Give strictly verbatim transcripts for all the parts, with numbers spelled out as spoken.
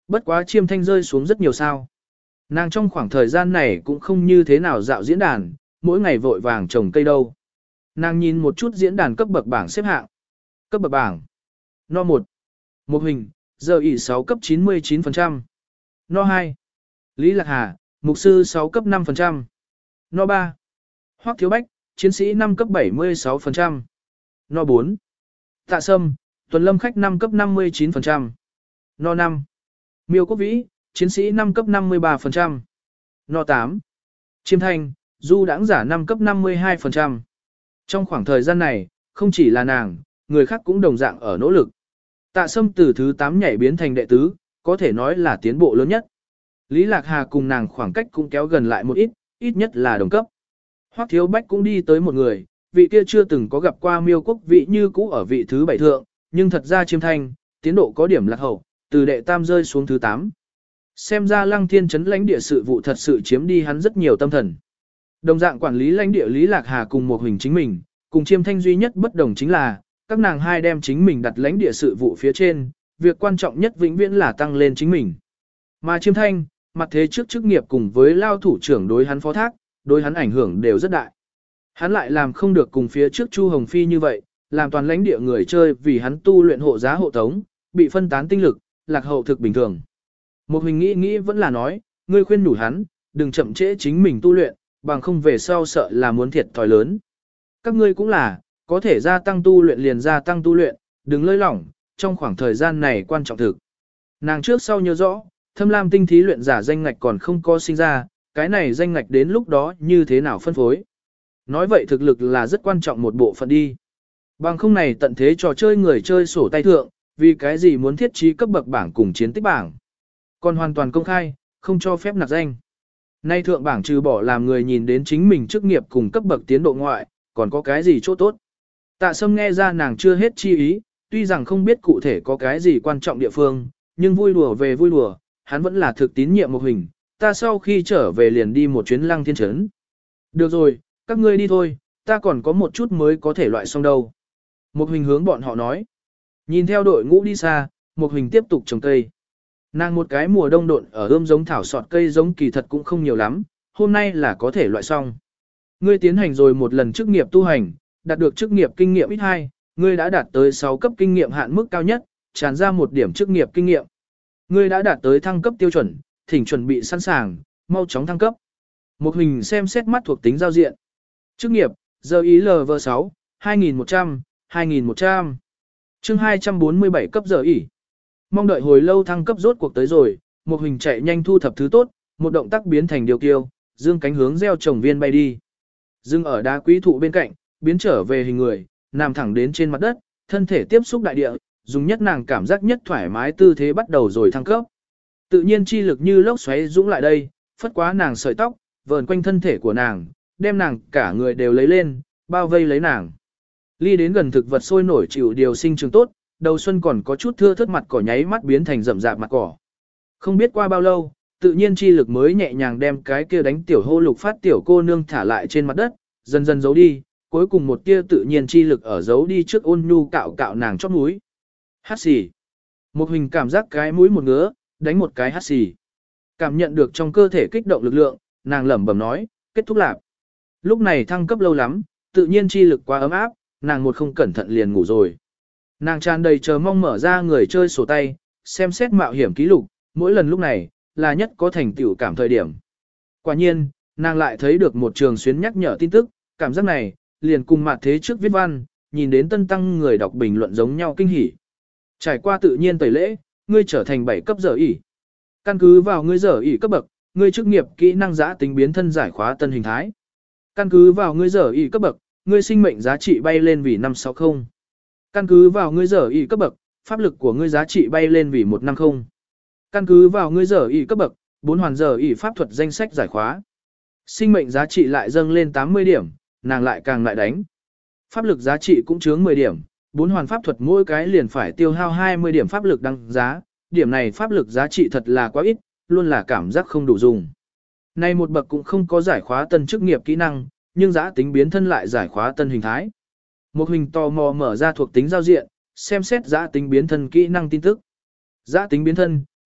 Bất quá chiêm thanh rơi xuống rất nhiều sao. Nàng trong khoảng thời gian này cũng không như thế nào dạo diễn đàn, mỗi ngày vội vàng trồng cây đâu. Nàng nhìn một chút diễn đàn cấp bậc bảng xếp hạng. Cấp bậc bảng. No một. Một hình, giờ ỉ sáu cấp chín mươi chín phần trăm. No hai. Lý Lạc Hà, mục sư sáu cấp năm phần trăm. No ba. Hoắc Thiếu Bách, chiến sĩ năm cấp bảy mươi sáu phần trăm. No bốn. Tạ Sâm, tuần lâm khách năm cấp năm mươi chín phần trăm. No năm. Miêu Quốc Vĩ, chiến sĩ năm cấp năm mươi ba phần trăm. No tám. Chiêm Thanh, du đãng giả năm cấp năm mươi hai phần trăm. Trong khoảng thời gian này, không chỉ là nàng, người khác cũng đồng dạng ở nỗ lực. Tạ Sâm từ thứ tám nhảy biến thành đệ tứ, có thể nói là tiến bộ lớn nhất. Lý Lạc Hà cùng nàng khoảng cách cũng kéo gần lại một ít, ít nhất là đồng cấp. Hoắc Thiếu Bách cũng đi tới một người, vị kia chưa từng có gặp qua Miêu Quốc Vị như cũ ở vị thứ bảy thượng, nhưng thật ra Chiêm Thanh, tiến độ có điểm lạc hậu, từ đệ tam rơi xuống thứ tám. Xem ra Lăng Thiên Trấn lãnh địa sự vụ thật sự chiếm đi hắn rất nhiều tâm thần. Đồng dạng quản lý lãnh địa Lý Lạc Hà cùng một hình chính mình, cùng Chiêm Thanh duy nhất bất đồng chính là, các nàng hai đem chính mình đặt lãnh địa sự vụ phía trên, việc quan trọng nhất vĩnh viễn là tăng lên chính mình. Mà Chiêm Thanh, mặt thế trước chức nghiệp cùng với lao thủ trưởng đối hắn phó thác, đối hắn ảnh hưởng đều rất đại. Hắn lại làm không được cùng phía trước Chu Hồng Phi như vậy, làm toàn lãnh địa người chơi vì hắn tu luyện hộ giá hộ tống, bị phân tán tinh lực, lạc hậu thực bình thường. Một hình nghĩ nghĩ vẫn là nói, ngươi khuyên nhủ hắn, đừng chậm trễ chính mình tu luyện, bằng không về sau sợ là muốn thiệt thòi lớn. Các ngươi cũng là, có thể gia tăng tu luyện liền gia tăng tu luyện, đừng lơi lỏng, trong khoảng thời gian này quan trọng thực. Nàng trước sau nhớ rõ, Thâm Lam tinh thí luyện giả danh ngạch còn không có sinh ra, cái này danh ngạch đến lúc đó như thế nào phân phối. Nói vậy thực lực là rất quan trọng một bộ phận đi. Bằng không này tận thế trò chơi người chơi sổ tay thượng, vì cái gì muốn thiết trí cấp bậc bảng cùng chiến tích bảng. Còn hoàn toàn công khai, không cho phép nạp danh. Nay thượng bảng trừ bỏ làm người nhìn đến chính mình chức nghiệp cùng cấp bậc tiến độ ngoại, còn có cái gì chỗ tốt. Tạ Sâm nghe ra nàng chưa hết chi ý, tuy rằng không biết cụ thể có cái gì quan trọng địa phương, nhưng vui đùa về vui đùa, hắn vẫn là thực tín nhiệm một hình, ta sau khi trở về liền đi một chuyến Lăng Thiên Trấn. Được rồi, các ngươi đi thôi, ta còn có một chút mới có thể loại xong đâu. Một hình hướng bọn họ nói. Nhìn theo đội ngũ đi xa, một hình tiếp tục trồng cây. Nàng một cái mùa đông độn ở ươm giống thảo sọt cây giống kỳ thật cũng không nhiều lắm, hôm nay là có thể loại xong. Ngươi tiến hành rồi một lần chức nghiệp tu hành, đạt được chức nghiệp kinh nghiệm ít hai, ngươi đã đạt tới sáu cấp kinh nghiệm hạn mức cao nhất, tràn ra một điểm chức nghiệp kinh nghiệm. Ngươi đã đạt tới thăng cấp tiêu chuẩn, thỉnh chuẩn bị sẵn sàng, mau chóng thăng cấp. Một hình xem xét mắt thuộc tính giao diện. Chức nghiệp, giờ ý lờ vê sáu, hai nghìn một trăm, hai nghìn một trăm. Chương hai trăm bốn mươi bảy cấp giờ ý. Mong đợi hồi lâu thăng cấp rốt cuộc tới rồi, một hình chạy nhanh thu thập thứ tốt, một động tác biến thành điều kiêu, dương cánh hướng gieo trồng viên bay đi. Dưng ở đá quý thụ bên cạnh, biến trở về hình người, nằm thẳng đến trên mặt đất, thân thể tiếp xúc đại địa, dùng nhất nàng cảm giác nhất thoải mái tư thế bắt đầu rồi thăng cấp. Tự nhiên chi lực như lốc xoáy dũng lại đây, phất quá nàng sợi tóc, vờn quanh thân thể của nàng, đem nàng cả người đều lấy lên, bao vây lấy nàng. Ly đến gần thực vật sôi nổi chịu điều sinh trường tốt, đầu xuân còn có chút thưa thớt mặt cỏ nháy mắt biến thành rậm rạp mặt cỏ. Không biết qua bao lâu, tự nhiên chi lực mới nhẹ nhàng đem cái kia đánh tiểu hô lục phát tiểu cô nương thả lại trên mặt đất, dần dần giấu đi, cuối cùng một tia tự nhiên chi lực ở giấu đi trước ôn nhu cạo cạo nàng chóp mũi. Hát xì. Một hình cảm giác cái mũi một ngứa, đánh một cái hát xì. Cảm nhận được trong cơ thể kích động lực lượng, nàng lẩm bẩm nói, kết thúc lạc. Lúc này thăng cấp lâu lắm, tự nhiên chi lực quá ấm áp, nàng một không cẩn thận liền ngủ rồi. Nàng tràn đầy chờ mong mở ra người chơi sổ tay, xem xét mạo hiểm ký lục, mỗi lần lúc này, là nhất có thành tựu cảm thời điểm. Quả nhiên, nàng lại thấy được một trường xuyến nhắc nhở tin tức, cảm giác này, liền cùng mặt thế trước viết văn, nhìn đến tân tăng người đọc bình luận giống nhau kinh hỉ. Trải qua tự nhiên tẩy lễ, ngươi trở thành bảy cấp giờ ỉ. Căn cứ vào ngươi giờ ỉ cấp bậc, ngươi chức nghiệp kỹ năng giá tính biến thân giải khóa tân hình thái. Căn cứ vào ngươi giờ ỉ cấp bậc, ngươi sinh mệnh giá trị bay lên vì năm sáu mươi. Căn cứ vào ngươi giờ ỉ cấp bậc, pháp lực của ngươi giá trị bay lên vì một trăm năm mươi. Căn cứ vào ngươi giờ ỉ cấp bậc, bốn hoàn giờ ỉ pháp thuật danh sách giải khóa. Sinh mệnh giá trị lại dâng lên tám mươi điểm, nàng lại càng lại đánh. Pháp lực giá trị cũng chướng mười điểm, bốn hoàn pháp thuật mỗi cái liền phải tiêu hao hai mươi điểm pháp lực đăng giá, điểm này pháp lực giá trị thật là quá ít, luôn là cảm giác không đủ dùng. Này một bậc cũng không có giải khóa tân chức nghiệp kỹ năng, nhưng giá tính biến thân lại giải khóa tân hình thái. Một hình tò mò mở ra thuộc tính giao diện, xem xét giá tính biến thân kỹ năng tin tức. Giá tính biến thân,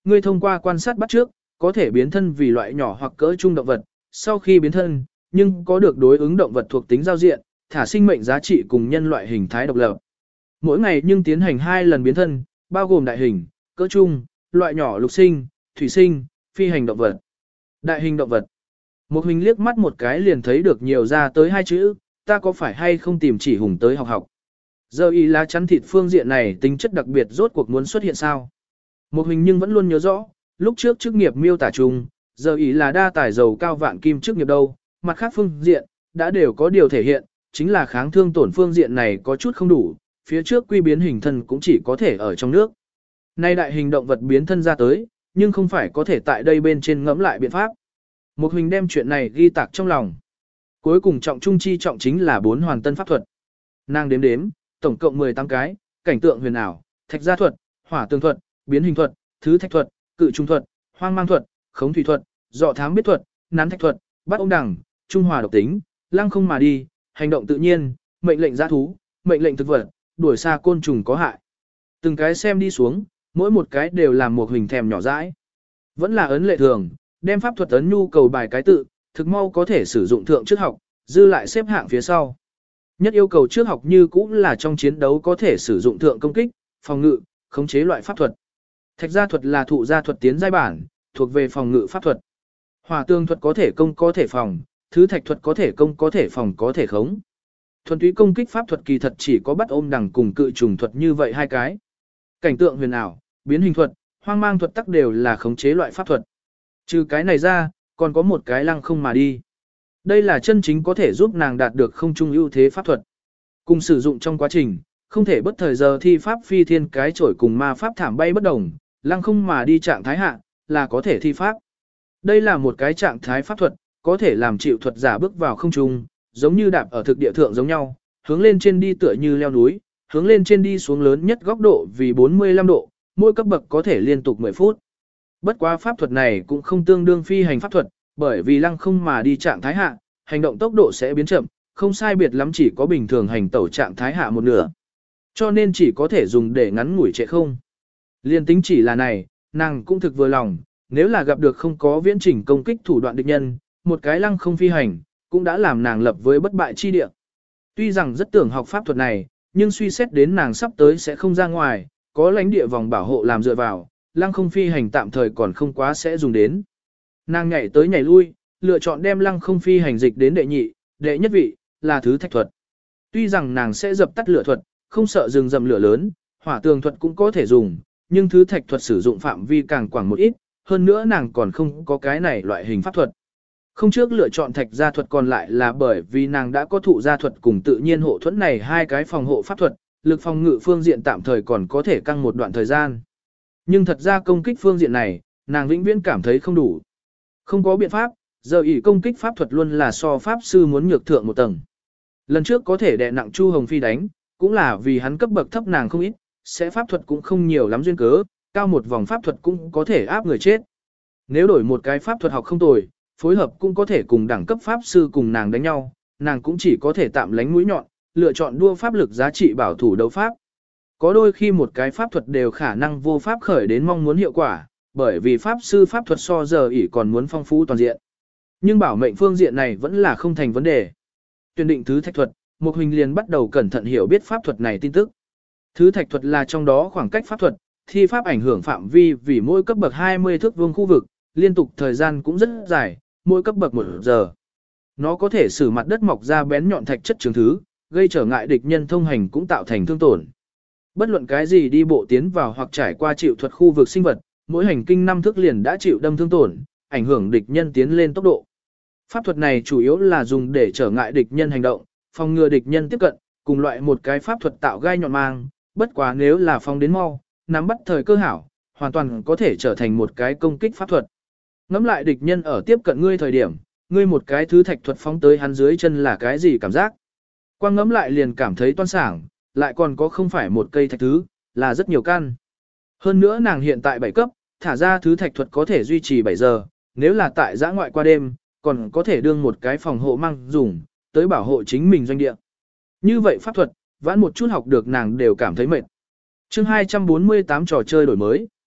ngươi thông qua quan sát bắt trước, có thể biến thân vì loại nhỏ hoặc cỡ trung động vật, sau khi biến thân, nhưng có được đối ứng động vật thuộc tính giao diện, thả sinh mệnh giá trị cùng nhân loại hình thái độc lập. Mỗi ngày nhưng tiến hành hai lần biến thân, bao gồm đại hình, cỡ trung, loại nhỏ lục sinh, thủy sinh, phi hành động vật. Đại hình động vật. Một hình liếc mắt một cái liền thấy được nhiều ra tới hai chữ, ta có phải hay không tìm chỉ hùng tới học học. Giờ y lá chắn thịt phương diện này tính chất đặc biệt rốt cuộc muốn xuất hiện sao. Một hình nhưng vẫn luôn nhớ rõ, lúc trước chức nghiệp miêu tả chung, giờ ý là đa tài dầu cao vạn kim chức nghiệp đâu, mặt khác phương diện, đã đều có điều thể hiện, chính là kháng thương tổn phương diện này có chút không đủ, phía trước quy biến hình thân cũng chỉ có thể ở trong nước. Nay đại hình động vật biến thân ra tới, nhưng không phải có thể tại đây bên trên ngẫm lại biện pháp. Một hình đem chuyện này ghi tạc trong lòng. Cuối cùng trọng trung chi trọng chính là bốn hoàn tân pháp thuật. Nàng đếm đếm, tổng cộng mười tám cái, cảnh tượng huyền ảo, thạch gia thuật, hỏa tường thuật, biến hình thuật, thứ thạch thuật, cự trung thuật, hoang mang thuật, khống thủy thuật, dọ thám biết thuật, nắn thạch thuật, bắt ông đẳng, trung hòa độc tính, lăng không mà đi, hành động tự nhiên, mệnh lệnh giã thú, mệnh lệnh thực vật, đuổi xa côn trùng có hại. Từng cái xem đi xuống, mỗi một cái đều làm một hình thèm nhỏ dãi. Vẫn là ấn lệ thường, đem pháp thuật ấn nhu cầu bài cái tự, thực mau có thể sử dụng thượng trước học, dư lại xếp hạng phía sau. Nhất yêu cầu trước học như cũng là trong chiến đấu có thể sử dụng thượng công kích, phòng ngự, khống chế loại pháp thuật. Thạch gia thuật là thụ gia thuật tiến giai bản, thuộc về phòng ngự pháp thuật. Hỏa tương thuật có thể công có thể phòng, thứ thạch thuật có thể công có thể phòng có thể khống. Thuần túy công kích pháp thuật kỳ thật chỉ có bắt ôm đằng cùng cự trùng thuật như vậy hai cái. Cảnh tượng huyền ảo, biến hình thuật, hoang mang thuật tắc đều là khống chế loại pháp thuật. Trừ cái này ra, còn có một cái lăng không mà đi. Đây là chân chính có thể giúp nàng đạt được không trung ưu thế pháp thuật. Cùng sử dụng trong quá trình, không thể bất thời giờ thi pháp phi thiên cái chổi cùng ma pháp thảm bay bất đồng, lăng không mà đi trạng thái hạ, là có thể thi pháp. Đây là một cái trạng thái pháp thuật, có thể làm chịu thuật giả bước vào không trung, giống như đạp ở thực địa thượng giống nhau, hướng lên trên đi tựa như leo núi, hướng lên trên đi xuống lớn nhất góc độ vì bốn mươi lăm độ, mỗi cấp bậc có thể liên tục mười phút. Bất quá pháp thuật này cũng không tương đương phi hành pháp thuật, bởi vì lăng không mà đi trạng thái hạ, hành động tốc độ sẽ biến chậm, không sai biệt lắm chỉ có bình thường hành tẩu trạng thái hạ một nửa. Cho nên chỉ có thể dùng để ngắn ngủi trệ không. Liên tính chỉ là này, nàng cũng thực vừa lòng, nếu là gặp được không có viễn chỉnh công kích thủ đoạn địch nhân, một cái lăng không phi hành, cũng đã làm nàng lập với bất bại chi địa. Tuy rằng rất tưởng học pháp thuật này, nhưng suy xét đến nàng sắp tới sẽ không ra ngoài, có lãnh địa vòng bảo hộ làm dựa vào, lăng không phi hành tạm thời còn không quá sẽ dùng đến. Nàng nhảy tới nhảy lui, lựa chọn đem lăng không phi hành dịch đến đệ nhị, đệ nhất vị, là thứ thạch thuật. Tuy rằng nàng sẽ dập tắt lửa thuật, không sợ rừng rầm lửa lớn, hỏa tường thuật cũng có thể dùng, nhưng thứ thạch thuật sử dụng phạm vi càng quảng một ít, hơn nữa nàng còn không có cái này loại hình pháp thuật. Không trước lựa chọn thạch gia thuật còn lại là bởi vì nàng đã có thụ gia thuật cùng tự nhiên hộ thuẫn này hai cái phòng hộ pháp thuật, lực phòng ngự phương diện tạm thời còn có thể căng một đoạn thời gian. Nhưng thật ra công kích phương diện này, nàng vĩnh viễn cảm thấy không đủ. Không có biện pháp, giờ ỷ công kích pháp thuật luôn là so pháp sư muốn nhược thượng một tầng. Lần trước có thể đè nặng Chu Hồng Phi đánh, cũng là vì hắn cấp bậc thấp nàng không ít, sẽ pháp thuật cũng không nhiều lắm duyên cớ, cao một vòng pháp thuật cũng có thể áp người chết. Nếu đổi một cái pháp thuật học không tồi, phối hợp cũng có thể cùng đẳng cấp pháp sư cùng nàng đánh nhau, nàng cũng chỉ có thể tạm lánh mũi nhọn, lựa chọn đua pháp lực giá trị bảo thủ đấu pháp. Có đôi khi một cái pháp thuật đều khả năng vô pháp khởi đến mong muốn hiệu quả, bởi vì pháp sư pháp thuật so giờ ỷ còn muốn phong phú toàn diện. Nhưng bảo mệnh phương diện này vẫn là không thành vấn đề. Tuyển định thứ thạch thuật, Mục Huỳnh liền bắt đầu cẩn thận hiểu biết pháp thuật này tin tức. Thứ thạch thuật là trong đó khoảng cách pháp thuật, thi pháp ảnh hưởng phạm vi vì mỗi cấp bậc hai mươi thước vuông khu vực, liên tục thời gian cũng rất dài, mỗi cấp bậc một giờ. Nó có thể sử mặt đất mọc ra bén nhọn thạch chất trường thứ, gây trở ngại địch nhân thông hành cũng tạo thành thương tổn. Bất luận cái gì đi bộ tiến vào hoặc trải qua chịu thuật khu vực sinh vật, mỗi hành kinh năm thước liền đã chịu đâm thương tổn, ảnh hưởng địch nhân tiến lên tốc độ. Pháp thuật này chủ yếu là dùng để trở ngại địch nhân hành động, phòng ngừa địch nhân tiếp cận, cùng loại một cái pháp thuật tạo gai nhọn mang, bất quá nếu là phong đến mau, nắm bắt thời cơ hảo, hoàn toàn có thể trở thành một cái công kích pháp thuật. Ngắm lại địch nhân ở tiếp cận ngươi thời điểm, ngươi một cái thứ thạch thuật phóng tới hắn dưới chân là cái gì cảm giác? Quang ngắm lại liền cảm thấy toan sảng, lại còn có không phải một cây thạch thứ, là rất nhiều căn. Hơn nữa nàng hiện tại bảy cấp, thả ra thứ thạch thuật có thể duy trì bảy giờ, nếu là tại giã ngoại qua đêm, còn có thể đương một cái phòng hộ mang dùng, tới bảo hộ chính mình doanh địa. Như vậy pháp thuật, vãn một chút học được nàng đều cảm thấy mệt. Chương hai trăm bốn mươi tám trò chơi đổi mới.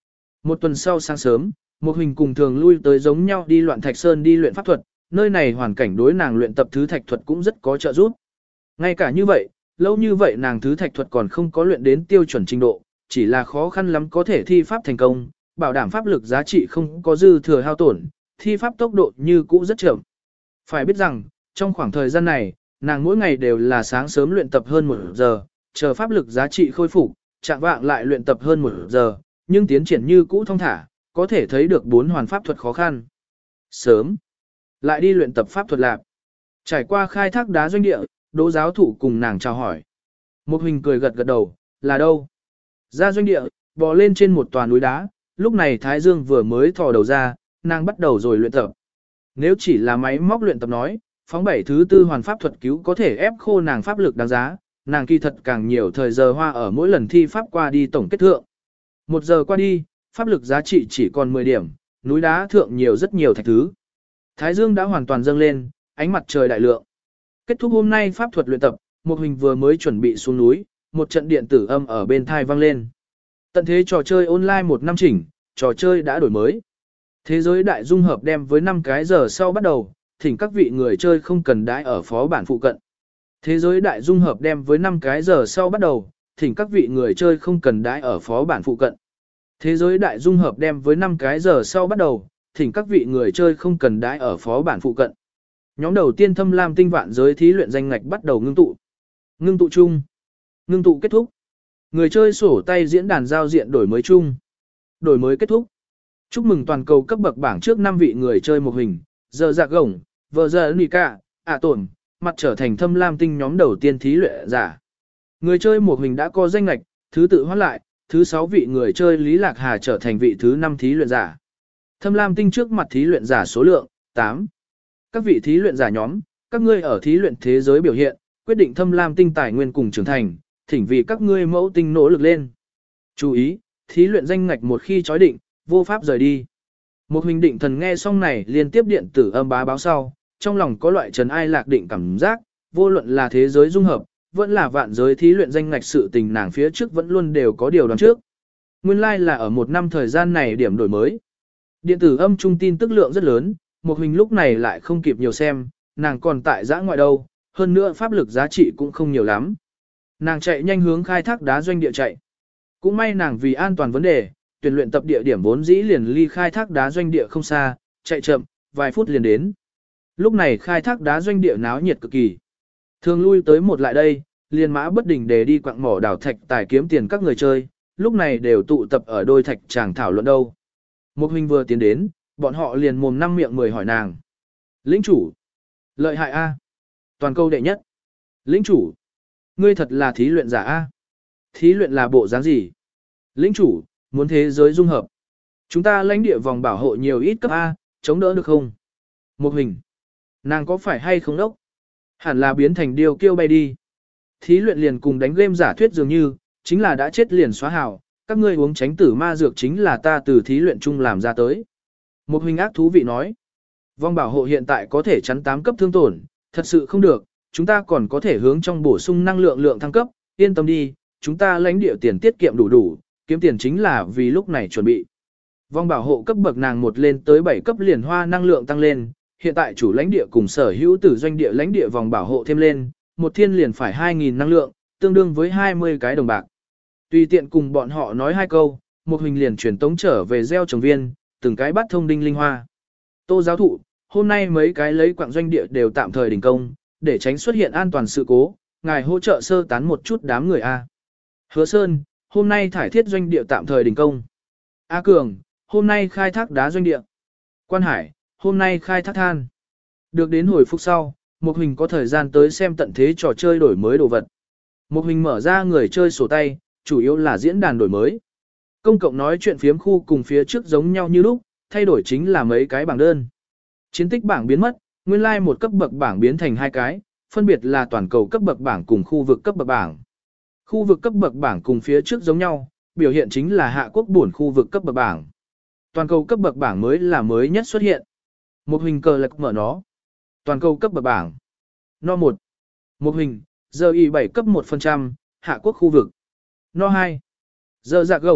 Một tuần sau sáng sớm, một hình cùng thường lui tới giống nhau đi loạn thạch sơn đi luyện pháp thuật, nơi này hoàn cảnh đối nàng luyện tập thứ thạch thuật cũng rất có trợ giúp. Ngay cả như vậy, lâu như vậy nàng thứ thạch thuật còn không có luyện đến tiêu chuẩn trình độ, chỉ là khó khăn lắm có thể thi pháp thành công, bảo đảm pháp lực giá trị không có dư thừa hao tổn, thi pháp tốc độ như cũ rất chậm. Phải biết rằng, trong khoảng thời gian này, nàng mỗi ngày đều là sáng sớm luyện tập hơn một giờ, chờ pháp lực giá trị khôi phục, trạng vạng lại luyện tập hơn một giờ, nhưng tiến triển như cũ thông thả, có thể thấy được bốn hoàn pháp thuật khó khăn. Sớm, lại đi luyện tập pháp thuật lạc. Trải qua khai thác đá doanh địa, Đỗ giáo thủ cùng nàng chào hỏi. Một hình cười gật gật đầu, là đâu? Ra doanh địa, bò lên trên một tòa núi đá, lúc này Thái Dương vừa mới thò đầu ra, nàng bắt đầu rồi luyện tập. Nếu chỉ là máy móc luyện tập nói, phóng bảy thứ tư hoàn pháp thuật cứu có thể ép khô nàng pháp lực đáng giá, nàng kỳ thật càng nhiều thời giờ hoa ở mỗi lần thi pháp qua đi tổng kết thượng. Một giờ qua đi, pháp lực giá trị chỉ còn mười điểm, núi đá thượng nhiều rất nhiều thạch thứ. Thái Dương đã hoàn toàn dâng lên, ánh mặt trời đại lượng. Kết thúc hôm nay pháp thuật luyện tập, một hình vừa mới chuẩn bị xuống núi, một trận điện tử âm ở bên thai vang lên. Tận thế trò chơi online một năm chỉnh, trò chơi đã đổi mới. Thế giới đại dung hợp đem với năm cái giờ sau bắt đầu, thỉnh các vị người chơi không cần đãi ở phó bản phụ cận. Thế giới đại dung hợp đem với năm cái giờ sau bắt đầu, thỉnh các vị người chơi không cần đãi ở phó bản phụ cận. Thế giới đại dung hợp đem với năm cái giờ sau bắt đầu, thỉnh các vị người chơi không cần đãi ở phó bản phụ cận. Nhóm đầu tiên thâm lam tinh vạn giới thí luyện danh ngạch bắt đầu ngưng tụ. Ngưng tụ chung. Ngưng tụ kết thúc. Người chơi sổ tay diễn đàn giao diện đổi mới chung. Đổi mới kết thúc. Chúc mừng toàn cầu cấp bậc bảng trước năm vị người chơi một hình, giờ giặc gồng, vợ giờ Nika, ạ tổn, mặt trở thành thâm lam tinh nhóm đầu tiên thí luyện giả. Người chơi một hình đã có danh ngạch, thứ tự hoán lại, thứ sáu vị người chơi Lý Lạc Hà trở thành vị thứ năm thí luyện giả. Thâm lam tinh trước mặt thí luyện giả số lượng, tám. Các vị thí luyện giả nhóm, các ngươi ở thí luyện thế giới biểu hiện, quyết định thâm lam tinh tài nguyên cùng trưởng thành, thỉnh vì các ngươi mẫu tinh nỗ lực lên. Chú ý, thí luyện danh ngạch một khi chói định, vô pháp rời đi. Một hình định thần nghe xong này liên tiếp điện tử âm bá báo sau, trong lòng có loại trần ai lạc định cảm giác, vô luận là thế giới dung hợp, vẫn là vạn giới thí luyện danh ngạch sự tình nàng phía trước vẫn luôn đều có điều đoán trước. Nguyên lai like là ở một năm thời gian này điểm đổi mới. Điện tử âm trung tin tức lượng rất lớn, một hình lúc này lại không kịp nhiều xem, nàng còn tại giã ngoại đâu, hơn nữa pháp lực giá trị cũng không nhiều lắm. Nàng chạy nhanh hướng khai thác đá doanh địa chạy. Cũng may nàng vì an toàn vấn đề, tuyển luyện tập địa điểm vốn dĩ liền ly khai thác đá doanh địa không xa, chạy chậm, vài phút liền đến. Lúc này khai thác đá doanh địa náo nhiệt cực kỳ. Thường lui tới một lại đây, liền mã bất đình để đi quặng mỏ đào thạch tài kiếm tiền các người chơi, lúc này đều tụ tập ở đôi thạch chàng thảo luận đâu. Một huynh vừa tiến đến, bọn họ liền mồm năm miệng mười hỏi nàng. Lĩnh chủ. Lợi hại A. Toàn câu đệ nhất. Lĩnh chủ. Ngươi thật là thí luyện giả A. Thí luyện là bộ dáng gì? Lĩnh chủ, muốn thế giới dung hợp. Chúng ta lãnh địa vòng bảo hộ nhiều ít cấp A, chống đỡ được không? Một hình. Nàng có phải hay không đốc? Hẳn là biến thành điều kêu bay đi. Thí luyện liền cùng đánh game giả thuyết dường như, chính là đã chết liền xóa hào, các ngươi uống tránh tử ma dược chính là ta từ thí luyện chung làm ra tới. Một huynh ác thú vị nói, vong bảo hộ hiện tại có thể chắn tám cấp thương tổn, thật sự không được, chúng ta còn có thể hướng trong bổ sung năng lượng lượng thăng cấp, yên tâm đi, chúng ta lãnh địa tiền tiết kiệm đủ đủ, kiếm tiền chính là vì lúc này chuẩn bị. Vong bảo hộ cấp bậc nàng một lên tới bảy cấp liền hoa năng lượng tăng lên, hiện tại chủ lãnh địa cùng sở hữu tử doanh địa lãnh địa vòng bảo hộ thêm lên, một thiên liền phải hai nghìn năng lượng, tương đương với hai mươi cái đồng bạc. Tùy tiện cùng bọn họ nói hai câu, một hình liền chuyển tống trở về gieo trồng viên, từng cái bắt thông đinh linh hoa. Tô giáo thụ, hôm nay mấy cái lấy quạng doanh địa đều tạm thời đình công, để tránh xuất hiện an toàn sự cố, ngài hỗ trợ sơ tán một chút đám người A. Hứa Sơn, hôm nay thải thiết doanh địa tạm thời đình công. A Cường, hôm nay khai thác đá doanh địa. Quan Hải, hôm nay khai thác than. Được đến hồi phục sau, một hình có thời gian tới xem tận thế trò chơi đổi mới đồ vật. Một hình mở ra người chơi sổ tay, chủ yếu là diễn đàn đổi mới. Công cộng nói chuyện phiếm khu cùng phía trước giống nhau như lúc, thay đổi chính là mấy cái bảng đơn. Chiến tích bảng biến mất, nguyên lai like một cấp bậc bảng biến thành hai cái, phân biệt là toàn cầu cấp bậc bảng cùng khu vực cấp bậc bảng. Khu vực cấp bậc bảng cùng phía trước giống nhau, biểu hiện chính là hạ quốc buồn khu vực cấp bậc bảng. Toàn cầu cấp bậc bảng mới là mới nhất xuất hiện. Một hình cờ lạc mở nó. Toàn cầu cấp bậc bảng. No một. Một hình, giờ y bảy cấp một phần trăm, hạ quốc khu vực. No hai. Giờ dạ gổng,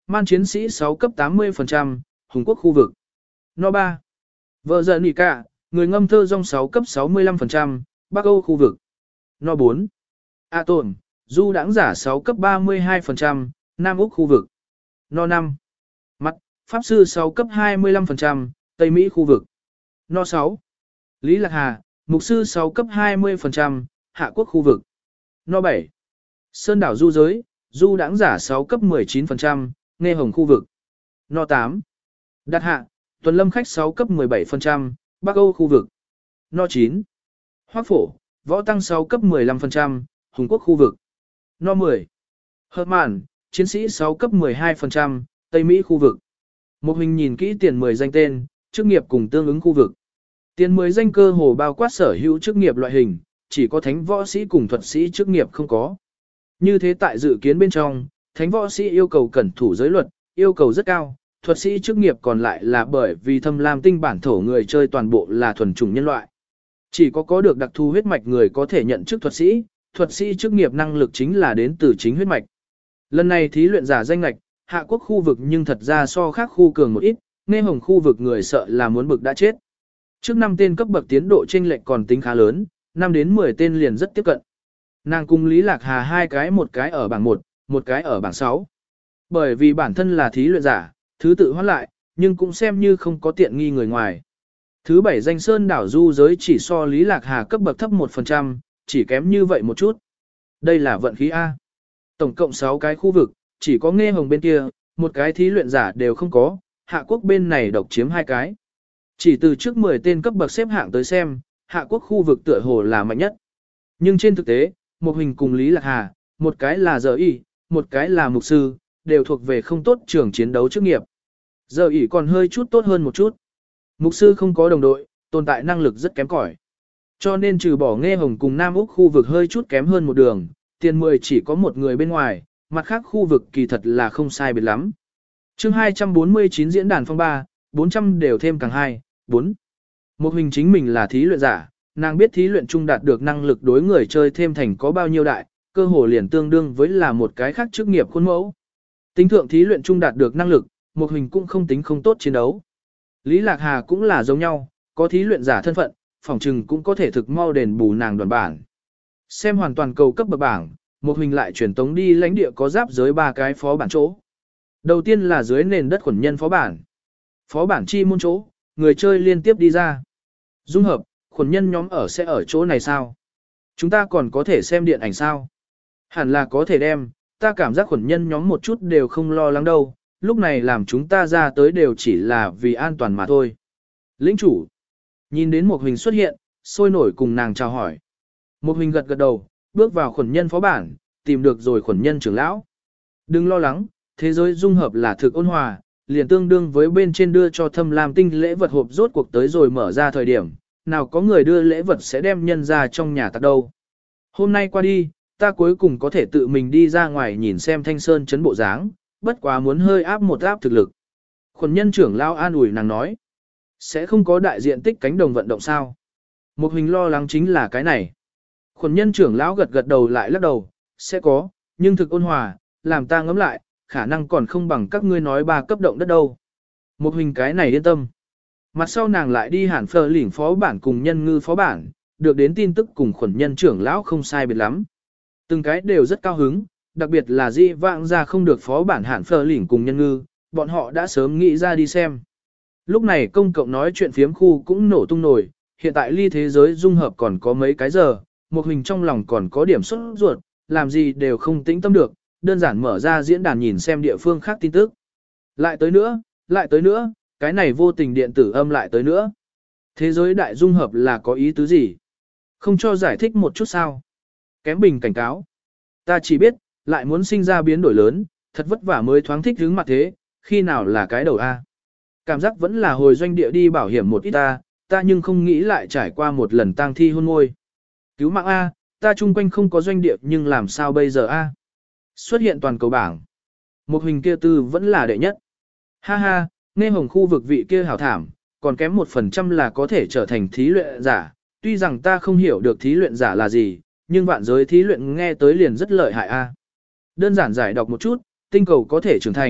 Man chiến sĩ sáu cấp tám mươi phần trăm, Hùng quốc khu vực. No ba. Vợ giờ nỉ cả, người ngâm thơ rong sáu cấp sáu mươi lăm phần trăm, Bắc Âu khu vực. No bốn. A tổn, du đãng giả sáu cấp ba mươi hai phần trăm, Nam Úc khu vực. No năm. Mặt, Pháp sư sáu cấp hai mươi lăm phần trăm, Tây Mỹ khu vực. No sáu. Lý Lạc Hà, Mục sư sáu cấp hai mươi phần trăm, Hạ Quốc khu vực. No bảy. Sơn đảo du giới, du đãng giả sáu cấp mười chín phần trăm, Nghe Hồng khu vực. No tám. Đặt hạ, tuần lâm khách sáu cấp mười bảy phần trăm, Bắc Âu khu vực. No chín. Hoác phổ, võ tăng sáu cấp mười lăm phần trăm, Hùng quốc khu vực. No mười. Hợp mạn, chiến sĩ sáu cấp mười hai phần trăm, Tây Mỹ khu vực. Một hình nhìn kỹ tiền mười danh tên, chức nghiệp cùng tương ứng khu vực. Tiền mười danh cơ hồ bao quát sở hữu chức nghiệp loại hình, chỉ có thánh võ sĩ cùng thuật sĩ chức nghiệp không có. Như thế tại dự kiến bên trong, thánh võ sĩ yêu cầu cẩn thủ giới luật, yêu cầu rất cao, thuật sĩ chức nghiệp còn lại là bởi vì thâm lam tinh bản thổ người chơi toàn bộ là thuần chủng nhân loại. Chỉ có có được đặc thù huyết mạch người có thể nhận chức thuật sĩ, thuật sĩ chức nghiệp năng lực chính là đến từ chính huyết mạch. Lần này thí luyện giả danh lạch, Hạ Quốc khu vực nhưng thật ra so khác khu cường một ít, Nghe Hồng khu vực người sợ là muốn bực đã chết. Trước năm tên cấp bậc tiến độ chênh lệch còn tính khá lớn, năm đến mười tên liền rất tiếp cận. Nàng cùng Lý Lạc Hà hai cái một cái ở bảng một, một cái ở bảng sáu. Bởi vì bản thân là thí luyện giả, thứ tự hoán lại, nhưng cũng xem như không có tiện nghi người ngoài. Thứ bảy danh sơn đảo du giới chỉ so Lý Lạc Hà cấp bậc thấp một phần trăm, chỉ kém như vậy một chút. Đây là vận khí A. Tổng cộng sáu cái khu vực, chỉ có Nghe Hồng bên kia, một cái thí luyện giả đều không có, Hạ Quốc bên này độc chiếm hai cái. Chỉ từ trước mười tên cấp bậc xếp hạng tới xem, Hạ Quốc khu vực tựa hồ là mạnh nhất. Nhưng trên thực tế, một hình cùng Lý Lạc Hà, một cái là giờ y, một cái là mục sư, đều thuộc về không tốt trường chiến đấu chức nghiệp. Giờ y còn hơi chút tốt hơn một chút. Mục sư không có đồng đội, tồn tại năng lực rất kém cỏi. Cho nên trừ bỏ Nghe Hồng cùng Nam Úc khu vực hơi chút kém hơn một đường, tiền mười chỉ có một người bên ngoài, mặt khác khu vực kỳ thật là không sai biệt lắm. Chương hai trăm bốn mươi chín diễn đàn phong ba, bốn trăm đều thêm càng hai, bốn. Một hình chính mình là thí luyện giả, nàng biết thí luyện chung đạt được năng lực đối người chơi thêm thành có bao nhiêu đại, cơ hồ liền tương đương với là một cái khác chức nghiệp khuôn mẫu. Tính thượng thí luyện chung đạt được năng lực, một hình cũng không tính không tốt chiến đấu. Lý Lạc Hà cũng là giống nhau, có thí luyện giả thân phận, phòng trừng cũng có thể thực mau đền bù nàng đoàn bản. Xem hoàn toàn cầu cấp bậc bảng, một hình lại chuyển tống đi lãnh địa có giáp giới ba cái phó bản chỗ. Đầu tiên là dưới nền đất khuẩn nhân phó bản. Phó bản chi môn chỗ, người chơi liên tiếp đi ra. Dung hợp, khuẩn nhân nhóm ở sẽ ở chỗ này sao? Chúng ta còn có thể xem điện ảnh sao? Hẳn là có thể đem, ta cảm giác khuẩn nhân nhóm một chút đều không lo lắng đâu, lúc này làm chúng ta ra tới đều chỉ là vì an toàn mà thôi. Lĩnh chủ, nhìn đến một hình xuất hiện, sôi nổi cùng nàng chào hỏi. Một hình gật gật đầu, bước vào khuẩn nhân phó bản, tìm được rồi khuẩn nhân trưởng lão. Đừng lo lắng, thế giới dung hợp là thực ôn hòa, liền tương đương với bên trên đưa cho thâm lam tinh lễ vật hộp rốt cuộc tới rồi mở ra thời điểm, nào có người đưa lễ vật sẽ đem nhân ra trong nhà tạc đâu. Hôm nay qua đi, ta cuối cùng có thể tự mình đi ra ngoài nhìn xem Thanh Sơn chấn bộ dáng, bất quá muốn hơi áp một áp thực lực. Khuẩn nhân trưởng lão an ủi nàng nói, sẽ không có đại diện tích cánh đồng vận động sao. Một hình lo lắng chính là cái này. Khuẩn nhân trưởng lão gật gật đầu lại lắc đầu, sẽ có, nhưng thực ôn hòa, làm ta ngẫm lại, khả năng còn không bằng các ngươi nói ba cấp động đất đâu. Một hình cái này yên tâm. Mặt sau nàng lại đi hẳn phờ lỉnh phó bản cùng nhân ngư phó bản, được đến tin tức cùng khuẩn nhân trưởng lão không sai biệt lắm. Từng cái đều rất cao hứng, đặc biệt là di vãng ra không được phó bản hẳn phờ lỉnh cùng nhân ngư, bọn họ đã sớm nghĩ ra đi xem. Lúc này công cộng nói chuyện phiếm khu cũng nổ tung nổi, hiện tại ly thế giới dung hợp còn có mấy cái giờ, một hình trong lòng còn có điểm xuất ruột, làm gì đều không tĩnh tâm được, đơn giản mở ra diễn đàn nhìn xem địa phương khác tin tức. Lại tới nữa, lại tới nữa, cái này vô tình điện tử âm lại tới nữa. Thế giới đại dung hợp là có ý tứ gì? Không cho giải thích một chút sao? Kém bình cảnh cáo. Ta chỉ biết, lại muốn sinh ra biến đổi lớn, thật vất vả mới thoáng thích hướng mặt thế, khi nào là cái đầu A. Cảm giác vẫn là hồi doanh địa đi bảo hiểm một ít ta, ta nhưng không nghĩ lại trải qua một lần tang thi hôn môi. Cứu mạng A, ta chung quanh không có doanh địa nhưng làm sao bây giờ A. Xuất hiện toàn cầu bảng. Một hình kia tư vẫn là đệ nhất. Ha ha, Nghe Hồng khu vực vị kia hảo thảm, còn kém một phần trăm là có thể trở thành thí luyện giả. Tuy rằng ta không hiểu được thí luyện giả là gì, nhưng vạn giới thí luyện nghe tới liền rất lợi hại A. Đơn giản giải đọc một chút, tinh cầu có thể trưởng thành,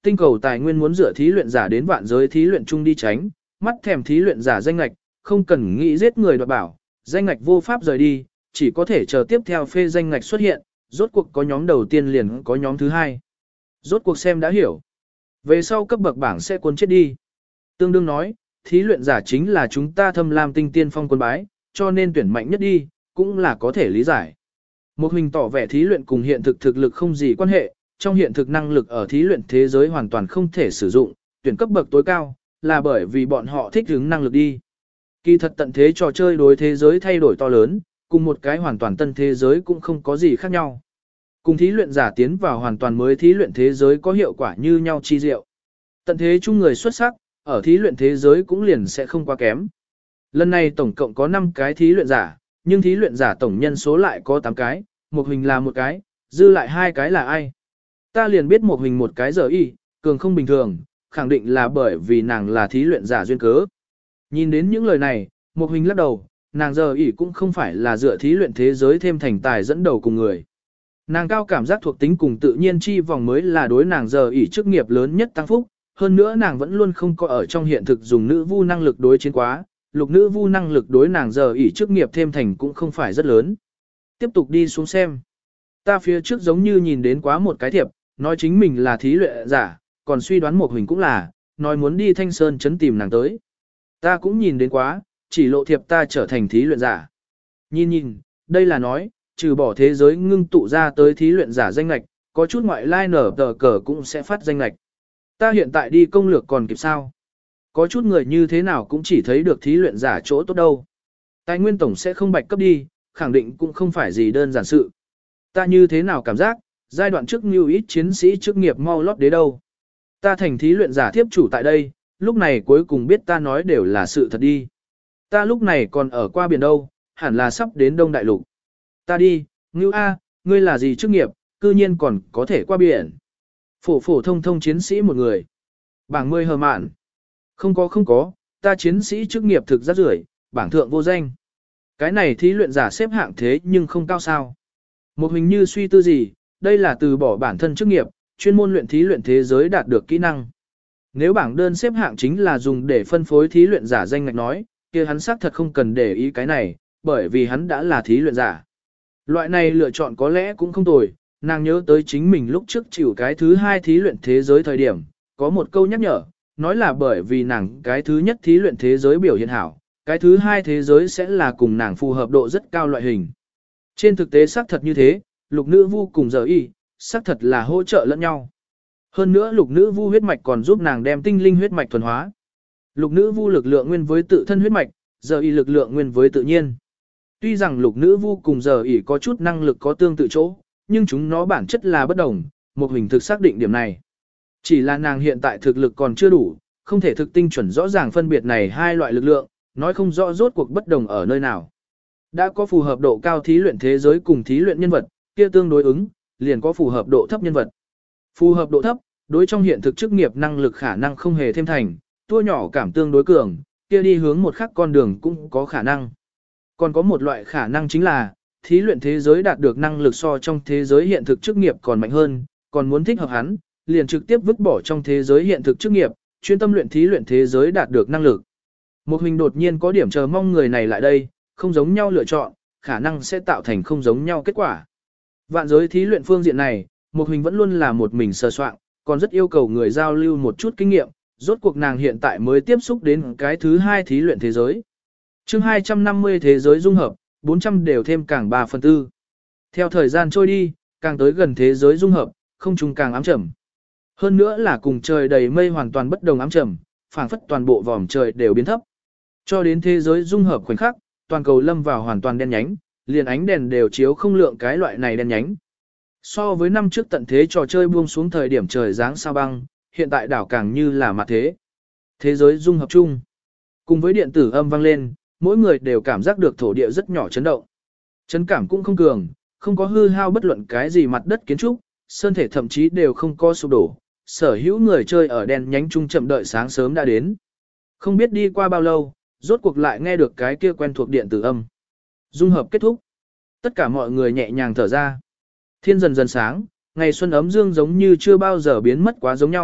tinh cầu tài nguyên muốn dựa thí luyện giả đến vạn giới thí luyện chung đi tránh, mắt thèm thí luyện giả danh lạch, không cần nghĩ giết người đoạt bảo, danh lạch vô pháp rời đi, chỉ có thể chờ tiếp theo phê danh lạch xuất hiện, rốt cuộc có nhóm đầu tiên liền có nhóm thứ hai. Rốt cuộc xem đã hiểu. Về sau cấp bậc bảng sẽ cuốn chết đi. Tương đương nói, thí luyện giả chính là chúng ta thâm lam tinh tiên phong quân bái, cho nên tuyển mạnh nhất đi, cũng là có thể lý giải. Một hình tỏ vẻ thí luyện cùng hiện thực thực lực không gì quan hệ, trong hiện thực năng lực ở thí luyện thế giới hoàn toàn không thể sử dụng, tuyển cấp bậc tối cao, là bởi vì bọn họ thích hứng năng lực đi. Kỳ thật tận thế trò chơi đối thế giới thay đổi to lớn, cùng một cái hoàn toàn tân thế giới cũng không có gì khác nhau. Cùng thí luyện giả tiến vào hoàn toàn mới thí luyện thế giới có hiệu quả như nhau chi diệu. Tận thế chung người xuất sắc, ở thí luyện thế giới cũng liền sẽ không quá kém. Lần này tổng cộng có năm cái thí luyện giả, nhưng thí luyện giả tổng nhân số lại có tám cái, một hình là một cái, dư lại hai cái là ai. Ta liền biết một hình một cái giờ y, cường không bình thường, khẳng định là bởi vì nàng là thí luyện giả duyên cớ. Nhìn đến những lời này, một hình lắc đầu, nàng giờ y cũng không phải là dựa thí luyện thế giới thêm thành tài dẫn đầu cùng người. Nàng cao cảm giác thuộc tính cùng tự nhiên chi vòng mới là đối nàng giờ y chức nghiệp lớn nhất tăng phúc, hơn nữa nàng vẫn luôn không có ở trong hiện thực dùng nữ vu năng lực đối chiến quá, lục nữ vu năng lực đối nàng giờ ỷ chức nghiệp thêm thành cũng không phải rất lớn. Tiếp tục đi xuống xem. Ta phía trước giống như nhìn đến quá một cái thiệp, nói chính mình là thí luyện giả, còn suy đoán một hình cũng là, nói muốn đi Thanh Sơn trấn tìm nàng tới. Ta cũng nhìn đến quá, chỉ lộ thiệp ta trở thành thí luyện giả. Nhìn nhìn, đây là nói, trừ bỏ thế giới ngưng tụ ra tới thí luyện giả danh lạch, có chút ngoại lai nở tờ cờ cũng sẽ phát danh lạch. Ta hiện tại đi công lược còn kịp sao? Có chút người như thế nào cũng chỉ thấy được thí luyện giả chỗ tốt đâu. Tài nguyên tổng sẽ không bạch cấp đi, khẳng định cũng không phải gì đơn giản sự. Ta như thế nào cảm giác, giai đoạn trước như ít chiến sĩ chức nghiệp mau lót đế đâu. Ta thành thí luyện giả thiếp chủ tại đây, lúc này cuối cùng biết ta nói đều là sự thật đi. Ta lúc này còn ở qua biển đâu, hẳn là sắp đến Đông Đại Lục. Ta đi, Ngưu A, ngươi là gì chức nghiệp, cư nhiên còn có thể qua biển. Phổ phổ thông thông chiến sĩ một người. Bảng mười hờ mạn. Không có không có, ta chiến sĩ chức nghiệp thực rất rưởi, bảng thượng vô danh. Cái này thí luyện giả xếp hạng thế nhưng không cao sao. Một hình như suy tư gì, đây là từ bỏ bản thân chức nghiệp, chuyên môn luyện thí luyện thế giới đạt được kỹ năng. Nếu bảng đơn xếp hạng chính là dùng để phân phối thí luyện giả danh ngạch nói, kia hắn xác thật không cần để ý cái này, bởi vì hắn đã là thí luyện giả. Loại này lựa chọn có lẽ cũng không tồi, nàng nhớ tới chính mình lúc trước chịu cái thứ hai thí luyện thế giới thời điểm, có một câu nhắc nhở, nói là bởi vì nàng cái thứ nhất thí luyện thế giới biểu hiện hảo, cái thứ hai thế giới sẽ là cùng nàng phù hợp độ rất cao loại hình. Trên thực tế xác thật như thế, lục nữ vu cùng giờ y, xác thật là hỗ trợ lẫn nhau. Hơn nữa lục nữ vu huyết mạch còn giúp nàng đem tinh linh huyết mạch thuần hóa. Lục nữ vu lực lượng nguyên với tự thân huyết mạch, giờ y lực lượng nguyên với tự nhiên. Tuy rằng lục nữ vu cùng giờ y có chút năng lực có tương tự chỗ, nhưng chúng nó bản chất là bất đồng, một hình thực xác định điểm này. Chỉ là nàng hiện tại thực lực còn chưa đủ, không thể thực tinh chuẩn rõ ràng phân biệt này hai loại lực lượng, nói không rõ rốt cuộc bất đồng ở nơi nào. Đã có phù hợp độ cao thí luyện thế giới cùng thí luyện nhân vật, kia tương đối ứng, liền có phù hợp độ thấp nhân vật. Phù hợp độ thấp, đối trong hiện thực chức nghiệp năng lực khả năng không hề thêm thành, tua nhỏ cảm tương đối cường, kia đi hướng một khác con đường cũng có khả năng. Còn có một loại khả năng chính là, thí luyện thế giới đạt được năng lực so trong thế giới hiện thực chức nghiệp còn mạnh hơn, còn muốn thích hợp hắn, liền trực tiếp vứt bỏ trong thế giới hiện thực chức nghiệp, chuyên tâm luyện thí luyện thế giới đạt được năng lực. Một hình đột nhiên có điểm chờ mong người này lại đây, không giống nhau lựa chọn, khả năng sẽ tạo thành không giống nhau kết quả. Vạn giới thí luyện phương diện này, một hình vẫn luôn là một mình sơ soạn, còn rất yêu cầu người giao lưu một chút kinh nghiệm, rốt cuộc nàng hiện tại mới tiếp xúc đến cái thứ hai thí luyện thế giới. chương hai trăm năm mươi thế giới dung hợp, bốn trăm đều thêm càng ba phần tư. Theo thời gian trôi đi, càng tới gần thế giới dung hợp, không trùng càng ám trầm. Hơn nữa là cùng trời đầy mây hoàn toàn bất đồng ám trầm, phảng phất toàn bộ vòm trời đều biến thấp. Cho đến thế giới dung hợp khoảnh khắc, toàn cầu lâm vào hoàn toàn đen nhánh, liền ánh đèn đều chiếu không lượng cái loại này đen nhánh. So với năm trước tận thế trò chơi buông xuống thời điểm trời giáng sao băng, hiện tại đảo càng như là mặt thế. Thế giới dung hợp chung. Cùng với điện tử âm vang lên, mỗi người đều cảm giác được thổ địa rất nhỏ chấn động. Chấn cảm cũng không cường, không có hư hao bất luận cái gì mặt đất kiến trúc, sơn thể thậm chí đều không có sụp đổ. Sở hữu người chơi ở đèn nhánh chung chậm đợi sáng sớm đã đến. Không biết đi qua bao lâu, rốt cuộc lại nghe được cái kia quen thuộc điện tử âm. Dung hợp kết thúc. Tất cả mọi người nhẹ nhàng thở ra. Thiên dần dần sáng, ngày xuân ấm dương giống như chưa bao giờ biến mất quá giống nhau,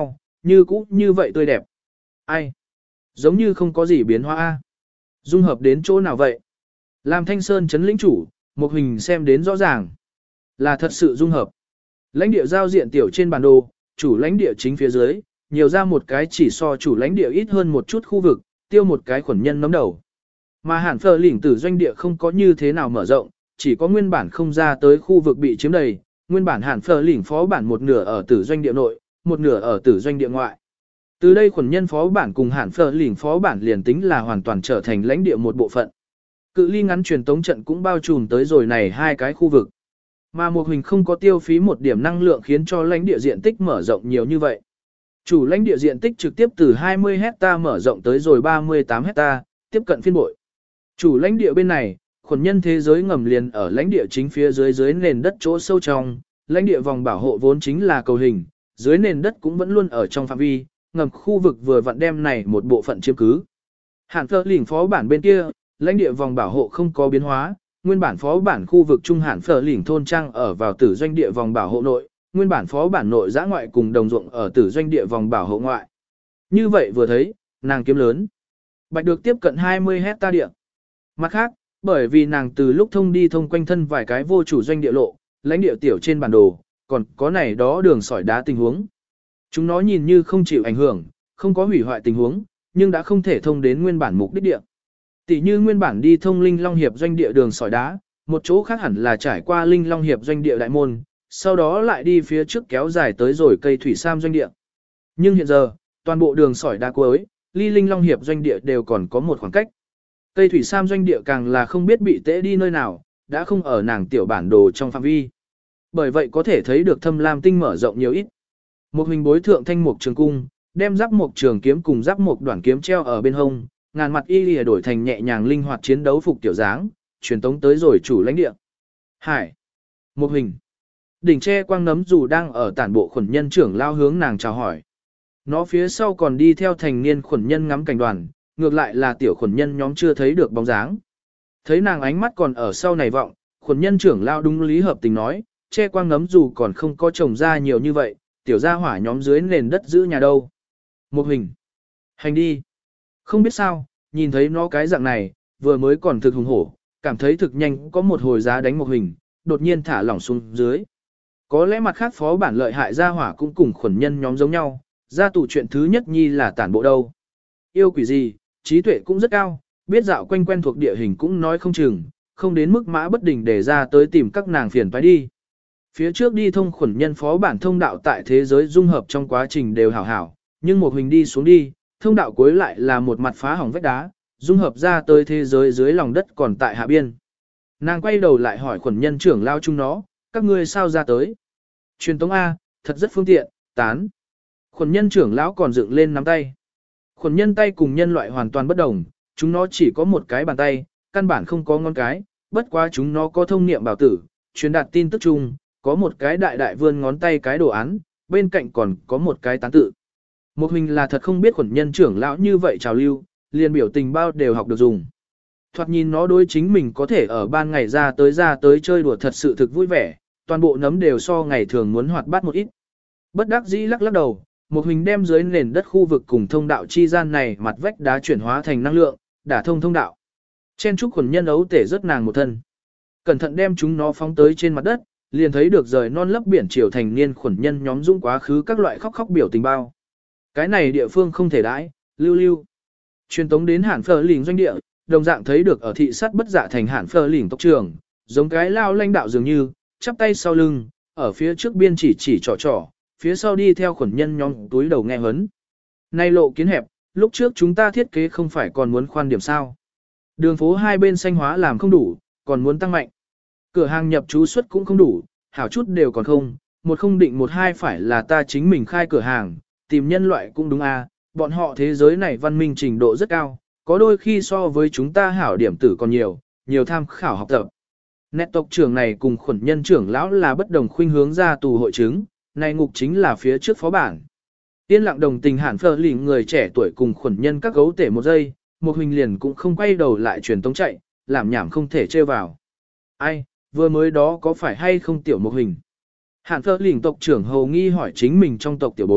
như cũ như vậy tươi đẹp. Ai? Giống như không có gì biến hóa a. Dung hợp đến chỗ nào vậy? Làm Thanh Sơn chấn lĩnh chủ, một hình xem đến rõ ràng. Là thật sự dung hợp. Lãnh địa giao diện tiểu trên bản đồ, chủ lãnh địa chính phía dưới, nhiều ra một cái chỉ so chủ lãnh địa ít hơn một chút khu vực, tiêu một cái khuẩn nhân nắm đầu. Mà hẳn phờ lỉnh tử doanh địa không có như thế nào mở rộng, chỉ có nguyên bản không ra tới khu vực bị chiếm đầy, nguyên bản hẳn phờ lỉnh phó bản một nửa ở tử doanh địa nội, một nửa ở tử doanh địa ngoại. Từ đây khuẩn nhân phó bản cùng hẳn phờ lỉnh phó bản liền tính là hoàn toàn trở thành lãnh địa một bộ phận. Cự ly ngắn truyền tống trận cũng bao trùm tới rồi này hai cái khu vực. Mà một hình không có tiêu phí một điểm năng lượng khiến cho lãnh địa diện tích mở rộng nhiều như vậy. Chủ lãnh địa diện tích trực tiếp từ hai mươi hecta mở rộng tới rồi ba mươi tám hecta, tiếp cận phiên bội. Chủ lãnh địa bên này, khuẩn nhân thế giới ngầm liền ở lãnh địa chính phía dưới dưới nền đất chỗ sâu trong, lãnh địa vòng bảo hộ vốn chính là cầu hình, dưới nền đất cũng vẫn luôn ở trong phạm vi, ngầm khu vực vừa vặn đem này một bộ phận chiếm cứ. Hàn Phơ lỉnh phó bản bên kia, lãnh địa vòng bảo hộ không có biến hóa, nguyên bản phó bản khu vực trung Hàn Phơ lỉnh thôn trang ở vào tử doanh địa vòng bảo hộ nội, nguyên bản phó bản nội giã ngoại cùng đồng ruộng ở tử doanh địa vòng bảo hộ ngoại. Như vậy vừa thấy, nàng kiếm lớn. Bạch được tiếp cận hai mươi hecta địa. Mặt khác, bởi vì nàng từ lúc thông đi thông quanh thân vài cái vô chủ doanh địa lộ, lãnh địa tiểu trên bản đồ, còn có này đó đường sỏi đá tình huống. Chúng nó nhìn như không chịu ảnh hưởng, không có hủy hoại tình huống, nhưng đã không thể thông đến nguyên bản mục đích địa. Tỷ như nguyên bản đi thông Linh Long Hiệp doanh địa đường sỏi đá, một chỗ khác hẳn là trải qua Linh Long Hiệp doanh địa đại môn, sau đó lại đi phía trước kéo dài tới rồi cây thủy sam doanh địa. Nhưng hiện giờ, toàn bộ đường sỏi đá cuối, ly Linh Long Hiệp doanh địa đều còn có một khoảng cách. Cây thủy sam doanh địa càng là không biết bị tễ đi nơi nào, đã không ở nàng tiểu bản đồ trong phạm vi. Bởi vậy có thể thấy được Thâm Lam tinh mở rộng nhiều ít. Một hình bối thượng thanh mục trường cung, đem giáp mục trường kiếm cùng giáp mục đoạn kiếm treo ở bên hông, ngàn mặt y lìa đổi thành nhẹ nhàng linh hoạt chiến đấu phục tiểu dáng, truyền tống tới rồi chủ lãnh địa. Hải. Một hình. Đỉnh tre quang nấm dù đang ở tản bộ khuẩn nhân trưởng lao hướng nàng chào hỏi. Nó phía sau còn đi theo thành niên khuẩn nhân ngắm cảnh đoàn, ngược lại là tiểu khuẩn nhân nhóm chưa thấy được bóng dáng. Thấy nàng ánh mắt còn ở sau này vọng, khuẩn nhân trưởng lao đúng lý hợp tình nói, che quang nấm dù còn không có trồng ra nhiều như vậy, tiểu gia hỏa nhóm dưới nền đất giữ nhà đâu. Một hình. Hành đi. Không biết sao, nhìn thấy nó cái dạng này, vừa mới còn thực hùng hổ, cảm thấy thực nhanh có một hồi giá đánh một hình, đột nhiên thả lỏng xuống dưới. Có lẽ mặt khác phó bản lợi hại gia hỏa cũng cùng khuẩn nhân nhóm giống nhau, gia tù chuyện thứ nhất nhi là tản bộ đâu. Yêu quỷ gì, trí tuệ cũng rất cao, biết dạo quanh quen thuộc địa hình cũng nói không chừng, không đến mức mã bất đình để ra tới tìm các nàng phiền phải đi. Phía trước đi thông khuẩn nhân phó bản thông đạo tại thế giới dung hợp trong quá trình đều hảo hảo, nhưng một hình đi xuống đi, thông đạo cuối lại là một mặt phá hỏng vách đá, dung hợp ra tới thế giới dưới lòng đất còn tại hạ biên. Nàng quay đầu lại hỏi khuẩn nhân trưởng lao chung nó, các ngươi sao ra tới? Truyền tống A, thật rất phương tiện, tán. Khuẩn nhân trưởng lão còn dựng lên nắm tay. Khuẩn nhân tay cùng nhân loại hoàn toàn bất đồng, chúng nó chỉ có một cái bàn tay, căn bản không có ngón cái, bất quá chúng nó có thông niệm bảo tử, truyền đạt tin tức chung, có một cái đại đại vươn ngón tay cái đồ án, bên cạnh còn có một cái tán tự. Một hình là thật không biết khuẩn nhân trưởng lão như vậy trào lưu, liền biểu tình bao đều học được dùng. Thoạt nhìn nó đối chính mình có thể ở ban ngày ra tới ra tới chơi đùa thật sự thực vui vẻ, toàn bộ nấm đều so ngày thường muốn hoạt bát một ít. Bất đắc dĩ lắc lắc đầu, một hình đem dưới nền đất khu vực cùng thông đạo chi gian này mặt vách đá chuyển hóa thành năng lượng, đả thông thông đạo. Chen trúc khuẩn nhân ấu tể rất nàng một thân. Cẩn thận đem chúng nó phóng tới trên mặt đất, liền thấy được rời non lấp biển triều thành niên khuẩn nhân nhóm dũng quá khứ các loại khóc khóc biểu tình bao. Cái này địa phương không thể đãi, lưu lưu. Truyền tống đến Hàn Phơ lỉnh doanh địa, đồng dạng thấy được ở thị sát bất dạ thành Hàn Phơ lỉnh tộc trưởng, giống cái lao lãnh đạo dường như, chắp tay sau lưng, ở phía trước biên chỉ chỉ trò trò, phía sau đi theo khuẩn nhân nhóm túi đầu nghe hấn. Nay lộ kiến hẹp, lúc trước chúng ta thiết kế không phải còn muốn khoan điểm sao. Đường phố hai bên xanh hóa làm không đủ, còn muốn tăng mạnh. Cửa hàng nhập trú suất cũng không đủ, hảo chút đều còn không, một không định một hai phải là ta chính mình khai cửa hàng, tìm nhân loại cũng đúng à, bọn họ thế giới này văn minh trình độ rất cao, có đôi khi so với chúng ta hảo điểm tử còn nhiều, nhiều tham khảo học tập. Nét tộc trưởng này cùng khuẩn nhân trưởng lão là bất đồng khuynh hướng ra tù hội chứng, này ngục chính là phía trước phó bản. Yên lặng đồng tình Hàn Phơ lỉnh người trẻ tuổi cùng khuẩn nhân các gấu tể một giây, một hình liền cũng không quay đầu lại truyền tống chạy, làm nhảm không thể trêu vào. Ai, vừa mới đó có phải hay không tiểu một hình? Hàn Phơ lỉnh tộc trưởng hầu nghi hỏi chính mình trong tộc tiểu bối,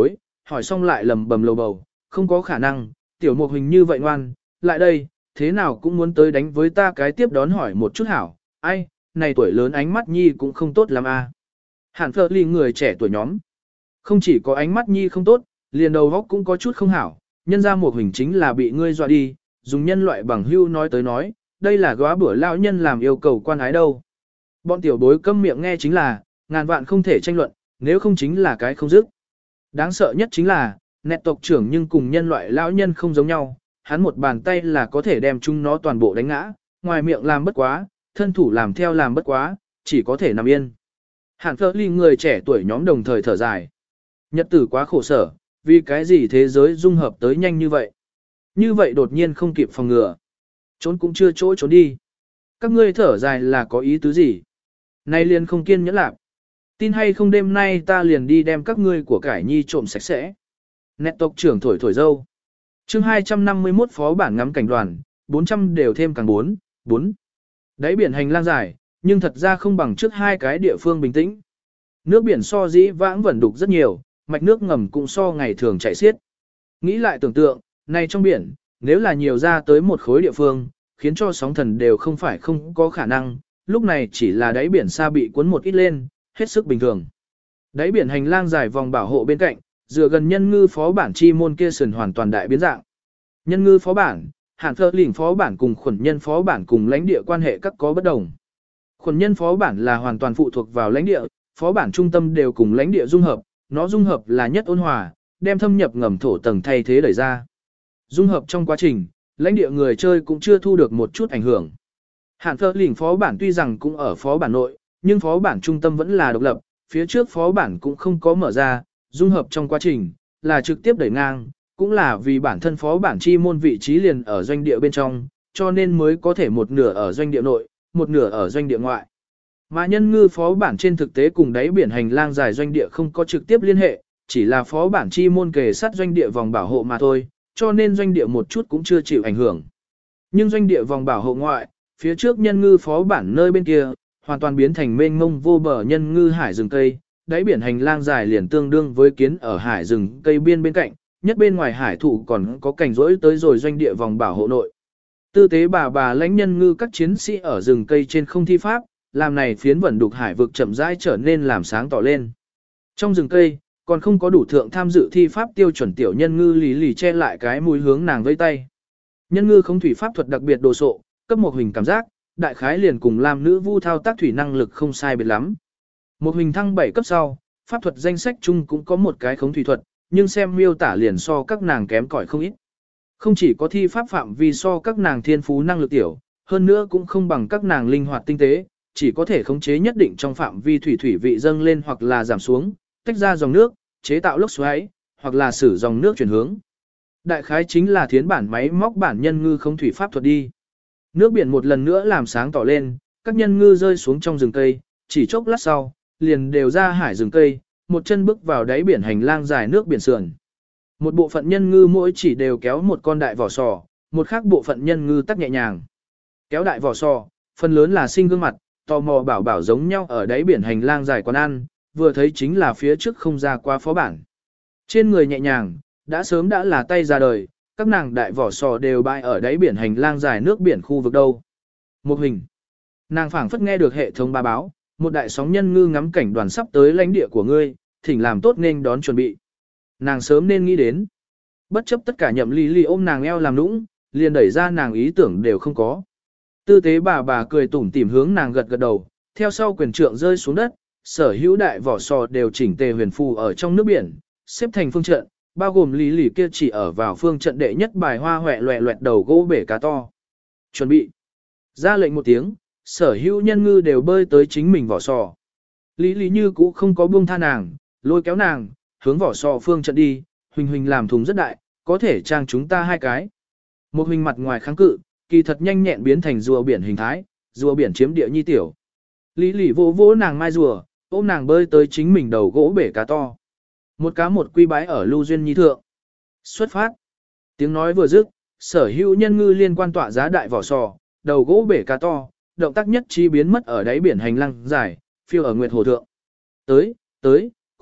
hỏi xong lại lầm bầm lầu bầu, không có khả năng, tiểu mục hình như vậy ngoan, lại đây, thế nào cũng muốn tới đánh với ta cái tiếp đón hỏi một chút hảo, ai, này tuổi lớn ánh mắt nhi cũng không tốt lắm à. Hàn Phở Ly người trẻ tuổi nhóm, không chỉ có ánh mắt nhi không tốt, liền đầu góc cũng có chút không hảo, nhân ra một hình chính là bị ngươi dọa đi, dùng nhân loại bằng hưu nói tới nói, đây là góa bữa lão nhân làm yêu cầu quan ái đâu. Bọn tiểu bối câm miệng nghe chính là, ngàn vạn không thể tranh luận, nếu không chính là cái không dứt. Đáng sợ nhất chính là, nẹt tộc trưởng nhưng cùng nhân loại lão nhân không giống nhau, hắn một bàn tay là có thể đem chúng nó toàn bộ đánh ngã, ngoài miệng làm bất quá, thân thủ làm theo làm bất quá, chỉ có thể nằm yên. Hàn Phở Ly người trẻ tuổi nhóm đồng thời thở dài. Nhật tử quá khổ sở, vì cái gì thế giới dung hợp tới nhanh như vậy. Như vậy đột nhiên không kịp phòng ngừa. Trốn cũng chưa chỗ trốn đi. Các ngươi thở dài là có ý tứ gì? Nay liền không kiên nhẫn lạc. Tin hay không đêm nay ta liền đi đem các ngươi của cải nhi trộm sạch sẽ. Nét tộc trưởng thổi thổi dâu. chương hai trăm năm mươi mốt phó bản ngắm cảnh đoàn, bốn trăm đều thêm càng bốn, bốn. Đáy biển hành lang dài, nhưng thật ra không bằng trước hai cái địa phương bình tĩnh. Nước biển so dĩ vãng vẩn đục rất nhiều, mạch nước ngầm cũng so ngày thường chảy xiết. Nghĩ lại tưởng tượng, này trong biển, nếu là nhiều ra tới một khối địa phương, khiến cho sóng thần đều không phải không có khả năng, lúc này chỉ là đáy biển xa bị cuốn một ít lên, hết sức bình thường. Đáy biển hành lang dài vòng bảo hộ bên cạnh, dựa gần nhân ngư phó bản chi môn kia sườn hoàn toàn đại biến dạng. Nhân ngư phó bản, Hàn Phở Lĩnh phó bản cùng khuẩn nhân phó bản cùng lãnh địa quan hệ các có bất đồng. Khuẩn nhân phó bản là hoàn toàn phụ thuộc vào lãnh địa, phó bản trung tâm đều cùng lãnh địa dung hợp, nó dung hợp là nhất ôn hòa, đem thâm nhập ngầm thổ tầng thay thế đẩy ra. Dung hợp trong quá trình, lãnh địa người chơi cũng chưa thu được một chút ảnh hưởng. Hàn Phở Lĩnh phó bản tuy rằng cũng ở phó bản nội, nhưng phó bản trung tâm vẫn là độc lập, phía trước phó bản cũng không có mở ra, dung hợp trong quá trình, là trực tiếp đẩy ngang, cũng là vì bản thân phó bản chi môn vị trí liền ở doanh địa bên trong, cho nên mới có thể một nửa ở doanh địa nội, một nửa ở doanh địa ngoại. Mà nhân ngư phó bản trên thực tế cùng đáy biển hành lang dài doanh địa không có trực tiếp liên hệ, chỉ là phó bản chi môn kề sát doanh địa vòng bảo hộ mà thôi, cho nên doanh địa một chút cũng chưa chịu ảnh hưởng. Nhưng doanh địa vòng bảo hộ ngoại, phía trước nhân ngư phó bản nơi bên kia, hoàn toàn biến thành mênh mông vô bờ nhân ngư hải rừng cây, đáy biển hành lang dài liền tương đương với kiến ở hải rừng cây biên bên cạnh, nhất bên ngoài hải thụ còn có cảnh rỗi tới rồi doanh địa vòng bảo hộ nội. Tư tế bà bà lãnh nhân ngư các chiến sĩ ở rừng cây trên không thi pháp, làm này phiến vẩn đục hải vực chậm rãi trở nên làm sáng tỏ lên. Trong rừng cây, còn không có đủ thượng tham dự thi pháp tiêu chuẩn tiểu nhân ngư lì lì che lại cái mũi hướng nàng vây tay. Nhân ngư không thủy pháp thuật đặc biệt đồ sộ, cấp một hình cảm giác, đại khái liền cùng làm nữ vu thao tác thủy năng lực không sai biệt lắm. Một hình thăng bảy cấp sau, pháp thuật danh sách chung cũng có một cái khống thủy thuật, nhưng xem miêu tả liền so các nàng kém cỏi không ít. Không chỉ có thi pháp phạm vi so các nàng thiên phú năng lực tiểu, hơn nữa cũng không bằng các nàng linh hoạt tinh tế, chỉ có thể khống chế nhất định trong phạm vi thủy thủy vị dâng lên hoặc là giảm xuống, tách ra dòng nước, chế tạo lốc xoáy, hoặc là sử dòng nước chuyển hướng. Đại khái chính là thiến bản máy móc bản nhân ngư không thủy pháp thuật đi. Nước biển một lần nữa làm sáng tỏ lên, các nhân ngư rơi xuống trong rừng cây, chỉ chốc lát sau, liền đều ra hải rừng cây, một chân bước vào đáy biển hành lang dài nước biển sườn. Một bộ phận nhân ngư mỗi chỉ đều kéo một con đại vỏ sò, một khác bộ phận nhân ngư tắc nhẹ nhàng. Kéo đại vỏ sò, phần lớn là sinh gương mặt, tò mò bảo bảo giống nhau ở đáy biển hành lang dài quán ăn, vừa thấy chính là phía trước không ra qua phó bản. Trên người nhẹ nhàng, đã sớm đã là tay ra đời, các nàng đại vỏ sò đều bại ở đáy biển hành lang dài nước biển khu vực đâu. Một hình. Nàng phảng phất nghe được hệ thống ba báo, một đại sóng nhân ngư ngắm cảnh đoàn sắp tới lãnh địa của ngươi, thỉnh làm tốt nên đón chuẩn bị. Nàng sớm nên nghĩ đến. Bất chấp tất cả nhậm ly ly ôm nàng eo làm nũng, liền đẩy ra nàng ý tưởng đều không có. Tư tế bà bà cười tủm tỉm hướng nàng gật gật đầu, theo sau quyền trượng rơi xuống đất, sở hữu đại vỏ sò đều chỉnh tề huyền phù ở trong nước biển, xếp thành phương trận, bao gồm lý lì kia chỉ ở vào phương trận đệ nhất bài hoa hoẹ loẹ loẹt đầu gỗ bể cá to. Chuẩn bị. Ra lệnh một tiếng, sở hữu nhân ngư đều bơi tới chính mình vỏ sò. Lý lý như cũ không có buông tha nàng, lôi kéo nàng, hướng vỏ sò phương trận đi, huỳnh huỳnh làm thùng rất đại, có thể trang chúng ta hai cái. Một huỳnh mặt ngoài kháng cự, kỳ thật nhanh nhẹn biến thành rùa biển hình thái, rùa biển chiếm địa nhi tiểu. Lý lý vỗ vỗ nàng mai rùa, ôm nàng bơi tới chính mình đầu gỗ bể cá to. Một cá một quy bái ở lưu duyên nhi thượng. Xuất phát. Tiếng nói vừa dứt, sở hữu nhân ngư liên quan tọa giá đại vỏ sò, đầu gỗ bể cá to, động tác nhất chi biến mất ở đáy biển hành lang dài, phiêu ở nguyệt hồ thượng. Tới, tới,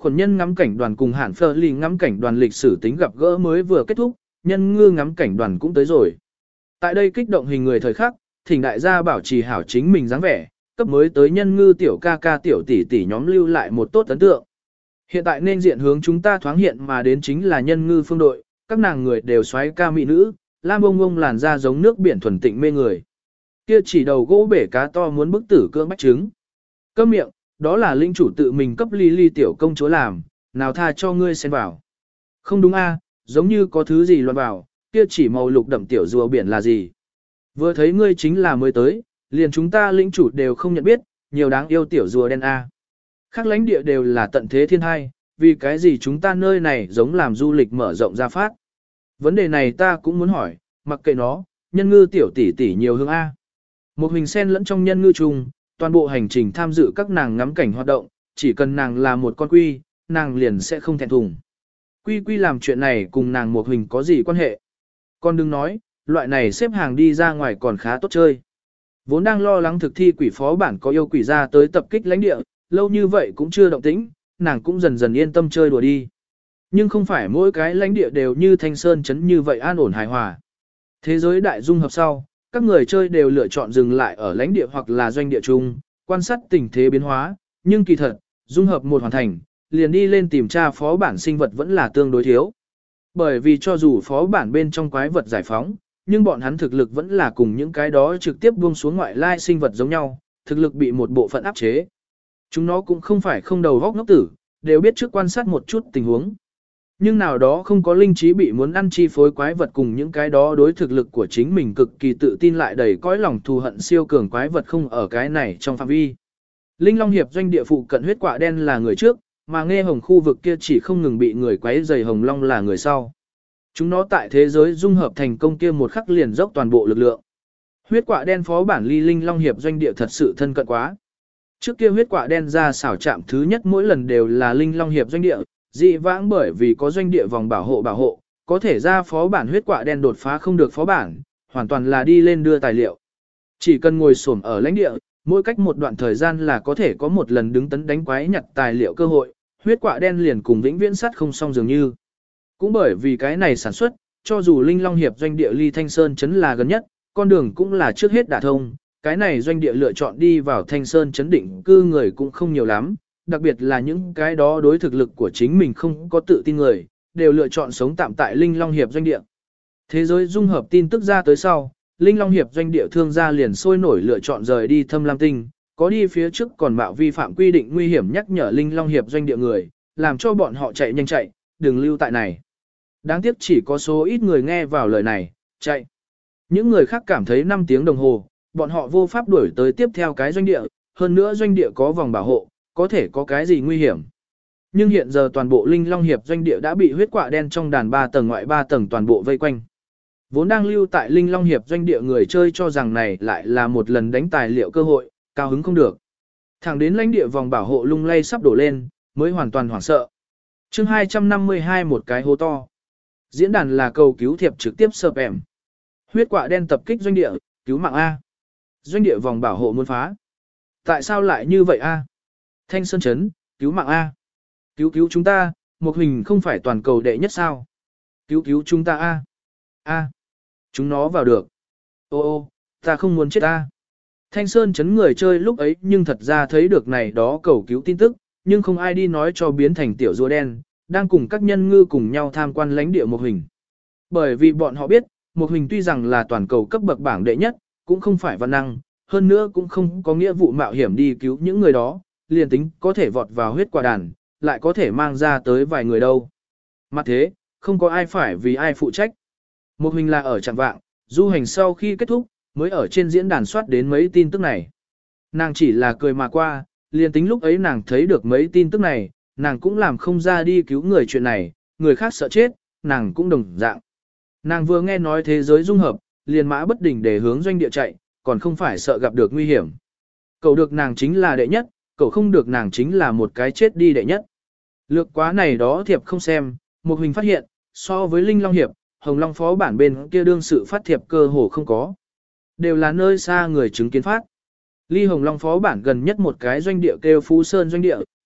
Khuẩn nhân ngắm cảnh đoàn cùng Hạn Phơ Ly ngắm cảnh đoàn lịch sử tính gặp gỡ mới vừa kết thúc, nhân ngư ngắm cảnh đoàn cũng tới rồi. Tại đây kích động hình người thời khắc, thỉnh đại gia bảo trì hảo chính mình dáng vẻ, cấp mới tới nhân ngư tiểu ca ca tiểu tỷ tỷ nhóm lưu lại một tốt ấn tượng. Hiện tại nên diện hướng chúng ta thoáng hiện mà đến chính là nhân ngư phương đội, các nàng người đều xoáy ca mỹ nữ, lam bông bông làn da giống nước biển thuần tịnh mê người. Kia chỉ đầu gỗ bể cá to muốn bức tử cưỡng bách trứng. Câm miệng, đó là linh chủ tự mình cấp ly ly tiểu công chúa làm, nào tha cho ngươi xen vào. Không đúng a, giống như có thứ gì loạn vào, kia chỉ màu lục đậm tiểu rùa biển là gì. Vừa thấy ngươi chính là mới tới, liền chúng ta lĩnh chủ đều không nhận biết, nhiều đáng yêu tiểu rùa đen a. Khác lãnh địa đều là tận thế thiên hai, vì cái gì chúng ta nơi này giống làm du lịch mở rộng ra phát. Vấn đề này ta cũng muốn hỏi, mặc kệ nó, nhân ngư tiểu tỷ tỷ nhiều hương a. Một hình sen lẫn trong nhân ngư chung, toàn bộ hành trình tham dự các nàng ngắm cảnh hoạt động, chỉ cần nàng là một con quy, nàng liền sẽ không thẹn thùng. Quy quy làm chuyện này cùng nàng một hình có gì quan hệ. Con đừng nói, loại này xếp hàng đi ra ngoài còn khá tốt chơi. Vốn đang lo lắng thực thi quỷ phó bản có yêu quỷ ra tới tập kích lãnh địa, lâu như vậy cũng chưa động tĩnh, nàng cũng dần dần yên tâm chơi đùa đi. Nhưng không phải mỗi cái lãnh địa đều như Thanh Sơn Trấn như vậy an ổn hài hòa. Thế giới đại dung hợp sau, các người chơi đều lựa chọn dừng lại ở lãnh địa hoặc là doanh địa chung, quan sát tình thế biến hóa, nhưng kỳ thật, dung hợp một hoàn thành, liền đi lên tìm tra phó bản sinh vật vẫn là tương đối thiếu. Bởi vì cho dù phó bản bên trong quái vật giải phóng, nhưng bọn hắn thực lực vẫn là cùng những cái đó trực tiếp buông xuống ngoại lai sinh vật giống nhau, thực lực bị một bộ phận áp chế. Chúng nó cũng không phải không đầu góc ngốc tử, đều biết trước quan sát một chút tình huống. Nhưng nào đó không có linh trí bị muốn ăn chi phối quái vật cùng những cái đó đối thực lực của chính mình cực kỳ tự tin lại đầy cõi lòng thù hận siêu cường quái vật không ở cái này trong phạm vi. Linh Long Hiệp doanh địa phụ cận huyết quạ đen là người trước, mà nghe hồng khu vực kia chỉ không ngừng bị người quấy rầy hồng long là người sau. Chúng nó tại thế giới dung hợp thành công kia một khắc liền dốc toàn bộ lực lượng. Huyết quạ đen phó bản ly Linh Long Hiệp doanh địa thật sự thân cận quá. Trước kia huyết quạ đen ra xảo trạm thứ nhất mỗi lần đều là Linh Long Hiệp doanh địa, dị vãng bởi vì có doanh địa vòng bảo hộ bảo hộ, có thể ra phó bản huyết quạ đen đột phá không được phó bản, hoàn toàn là đi lên đưa tài liệu. Chỉ cần ngồi xổm ở lãnh địa, mỗi cách một đoạn thời gian là có thể có một lần đứng tấn đánh quái nhặt tài liệu cơ hội, huyết quạ đen liền cùng vĩnh viễn sắt không song dường như. Cũng bởi vì cái này sản xuất, cho dù Linh Long Hiệp doanh địa ly Thanh Sơn Trấn là gần nhất, con đường cũng là trước hết đả thông, cái này doanh địa lựa chọn đi vào Thanh Sơn Trấn định cư người cũng không nhiều lắm, đặc biệt là những cái đó đối thực lực của chính mình không có tự tin người, đều lựa chọn sống tạm tại Linh Long Hiệp doanh địa. Thế giới dung hợp tin tức ra tới sau, Linh Long Hiệp doanh địa thương gia liền sôi nổi lựa chọn rời đi Thâm Lam Tinh, có đi phía trước còn bạo vi phạm quy định nguy hiểm nhắc nhở Linh Long Hiệp doanh địa người, làm cho bọn họ chạy nhanh chạy, đừng lưu tại này. Đáng tiếc chỉ có số ít người nghe vào lời này, chạy. Những người khác cảm thấy năm tiếng đồng hồ, bọn họ vô pháp đuổi tới tiếp theo cái doanh địa, hơn nữa doanh địa có vòng bảo hộ, có thể có cái gì nguy hiểm. Nhưng hiện giờ toàn bộ Linh Long Hiệp doanh địa đã bị huyết quạ đen trong đàn ba tầng ngoại ba tầng toàn bộ vây quanh. Vốn đang lưu tại Linh Long Hiệp doanh địa người chơi cho rằng này lại là một lần đánh tài liệu cơ hội, cao hứng không được. Thẳng đến lãnh địa vòng bảo hộ lung lay sắp đổ lên, mới hoàn toàn hoảng sợ. chương hai trăm năm mươi hai một cái hố to. Diễn đàn là cầu cứu thiệp trực tiếp sợp ẻm. Huyết quạ đen tập kích doanh địa, cứu mạng A. Doanh địa vòng bảo hộ muốn phá. Tại sao lại như vậy A? Thanh Sơn Trấn, cứu mạng A. Cứu cứu chúng ta, một hình không phải toàn cầu đệ nhất sao? Cứu cứu chúng ta A. A. Chúng nó vào được. Ô ô, ta không muốn chết A. Thanh Sơn Trấn người chơi lúc ấy nhưng thật ra thấy được này đó cầu cứu tin tức, nhưng không ai đi nói cho biến thành tiểu rùa đen, đang cùng các nhân ngư cùng nhau tham quan lãnh địa một hình. Bởi vì bọn họ biết, một hình tuy rằng là toàn cầu cấp bậc bảng đệ nhất, cũng không phải văn năng, hơn nữa cũng không có nghĩa vụ mạo hiểm đi cứu những người đó, liền tính có thể vọt vào huyết quả đàn, lại có thể mang ra tới vài người đâu. Mặt thế, không có ai phải vì ai phụ trách. Một hình là ở trạng vạng, du hành sau khi kết thúc, mới ở trên diễn đàn soát đến mấy tin tức này. Nàng chỉ là cười mà qua, liền tính lúc ấy nàng thấy được mấy tin tức này, nàng cũng làm không ra đi cứu người chuyện này, người khác sợ chết, nàng cũng đồng dạng. Nàng vừa nghe nói thế giới dung hợp, liền mã bất định để hướng doanh địa chạy, còn không phải sợ gặp được nguy hiểm. Cậu được nàng chính là đệ nhất, cậu không được nàng chính là một cái chết đi đệ nhất. Lược quá này đó thiệp không xem, một hình phát hiện, so với Linh Long Hiệp, Hồng Long phó bản bên kia đương sự phát thiệp cơ hồ không có. Đều là nơi xa người chứng kiến phát. Ly Hồng Long phó bản gần nhất một cái doanh địa kêu Phú Sơn doanh địa,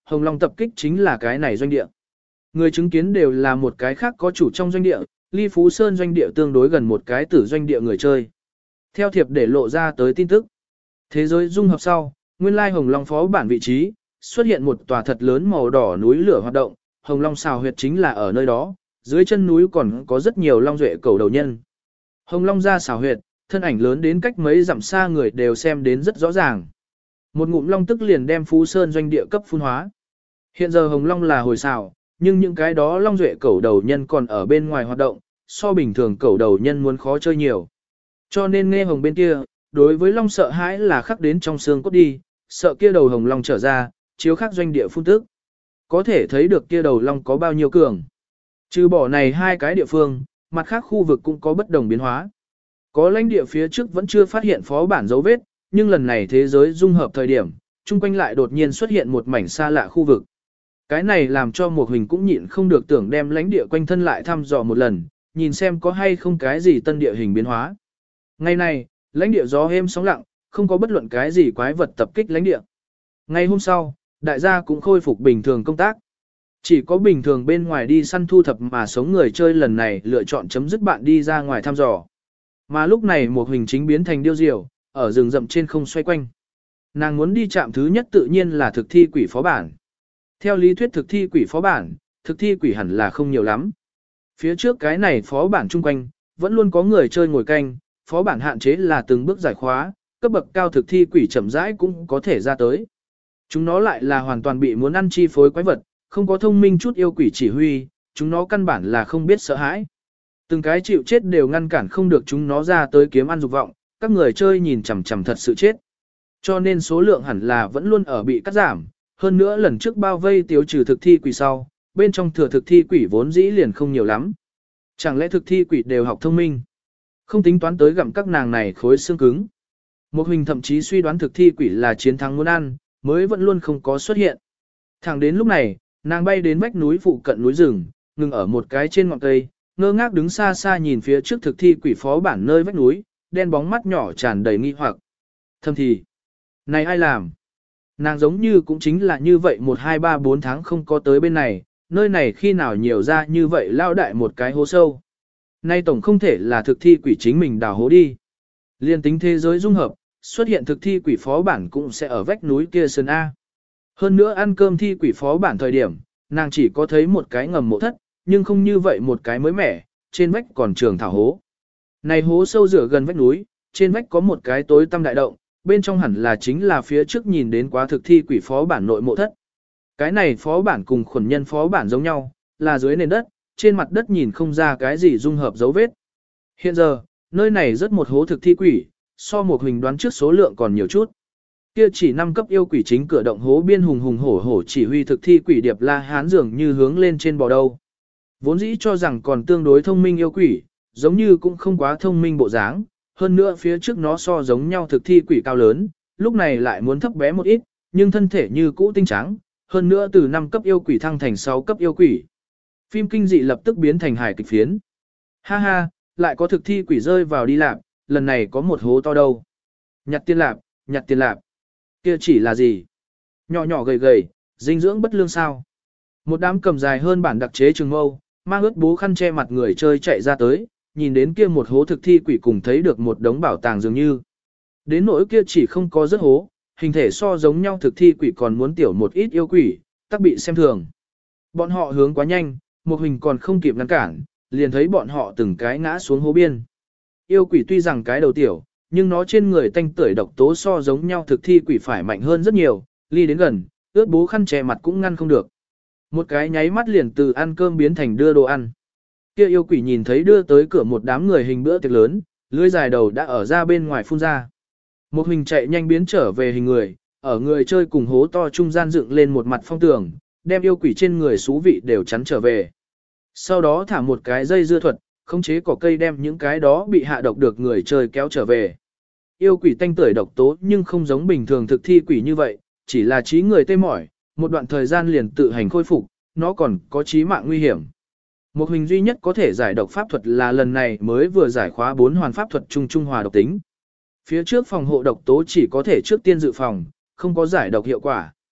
Hồng Long tập kích chính là cái này doanh địa. Người chứng kiến đều là một cái khác có chủ trong doanh địa, Ly Phú Sơn doanh địa tương đối gần một cái tử doanh địa người chơi. Theo thiệp để lộ ra tới tin tức. Thế giới dung hợp sau, nguyên lai Hồng Long phó bản vị trí, xuất hiện một tòa thật lớn màu đỏ núi lửa hoạt động, Hồng Long xào huyệt chính là ở nơi đó, dưới chân núi còn có rất nhiều long duệ cầu đầu nhân. Hồng Long ra xào huyệt, thân ảnh lớn đến cách mấy dặm xa người đều xem đến rất rõ ràng. Một ngụm long tức liền đem Phú Sơn doanh địa cấp phun hóa. Hiện giờ Hồng Long là hồi xào, nhưng những cái đó long duệ cầu đầu nhân còn ở bên ngoài hoạt động, so bình thường cầu đầu nhân muốn khó chơi nhiều. Cho nên nghe Hồng bên kia, đối với long sợ hãi là khắc đến trong xương cốt đi, sợ kia đầu Hồng Long trở ra, chiếu khắc doanh địa phun tức. Có thể thấy được kia đầu long có bao nhiêu cường. Trừ bỏ này hai cái địa phương, mặt khác khu vực cũng có bất đồng biến hóa. Có lãnh địa phía trước vẫn chưa phát hiện phó bản dấu vết, nhưng lần này thế giới dung hợp thời điểm, chung quanh lại đột nhiên xuất hiện một mảnh xa lạ khu vực. Cái này làm cho một hình cũng nhịn không được tưởng đem lãnh địa quanh thân lại thăm dò một lần, nhìn xem có hay không cái gì tân địa hình biến hóa. Ngày này, lãnh địa gió êm sóng lặng, không có bất luận cái gì quái vật tập kích lãnh địa. Ngày hôm sau, đại gia cũng khôi phục bình thường công tác. Chỉ có bình thường bên ngoài đi săn thu thập mà sống người chơi lần này lựa chọn chấm dứt bạn đi ra ngoài thăm dò. Mà lúc này một hình chính biến thành điêu diều, ở rừng rậm trên không xoay quanh. Nàng muốn đi chạm thứ nhất tự nhiên là thực thi quỷ phó bản. Theo lý thuyết thực thi quỷ phó bản, thực thi quỷ hẳn là không nhiều lắm. Phía trước cái này phó bản chung quanh, vẫn luôn có người chơi ngồi canh, phó bản hạn chế là từng bước giải khóa, cấp bậc cao thực thi quỷ chậm rãi cũng có thể ra tới. Chúng nó lại là hoàn toàn bị muốn ăn chi phối quái vật, không có thông minh chút yêu quỷ chỉ huy, chúng nó căn bản là không biết sợ hãi. Từng cái chịu chết đều ngăn cản không được chúng nó ra tới kiếm ăn dục vọng, các người chơi nhìn chằm chằm thật sự chết. Cho nên số lượng hẳn là vẫn luôn ở bị cắt giảm, hơn nữa lần trước bao vây tiêu trừ thực thi quỷ sau, bên trong thừa thực thi quỷ vốn dĩ liền không nhiều lắm. Chẳng lẽ thực thi quỷ đều học thông minh? Không tính toán tới gặm các nàng này khối xương cứng. Một hình thậm chí suy đoán thực thi quỷ là chiến thắng muốn ăn, mới vẫn luôn không có xuất hiện. Thẳng đến lúc này, nàng bay đến vách núi phụ cận núi rừng, ngừng ở một cái trên ngọn cây, ngơ ngác đứng xa xa nhìn phía trước thực thi quỷ phó bản nơi vách núi, đen bóng mắt nhỏ tràn đầy nghi hoặc. Thầm thì, này ai làm? Nàng giống như cũng chính là như vậy một hai ba bốn tháng không có tới bên này, nơi này khi nào nhiều ra như vậy lao đại một cái hố sâu. Nay tổng không thể là thực thi quỷ chính mình đào hố đi. Liên tính thế giới dung hợp, xuất hiện thực thi quỷ phó bản cũng sẽ ở vách núi kia sơn A. Hơn nữa ăn cơm thi quỷ phó bản thời điểm, nàng chỉ có thấy một cái ngầm mộ thất, nhưng không như vậy một cái mới mẻ, trên vách còn trường thảo hố. Này hố sâu rửa gần vách núi, trên vách có một cái tối tăm đại động, bên trong hẳn là chính là phía trước nhìn đến quá thực thi quỷ phó bản nội mộ thất. Cái này phó bản cùng khuẩn nhân phó bản giống nhau, là dưới nền đất, trên mặt đất nhìn không ra cái gì dung hợp dấu vết. Hiện giờ, nơi này rất một hố thực thi quỷ, so một hình đoán trước số lượng còn nhiều chút. Kia chỉ năm cấp yêu quỷ chính cửa động hố biên hùng hùng hổ hổ chỉ huy thực thi quỷ điệp la hán dường như hướng lên trên bò đâu. Vốn dĩ cho rằng còn tương đối thông minh yêu quỷ, giống như cũng không quá thông minh bộ dáng, hơn nữa phía trước nó so giống nhau thực thi quỷ cao lớn, lúc này lại muốn thấp bé một ít, nhưng thân thể như cũ tinh trắng, hơn nữa từ năm cấp yêu quỷ thăng thành sáu cấp yêu quỷ. Phim kinh dị lập tức biến thành hài kịch phiến. Ha ha, lại có thực thi quỷ rơi vào đi lạp, lần này có một hố to đâu. Nhặt tiền lạp, nhặt tiền lạp. Kia chỉ là gì? Nhỏ nhỏ gầy gầy, dinh dưỡng bất lương sao? Một đám cầm dài hơn bản đặc chế trường mâu, mang ướt bố khăn che mặt người chơi chạy ra tới, nhìn đến kia một hố thực thi quỷ cùng thấy được một đống bảo tàng dường như. Đến nỗi kia chỉ không có rất hố, hình thể so giống nhau thực thi quỷ còn muốn tiểu một ít yêu quỷ, tắc bị xem thường. Bọn họ hướng quá nhanh, một hình còn không kịp ngăn cản, liền thấy bọn họ từng cái ngã xuống hố biên. Yêu quỷ tuy rằng cái đầu tiểu, nhưng nó trên người tanh tưởi độc tố so giống nhau thực thi quỷ phải mạnh hơn rất nhiều, ly đến gần, ướt bố khăn che mặt cũng ngăn không được. Một cái nháy mắt liền từ ăn cơm biến thành đưa đồ ăn. Kia yêu quỷ nhìn thấy đưa tới cửa một đám người hình bữa tiệc lớn, lưỡi dài đầu đã ở ra bên ngoài phun ra. Một hình chạy nhanh biến trở về hình người, ở người chơi cùng hố to trung gian dựng lên một mặt phong tường, đem yêu quỷ trên người xú vị đều chắn trở về. Sau đó thả một cái dây dưa thuật, khống chế cỏ cây đem những cái đó bị hạ độc được người chơi kéo trở về. Yêu quỷ tanh tưởi độc tố nhưng không giống bình thường thực thi quỷ như vậy, chỉ là trí người tê mỏi, một đoạn thời gian liền tự hành khôi phục, nó còn có chí mạng nguy hiểm. Một hình duy nhất có thể giải độc pháp thuật là lần này mới vừa giải khóa bốn hoàn pháp thuật trung trung hòa độc tính. Phía trước phòng hộ độc tố chỉ có thể trước tiên dự phòng, không có giải độc hiệu quả.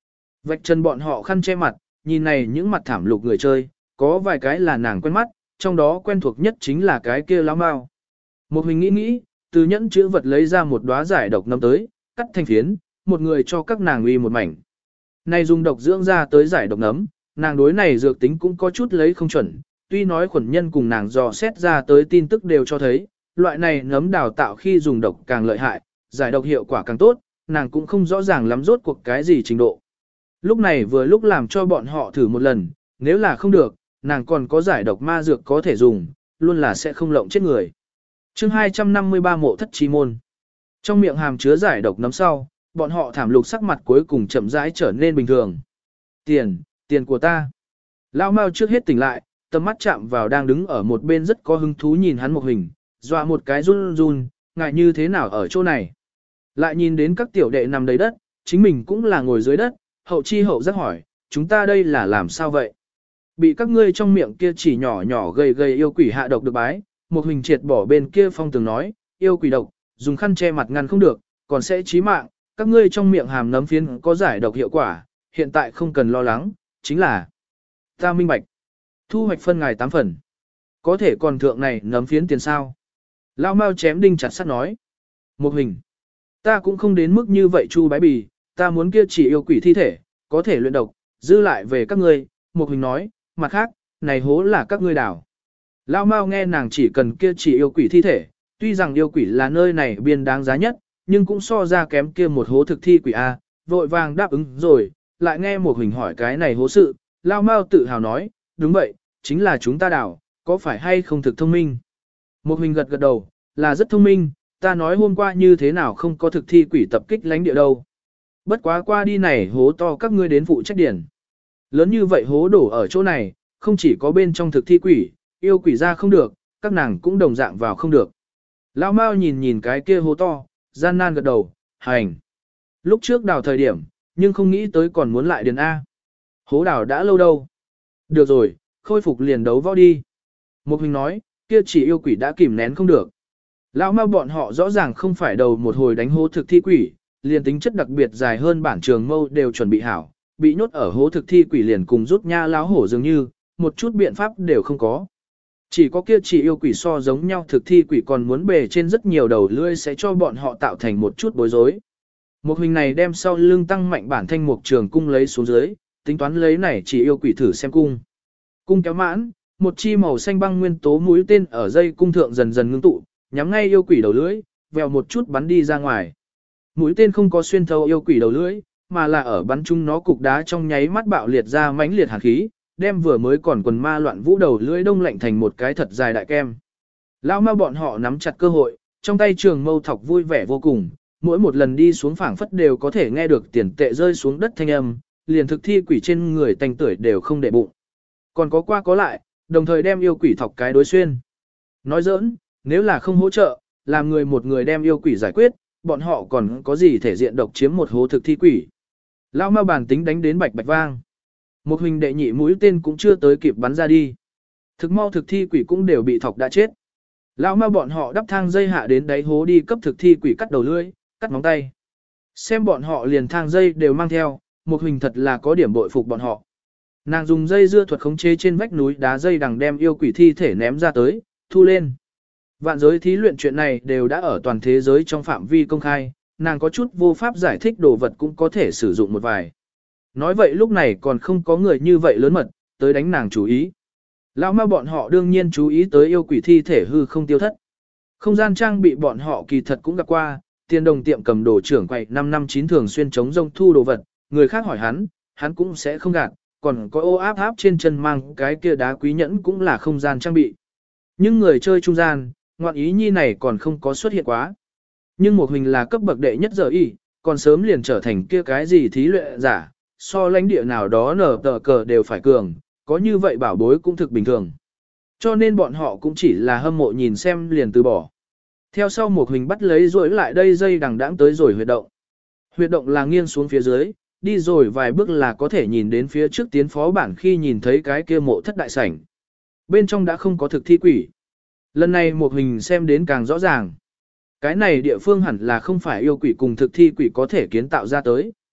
Vạch chân bọn họ khăn che mặt, nhìn này những mặt thảm lục người chơi, có vài cái là nàng quen mắt, trong đó quen thuộc nhất chính là cái kia lão mao. Một mình nghĩ nghĩ, từ nhẫn chữ vật lấy ra một đóa giải độc nấm tới, cắt thành phiến, một người cho các nàng uy một mảnh. Này dùng độc dưỡng ra tới giải độc nấm, nàng đối này dược tính cũng có chút lấy không chuẩn, tuy nói khuẩn nhân cùng nàng dò xét ra tới tin tức đều cho thấy, loại này nấm đào tạo khi dùng độc càng lợi hại, giải độc hiệu quả càng tốt, nàng cũng không rõ ràng lắm rốt cuộc cái gì trình độ. Lúc này vừa lúc làm cho bọn họ thử một lần, nếu là không được, nàng còn có giải độc ma dược có thể dùng, luôn là sẽ không lộng chết người. chương hai trăm năm mươi ba mộ thất chi môn. Trong miệng hàm chứa giải độc nấm sau, bọn họ thảm lục sắc mặt cuối cùng chậm rãi trở nên bình thường. Tiền, tiền của ta. Lão Mao trước hết tỉnh lại, tầm mắt chạm vào đang đứng ở một bên rất có hứng thú nhìn hắn một hình, dọa một cái run run, ngại như thế nào ở chỗ này. Lại nhìn đến các tiểu đệ nằm đầy đất, chính mình cũng là ngồi dưới đất, hậu chi hậu giác hỏi, chúng ta đây là làm sao vậy? Bị các ngươi trong miệng kia chỉ nhỏ nhỏ gầy gầy yêu quỷ hạ độc được bái, một hình triệt bỏ bên kia phong tường nói, yêu quỷ độc, dùng khăn che mặt ngăn không được, còn sẽ chí mạng, các ngươi trong miệng hàm nấm phiến có giải độc hiệu quả, hiện tại không cần lo lắng, chính là ta minh bạch. Thu hoạch phân ngài tám phần. Có thể còn thượng này nấm phiến tiền sao? Lão Mao chém đinh chặt sắt nói. Một hình. Ta cũng không đến mức như vậy chu bái bì, ta muốn kia chỉ yêu quỷ thi thể, có thể luyện độc, dư lại về các ngươi. Một hình nói, mặt khác, này hố là các ngươi đảo. Lão Mao nghe nàng chỉ cần kia chỉ yêu quỷ thi thể, tuy rằng yêu quỷ là nơi này biên đáng giá nhất, nhưng cũng so ra kém kia một hố thực thi quỷ A, vội vàng đáp ứng rồi, lại nghe một hình hỏi cái này hố sự, Lão Mao tự hào nói, đúng vậy, chính là chúng ta đảo, có phải hay không thực thông minh? Một hình gật gật đầu, là rất thông minh, ta nói hôm qua như thế nào không có thực thi quỷ tập kích lánh địa đâu. Bất quá qua đi này hố to các ngươi đến phụ trách điển. Lớn như vậy hố đổ ở chỗ này, không chỉ có bên trong thực thi quỷ, yêu quỷ ra không được, các nàng cũng đồng dạng vào không được. Lão Mao nhìn nhìn cái kia hố to, gian nan gật đầu, hành. Lúc trước đào thời điểm, nhưng không nghĩ tới còn muốn lại điền A. Hố đào đã lâu đâu. Được rồi, khôi phục liền đấu võ đi. Một hình nói, kia chỉ yêu quỷ đã kìm nén không được. Lão Mao bọn họ rõ ràng không phải đầu một hồi đánh hố thực thi quỷ, liền tính chất đặc biệt dài hơn bản trường mâu đều chuẩn bị hảo, bị nhốt ở hố thực thi quỷ liền cùng rút nha láo hổ dường như, một chút biện pháp đều không có. Chỉ có kia chỉ yêu quỷ so giống nhau thực thi quỷ còn muốn bề trên rất nhiều đầu lưỡi sẽ cho bọn họ tạo thành một chút bối rối. Một hình này đem sau lưng tăng mạnh bản thanh mục trường cung lấy xuống dưới, tính toán lấy này chỉ yêu quỷ thử xem cung. Cung kéo mãn, một chi màu xanh băng nguyên tố mũi tên ở dây cung thượng dần dần ngưng tụ, nhắm ngay yêu quỷ đầu lưỡi, vèo một chút bắn đi ra ngoài. Mũi tên không có xuyên thấu yêu quỷ đầu lưỡi, mà là ở bắn chung nó cục đá trong nháy mắt bạo liệt ra mãnh liệt hàn khí, đem vừa mới còn quần ma loạn vũ đầu lưỡi đông lạnh thành một cái thật dài đại kem. Lão ma bọn họ nắm chặt cơ hội, trong tay trường mâu thọc vui vẻ vô cùng, mỗi một lần đi xuống phảng phất đều có thể nghe được tiền tệ rơi xuống đất thanh âm, liền thực thi quỷ trên người tanh tuổi đều không để bụng. Còn có qua có lại, đồng thời đem yêu quỷ thọc cái đối xuyên. Nói giỡn, nếu là không hỗ trợ, làm người một người đem yêu quỷ giải quyết, bọn họ còn có gì thể diện độc chiếm một hố thực thi quỷ. Lão ma bản tính đánh đến bạch bạch vang. Một hình đệ nhị mũi tên cũng chưa tới kịp bắn ra đi. Thực mau thực thi quỷ cũng đều bị thọc đã chết. Lão ma bọn họ đắp thang dây hạ đến đáy hố đi cấp thực thi quỷ cắt đầu lưỡi, cắt móng tay. Xem bọn họ liền thang dây đều mang theo, một hình thật là có điểm bội phục bọn họ. Nàng dùng dây dưa thuật khống chế trên vách núi đá dây đằng đem yêu quỷ thi thể ném ra tới, thu lên. Vạn giới thí luyện chuyện này đều đã ở toàn thế giới trong phạm vi công khai, nàng có chút vô pháp giải thích đồ vật cũng có thể sử dụng một vài. Nói vậy lúc này còn không có người như vậy lớn mật, tới đánh nàng chú ý. Lão ma bọn họ đương nhiên chú ý tới yêu quỷ thi thể hư không tiêu thất. Không gian trang bị bọn họ kỳ thật cũng gặp qua, tiền đồng tiệm cầm đồ trưởng quậy năm năm chín thường xuyên chống rông thu đồ vật, người khác hỏi hắn, hắn cũng sẽ không gạt, còn có ô áp áp trên chân mang cái kia đá quý nhẫn cũng là không gian trang bị. Nhưng người chơi trung gian, ngoạn ý nhi này còn không có xuất hiện quá. Nhưng một hình là cấp bậc đệ nhất giờ y, còn sớm liền trở thành kia cái gì thí luyện giả, so lãnh địa nào đó nở tờ cờ đều phải cường, có như vậy bảo bối cũng thực bình thường. Cho nên bọn họ cũng chỉ là hâm mộ nhìn xem liền từ bỏ. Theo sau một hình bắt lấy rồi lại đây dây đằng đãng tới rồi huyệt động. Huyệt động là nghiêng xuống phía dưới, đi rồi vài bước là có thể nhìn đến phía trước tiến phó bản khi nhìn thấy cái kia mộ thất đại sảnh. Bên trong đã không có thực thi quỷ. Lần này một hình xem đến càng rõ ràng. Cái này địa phương hẳn là không phải yêu quỷ cùng thực thi quỷ có thể kiến tạo ra tới.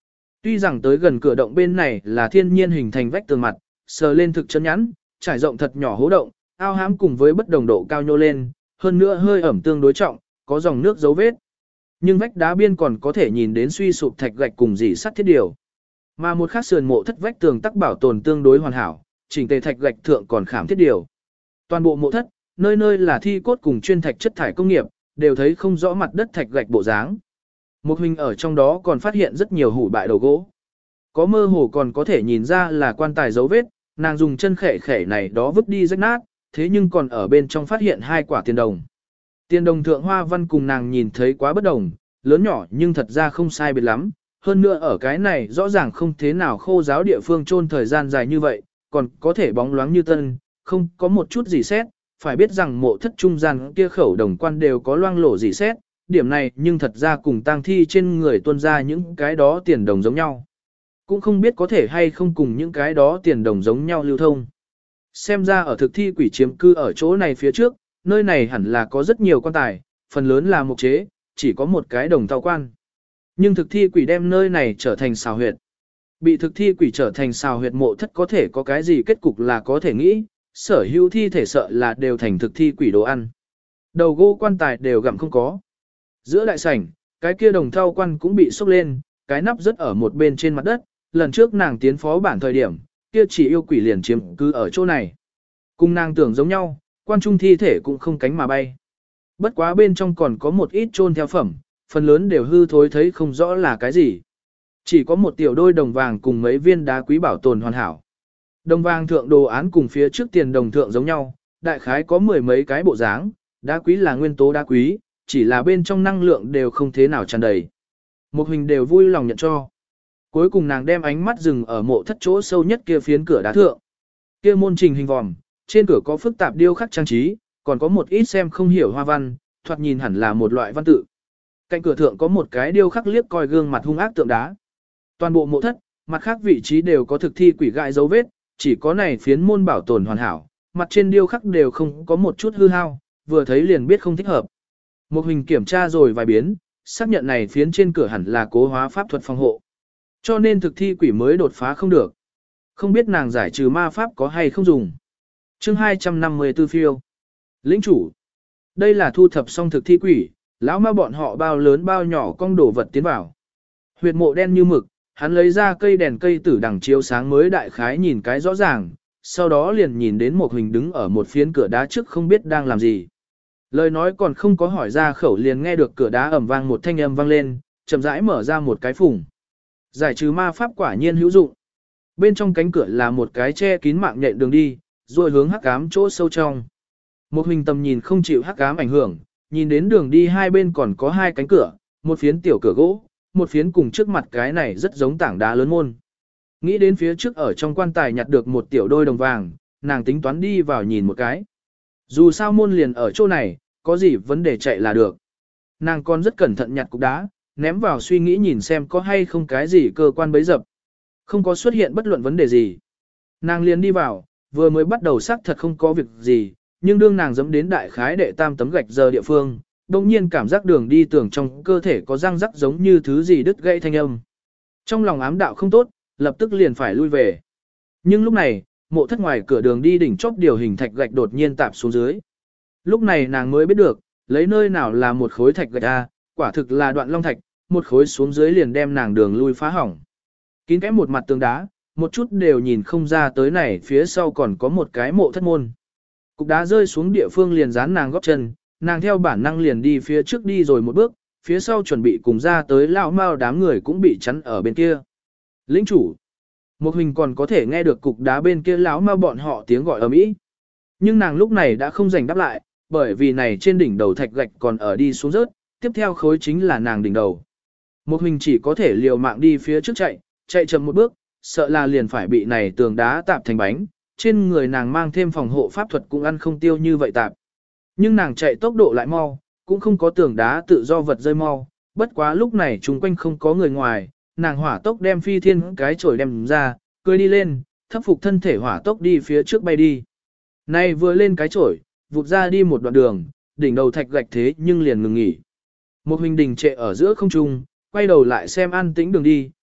Tuy rằng tới gần cửa động bên này là thiên nhiên hình thành vách tường mặt, sờ lên thực chân nhẵn, trải rộng thật nhỏ hố động, ao hãm cùng với bất đồng độ cao nhô lên, hơn nữa hơi ẩm tương đối trọng, có dòng nước dấu vết. Nhưng vách đá biên còn có thể nhìn đến suy sụp thạch gạch cùng dỉ sắt thiết điều. Mà một khác sườn mộ thất vách tường tắc bảo tồn tương đối hoàn hảo, chỉnh tề thạch gạch thượng còn khảm thiết điều. Toàn bộ mộ thất, nơi nơi là thi cốt cùng chuyên thạch chất thải công nghiệp, đều thấy không rõ mặt đất thạch gạch bộ dáng. Một hình ở trong đó còn phát hiện rất nhiều hủ bại đầu gỗ. Có mơ hồ còn có thể nhìn ra là quan tài dấu vết, nàng dùng chân khẻ khẻ này đó vứt đi rách nát, thế nhưng còn ở bên trong phát hiện hai quả tiền đồng. Tiền đồng thượng hoa văn cùng nàng nhìn thấy quá bất đồng, lớn nhỏ nhưng thật ra không sai biệt lắm, hơn nữa ở cái này rõ ràng không thế nào khô giáo địa phương chôn thời gian dài như vậy, còn có thể bóng loáng như tân, không có một chút gì xét, phải biết rằng mộ thất trung gian kia khẩu đồng quan đều có loang lổ gì xét, điểm này nhưng thật ra cùng tang thi trên người tuôn ra những cái đó tiền đồng giống nhau. Cũng không biết có thể hay không cùng những cái đó tiền đồng giống nhau lưu thông. Xem ra ở thực thi quỷ chiếm cư ở chỗ này phía trước, nơi này hẳn là có rất nhiều quan tài, phần lớn là mục chế, chỉ có một cái đồng thau quan. Nhưng thực thi quỷ đem nơi này trở thành xào huyệt. Bị thực thi quỷ trở thành xào huyệt mộ thất có thể có cái gì kết cục là có thể nghĩ, sở hữu thi thể sợ là đều thành thực thi quỷ đồ ăn. Đầu gỗ quan tài đều gặm không có. Giữa đại sảnh, cái kia đồng thau quan cũng bị sốc lên, cái nắp rất ở một bên trên mặt đất, lần trước nàng tiến phó bản thời điểm, kia chỉ yêu quỷ liền chiếm cứ ở chỗ này. Cùng nàng tưởng giống nhau, quan trung thi thể cũng không cánh mà bay. Bất quá bên trong còn có một ít chôn theo phẩm, phần lớn đều hư thối thấy không rõ là cái gì. Chỉ có một tiểu đôi đồng vàng cùng mấy viên đá quý bảo tồn hoàn hảo. Đồng vàng thượng đồ án cùng phía trước tiền đồng thượng giống nhau, đại khái có mười mấy cái bộ dáng, đá quý là nguyên tố đá quý, chỉ là bên trong năng lượng đều không thế nào tràn đầy. Một hình đều vui lòng nhận cho. Cuối cùng nàng đem ánh mắt dừng ở mộ thất chỗ sâu nhất kia phiến cửa đá thượng. Kia môn trình hình vòm, trên cửa có phức tạp điêu khắc trang trí, còn có một ít xem không hiểu hoa văn, thoạt nhìn hẳn là một loại văn tự. Cạnh cửa thượng có một cái điêu khắc liếc coi gương mặt hung ác tượng đá. Toàn bộ mộ thất, mặt khác vị trí đều có thực thi quỷ gại dấu vết, chỉ có này phiến môn bảo tồn hoàn hảo, mặt trên điêu khắc đều không có một chút hư hao, vừa thấy liền biết không thích hợp. Một hình kiểm tra rồi vài biến, xác nhận này phiến trên cửa hẳn là cố hóa pháp thuật phòng hộ. Cho nên thực thi quỷ mới đột phá không được. Không biết nàng giải trừ ma pháp có hay không dùng. Chương hai trăm năm mươi tư phiêu. Lĩnh chủ. Đây là thu thập xong thực thi quỷ, lão ma bọn họ bao lớn bao nhỏ cong đổ vật tiến vào. Huyệt mộ đen như mực, hắn lấy ra cây đèn cây tử đằng chiếu sáng mới đại khái nhìn cái rõ ràng, sau đó liền nhìn đến một hình đứng ở một phiến cửa đá trước không biết đang làm gì. Lời nói còn không có hỏi ra khẩu liền nghe được cửa đá ầm vang một thanh âm vang lên, chậm rãi mở ra một cái phủng. Giải trừ ma pháp quả nhiên hữu dụng. Bên trong cánh cửa là một cái che kín mạng nhện đường đi, rồi hướng hắc ám chỗ sâu trong. Một hình tầm nhìn không chịu hắc ám ảnh hưởng, nhìn đến đường đi hai bên còn có hai cánh cửa, một phiến tiểu cửa gỗ, một phiến cùng trước mặt cái này rất giống tảng đá lớn môn. Nghĩ đến phía trước ở trong quan tài nhặt được một tiểu đôi đồng vàng, nàng tính toán đi vào nhìn một cái. Dù sao môn liền ở chỗ này, có gì vấn đề chạy là được. Nàng còn rất cẩn thận nhặt cục đá, ném vào suy nghĩ nhìn xem có hay không cái gì cơ quan bấy dập. Không có xuất hiện bất luận vấn đề gì. Nàng liền đi vào, vừa mới bắt đầu xác thật không có việc gì, nhưng đương nàng dẫm đến đại khái đệ tam tấm gạch giờ địa phương, đồng nhiên cảm giác đường đi tưởng trong cơ thể có răng rắc giống như thứ gì đứt gãy thanh âm. Trong lòng ám đạo không tốt, lập tức liền phải lui về. Nhưng lúc này, mộ thất ngoài cửa đường đi đỉnh chóp điều hình thạch gạch đột nhiên tạp xuống dưới. Lúc này nàng mới biết được, lấy nơi nào là một khối thạch gạch A, quả thực là đoạn long thạch, một khối xuống dưới liền đem nàng đường lui phá hỏng. Kín kẽ một mặt tường đá, một chút đều nhìn không ra tới này phía sau còn có một cái mộ thất môn. Cục đá rơi xuống địa phương liền dán nàng góp chân, nàng theo bản năng liền đi phía trước đi rồi một bước, phía sau chuẩn bị cùng ra tới lão mao đám người cũng bị chắn ở bên kia. Lĩnh chủ. Một hình còn có thể nghe được cục đá bên kia lão mao bọn họ tiếng gọi ầm ĩ. Nhưng nàng lúc này đã không rảnh đáp lại, bởi vì này trên đỉnh đầu thạch gạch còn ở đi xuống rớt, tiếp theo khối chính là nàng đỉnh đầu. Một hình chỉ có thể liều mạng đi phía trước chạy, chạy chậm một bước, sợ là liền phải bị này tường đá tạp thành bánh, trên người nàng mang thêm phòng hộ pháp thuật cũng ăn không tiêu như vậy tạp. Nhưng nàng chạy tốc độ lại mau, cũng không có tường đá tự do vật rơi mau, bất quá lúc này chung quanh không có người ngoài, nàng hỏa tốc đem phi thiên cái chổi đem ra, cười đi lên, thấp phục thân thể hỏa tốc đi phía trước bay đi. Này vừa lên cái chổi, vụt ra đi một đoạn đường, đỉnh đầu thạch gạch thế nhưng liền ngừng nghỉ. Một hình đình trệ ở giữa không trung, quay đầu lại xem an tĩnh đường đi,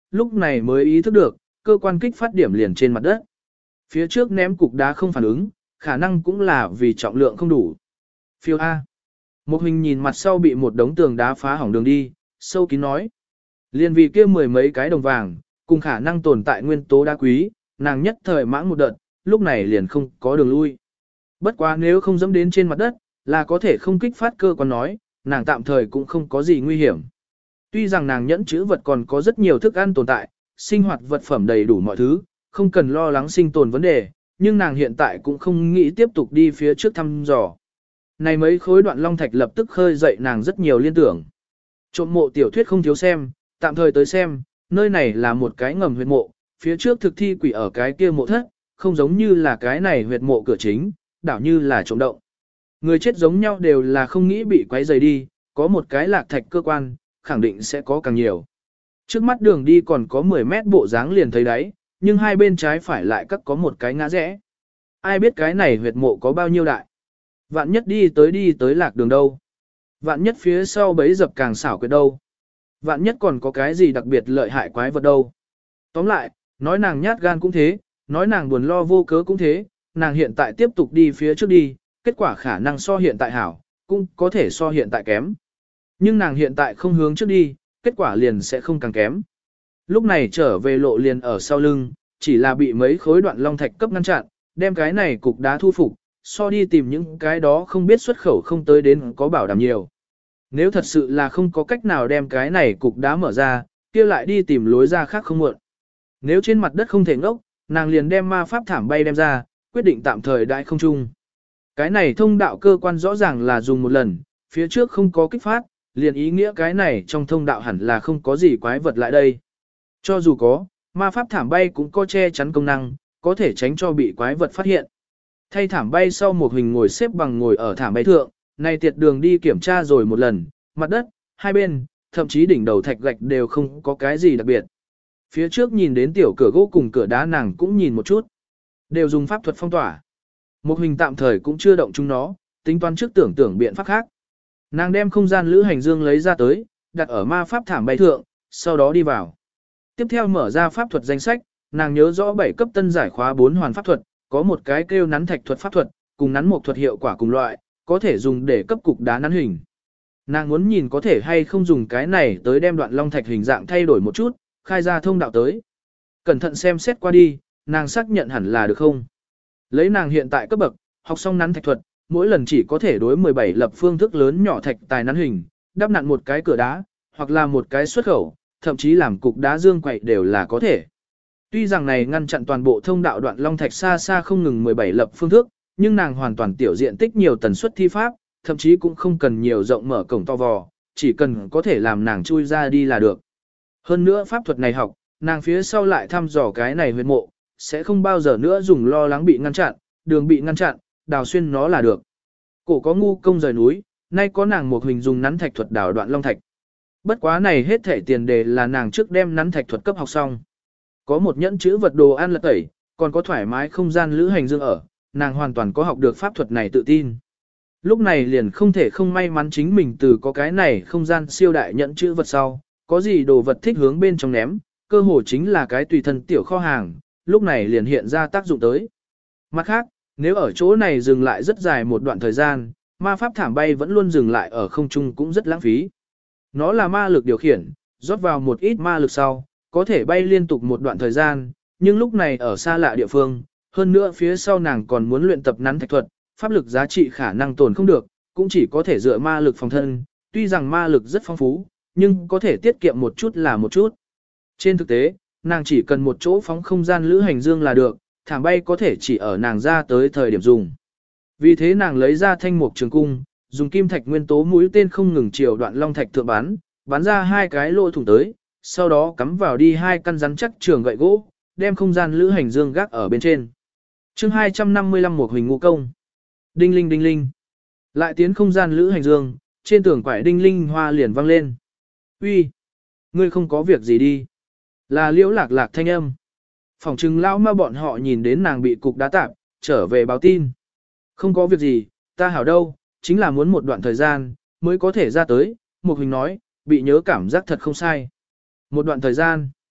lúc này mới ý thức được, cơ quan kích phát điểm liền trên mặt đất. Phía trước ném cục đá không phản ứng, khả năng cũng là vì trọng lượng không đủ. Phiêu A. Một hình nhìn mặt sau bị một đống tường đá phá hỏng đường đi, sâu kín nói. Liên vì kia mười mấy cái đồng vàng, cùng khả năng tồn tại nguyên tố đá quý, nàng nhất thời mãng một đợt, lúc này liền không có đường lui. Bất quá nếu không dẫm đến trên mặt đất, là có thể không kích phát cơ quan nói, nàng tạm thời cũng không có gì nguy hiểm. Tuy rằng nàng nhẫn chữ vật còn có rất nhiều thức ăn tồn tại, sinh hoạt vật phẩm đầy đủ mọi thứ, không cần lo lắng sinh tồn vấn đề, nhưng nàng hiện tại cũng không nghĩ tiếp tục đi phía trước thăm dò. Này mấy khối đoạn long thạch lập tức khơi dậy nàng rất nhiều liên tưởng. Trộm mộ tiểu thuyết không thiếu xem, tạm thời tới xem, nơi này là một cái ngầm huyệt mộ, phía trước thực thi quỷ ở cái kia mộ thất, không giống như là cái này huyệt mộ cửa chính, đảo như là trộm động. Người chết giống nhau đều là không nghĩ bị quấy rầy đi, có một cái lạc thạch cơ quan, khẳng định sẽ có càng nhiều. Trước mắt đường đi còn có mười mét bộ dáng liền thấy đấy, nhưng hai bên trái phải lại các có một cái ngã rẽ. Ai biết cái này huyệt mộ có bao nhiêu đại? Vạn nhất đi tới đi tới lạc đường đâu? Vạn nhất phía sau bấy dập càng xảo quyệt đâu? Vạn nhất còn có cái gì đặc biệt lợi hại quái vật đâu? Tóm lại, nói nàng nhát gan cũng thế, nói nàng buồn lo vô cớ cũng thế, nàng hiện tại tiếp tục đi phía trước đi, kết quả khả năng so hiện tại hảo, cũng có thể so hiện tại kém. Nhưng nàng hiện tại không hướng trước đi, kết quả liền sẽ không càng kém. Lúc này trở về lộ liền ở sau lưng, chỉ là bị mấy khối đoạn long thạch cấp ngăn chặn, đem cái này cục đá thu phục, so đi tìm những cái đó không biết xuất khẩu không tới đến có bảo đảm nhiều. Nếu thật sự là không có cách nào đem cái này cục đá mở ra, kia lại đi tìm lối ra khác không muộn. Nếu trên mặt đất không thể ngốc, nàng liền đem ma pháp thảm bay đem ra, quyết định tạm thời đại không chung. Cái này thông đạo cơ quan rõ ràng là dùng một lần, phía trước không có kích phát, liền ý nghĩa cái này trong thông đạo hẳn là không có gì quái vật lại đây. Cho dù có, ma pháp thảm bay cũng có che chắn công năng, có thể tránh cho bị quái vật phát hiện. Thay thảm bay sau một hình ngồi xếp bằng ngồi ở thảm bay thượng, này tiệt đường đi kiểm tra rồi một lần, mặt đất, hai bên, thậm chí đỉnh đầu thạch gạch đều không có cái gì đặc biệt. Phía trước nhìn đến tiểu cửa gỗ cùng cửa đá nàng cũng nhìn một chút. Đều dùng pháp thuật phong tỏa. Một hình tạm thời cũng chưa động chúng nó, tính toán trước tưởng tưởng biện pháp khác. Nàng đem không gian lữ hành dương lấy ra tới, đặt ở ma pháp thảm bay thượng, sau đó đi vào. Tiếp theo mở ra pháp thuật danh sách, nàng nhớ rõ bảy cấp tân giải khóa bốn hoàn pháp thuật, có một cái kêu nắn thạch thuật pháp thuật, cùng nắn một thuật hiệu quả cùng loại, có thể dùng để cấp cục đá nắn hình. Nàng muốn nhìn có thể hay không dùng cái này tới đem đoạn long thạch hình dạng thay đổi một chút, khai ra thông đạo tới. Cẩn thận xem xét qua đi, nàng xác nhận hẳn là được không. Lấy nàng hiện tại cấp bậc, học xong nắn thạch thuật, mỗi lần chỉ có thể đối mười bảy lập phương thức lớn nhỏ thạch tài nắn hình, đắp nặn một cái cửa đá, hoặc là một cái xuất khẩu, thậm chí làm cục đá dương quậy đều là có thể. Tuy rằng này ngăn chặn toàn bộ thông đạo đoạn long thạch xa xa không ngừng mười bảy lập phương thức, nhưng nàng hoàn toàn tiểu diện tích nhiều tần suất thi pháp, thậm chí cũng không cần nhiều rộng mở cổng to vò, chỉ cần có thể làm nàng chui ra đi là được. Hơn nữa pháp thuật này học, nàng phía sau lại thăm dò cái này huyệt mộ, sẽ không bao giờ nữa dùng lo lắng bị ngăn chặn, đường bị ngăn chặn, đào xuyên nó là được. Cổ có ngu công rời núi, nay có nàng một hình dùng nắn thạch thuật đào đoạn long thạch. Bất quá này hết thể tiền đề là nàng trước đem nắn thạch thuật cấp học xong. Có một nhẫn chữ vật đồ ăn lật tẩy, còn có thoải mái không gian lữ hành dương ở, nàng hoàn toàn có học được pháp thuật này tự tin. Lúc này liền không thể không may mắn chính mình từ có cái này không gian siêu đại nhẫn chữ vật sau, có gì đồ vật thích hướng bên trong ném, cơ hồ chính là cái tùy thân tiểu kho hàng, lúc này liền hiện ra tác dụng tới. Mặt khác, nếu ở chỗ này dừng lại rất dài một đoạn thời gian, ma pháp thảm bay vẫn luôn dừng lại ở không trung cũng rất lãng phí. Nó là ma lực điều khiển, rót vào một ít ma lực sau, có thể bay liên tục một đoạn thời gian, nhưng lúc này ở xa lạ địa phương, hơn nữa phía sau nàng còn muốn luyện tập nắn thạch thuật, pháp lực giá trị khả năng tồn không được, cũng chỉ có thể dựa ma lực phòng thân, tuy rằng ma lực rất phong phú, nhưng có thể tiết kiệm một chút là một chút. Trên thực tế, nàng chỉ cần một chỗ phóng không gian lữ hành dương là được, thảm bay có thể chỉ ở nàng ra tới thời điểm dùng. Vì thế nàng lấy ra thanh mục trường cung, dùng kim thạch nguyên tố mũi tên không ngừng chiều đoạn long thạch thượng bắn, bắn ra hai cái lỗ thủng tới, sau đó cắm vào đi hai căn rắn chắc trường gậy gỗ, đem không gian lữ hành dương gác ở bên trên. Chương hai trăm năm mươi lăm một hình ngũ công. Đinh linh đinh linh. Lại tiến không gian lữ hành dương, trên tường quải đinh linh hoa liền vang lên. Uy, ngươi không có việc gì đi. Là liễu lạc lạc thanh âm. Phòng trừng lão ma bọn họ nhìn đến nàng bị cục đá tạp, trở về báo tin. Không có việc gì, ta hảo đâu, chính là muốn một đoạn thời gian, mới có thể ra tới, một hình nói, bị nhớ cảm giác thật không sai. Một đoạn thời gian.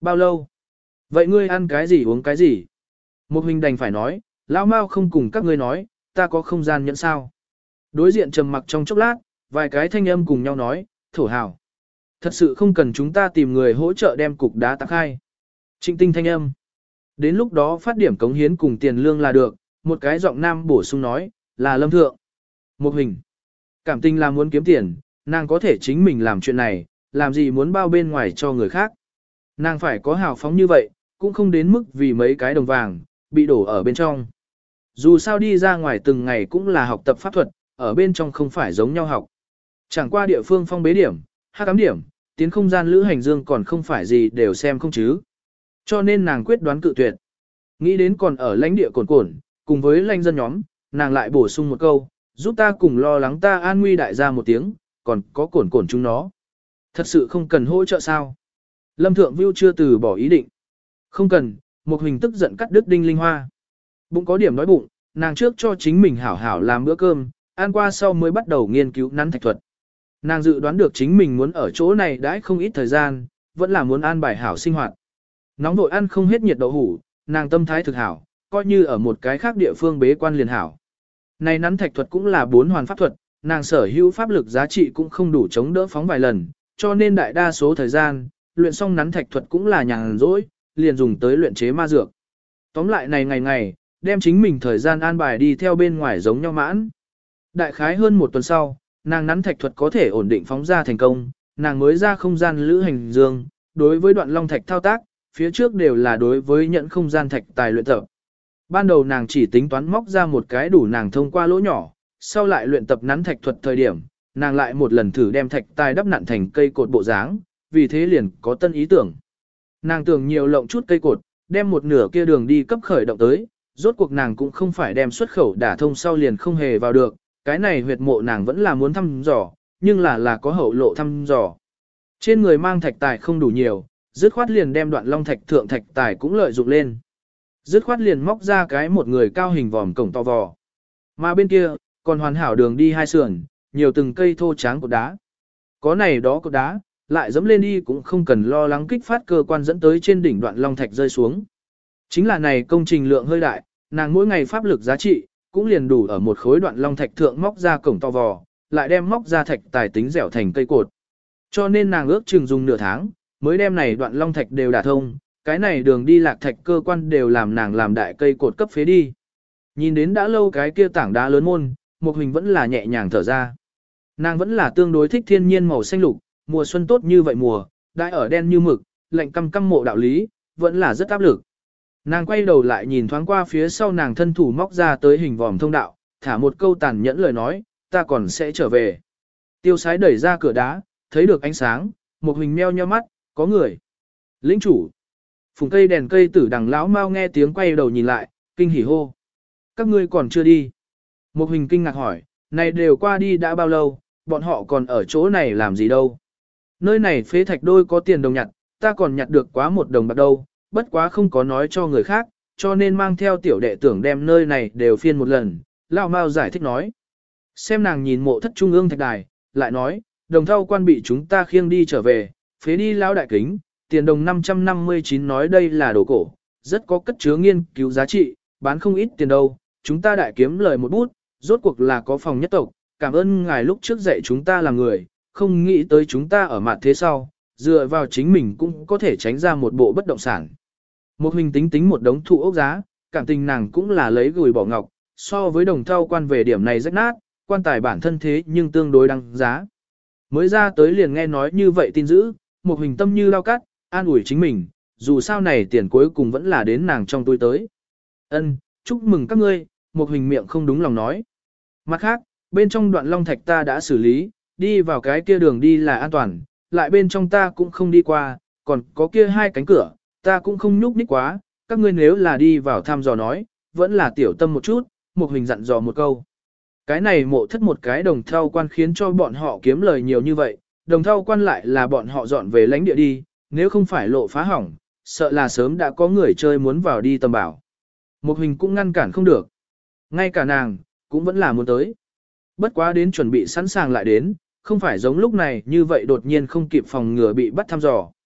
Bao lâu? Vậy ngươi ăn cái gì uống cái gì? Một huynh đành phải nói, lão Mao không cùng các ngươi nói, ta có không gian nhẫn sao. Đối diện trầm mặc trong chốc lát, vài cái thanh âm cùng nhau nói, thổ hào. Thật sự không cần chúng ta tìm người hỗ trợ đem cục đá tạc khai. Trịnh tinh thanh âm. Đến lúc đó phát điểm cống hiến cùng tiền lương là được, một cái giọng nam bổ sung nói, là lâm thượng. Một hình. Cảm tình là muốn kiếm tiền, nàng có thể chính mình làm chuyện này, làm gì muốn bao bên ngoài cho người khác. Nàng phải có hào phóng như vậy, cũng không đến mức vì mấy cái đồng vàng, bị đổ ở bên trong. Dù sao đi ra ngoài từng ngày cũng là học tập pháp thuật, ở bên trong không phải giống nhau học. Chẳng qua địa phương phong bế điểm, hắc ám điểm, tiến không gian lữ hành dương còn không phải gì đều xem không chứ. Cho nên nàng quyết đoán cự tuyệt. Nghĩ đến còn ở lãnh địa cồn cồn, cùng với lãnh dân nhóm, nàng lại bổ sung một câu, giúp ta cùng lo lắng ta an nguy đại gia một tiếng, còn có cồn cồn chúng nó. Thật sự không cần hỗ trợ sao? Lâm Thượng Vưu chưa từ bỏ ý định. Không cần, một hình tức giận cắt đứt đinh linh hoa. Bụng có điểm đói bụng, nàng trước cho chính mình hảo hảo làm bữa cơm, ăn qua sau mới bắt đầu nghiên cứu nắn thạch thuật. Nàng dự đoán được chính mình muốn ở chỗ này đãi không ít thời gian, vẫn là muốn an bài hảo sinh hoạt. Nóng vội ăn không hết nhiệt đậu hủ, nàng tâm thái thực hảo, coi như ở một cái khác địa phương bế quan liền hảo. Này nắn thạch thuật cũng là bốn hoàn pháp thuật, nàng sở hữu pháp lực giá trị cũng không đủ chống đỡ phóng vài lần, cho nên đại đa số thời gian, luyện xong nắn thạch thuật cũng là nhàn rỗi, liền dùng tới luyện chế ma dược. Tóm lại này ngày ngày, đem chính mình thời gian an bài đi theo bên ngoài giống nhau mãn. Đại khái hơn một tuần sau, nàng nắn thạch thuật có thể ổn định phóng ra thành công, nàng mới ra không gian lữ hành dương, đối với đoạn long thạch thao tác, phía trước đều là đối với nhận không gian thạch tài luyện tập. Ban đầu nàng chỉ tính toán móc ra một cái đủ nàng thông qua lỗ nhỏ, sau lại luyện tập nắn thạch thuật thời điểm, nàng lại một lần thử đem thạch tài đắp nặn thành cây cột bộ dáng, vì thế liền có tân ý tưởng. Nàng tưởng nhiều lộng chút cây cột, đem một nửa kia đường đi cấp khởi động tới, rốt cuộc nàng cũng không phải đem xuất khẩu đả thông sau liền không hề vào được, cái này huyệt mộ nàng vẫn là muốn thăm dò, nhưng là là có hậu lộ thăm dò. Trên người mang thạch tài không đủ nhiều, dứt khoát liền đem đoạn long thạch thượng thạch tài cũng lợi dụng lên. Dứt khoát liền móc ra cái một người cao hình vòm cổng to vò. Mà bên kia, còn hoàn hảo đường đi hai sườn, nhiều từng cây thô tráng cột đá. Có này đó cột đá, lại dẫm lên đi cũng không cần lo lắng kích phát cơ quan dẫn tới trên đỉnh đoạn long thạch rơi xuống. Chính là này công trình lượng hơi đại, nàng mỗi ngày pháp lực giá trị, cũng liền đủ ở một khối đoạn long thạch thượng móc ra cổng to vò, lại đem móc ra thạch tài tính dẻo thành cây cột. Cho nên nàng ước chừng dùng nửa tháng, mới đem này đoạn long thạch đều đả thông, cái này đường đi lạc thạch cơ quan đều làm nàng làm đại cây cột cấp phế đi. Nhìn đến đã lâu cái kia tảng đá lớn môn, một hình vẫn là nhẹ nhàng thở ra. Nàng vẫn là tương đối thích thiên nhiên màu xanh lục, mùa xuân tốt như vậy mùa, đại ở đen như mực, lạnh căm căm mộ đạo lý, vẫn là rất áp lực. Nàng quay đầu lại nhìn thoáng qua phía sau nàng thân thủ móc ra tới hình vòm thông đạo, thả một câu tàn nhẫn lời nói, ta còn sẽ trở về. Tiêu sái đẩy ra cửa đá, thấy được ánh sáng, một hình meo nheo mắt, có người. Lĩnh chủ. Phùng cây đèn cây tử đằng lão mau nghe tiếng quay đầu nhìn lại, kinh hỉ hô. Các ngươi còn chưa đi. Một hình kinh ngạc hỏi, này đều qua đi đã bao lâu, bọn họ còn ở chỗ này làm gì đâu. Nơi này phế thạch đôi có tiền đồng nhặt, ta còn nhặt được quá một đồng bạc đâu, bất quá không có nói cho người khác, cho nên mang theo tiểu đệ tưởng đem nơi này đều phiên một lần, lão mau giải thích nói. Xem nàng nhìn mộ thất trung ương thạch đài, lại nói, đồng thau quan bị chúng ta khiêng đi trở về, phế đi lão đại kính, tiền đồng năm trăm năm mươi chín nói đây là đồ cổ, rất có cất chứa nghiên cứu giá trị, bán không ít tiền đâu, chúng ta đại kiếm lời một bút, rốt cuộc là có phòng nhất tộc, cảm ơn ngài lúc trước dạy chúng ta làm người, không nghĩ tới chúng ta ở mặt thế sau, dựa vào chính mình cũng có thể tránh ra một bộ bất động sản. Một hình tính tính một đống thụ ốc giá, cảm tình nàng cũng là lấy gửi bỏ ngọc, so với đồng thau quan về điểm này rách nát, quan tài bản thân thế nhưng tương đối đăng giá. Mới ra tới liền nghe nói như vậy tin dữ, một hình tâm như lao cắt, an ủi chính mình, dù sao này tiền cuối cùng vẫn là đến nàng trong túi tới. Ân, chúc mừng các ngươi, một hình miệng không đúng lòng nói. Mặt khác, bên trong đoạn long thạch ta đã xử lý, đi vào cái kia đường đi là an toàn, lại bên trong ta cũng không đi qua, còn có kia hai cánh cửa, ta cũng không nhúc nhích quá, các ngươi nếu là đi vào thăm dò nói, vẫn là tiểu tâm một chút, một hình dặn dò một câu. Cái này mộ thất một cái đồng thau quan khiến cho bọn họ kiếm lời nhiều như vậy, đồng thau quan lại là bọn họ dọn về lãnh địa đi, nếu không phải lộ phá hỏng, sợ là sớm đã có người chơi muốn vào đi tầm bảo. Một hình cũng ngăn cản không được. Ngay cả nàng, cũng vẫn là muốn tới. Bất quá đến chuẩn bị sẵn sàng lại đến, không phải giống lúc này như vậy đột nhiên không kịp phòng ngừa bị bắt thăm dò.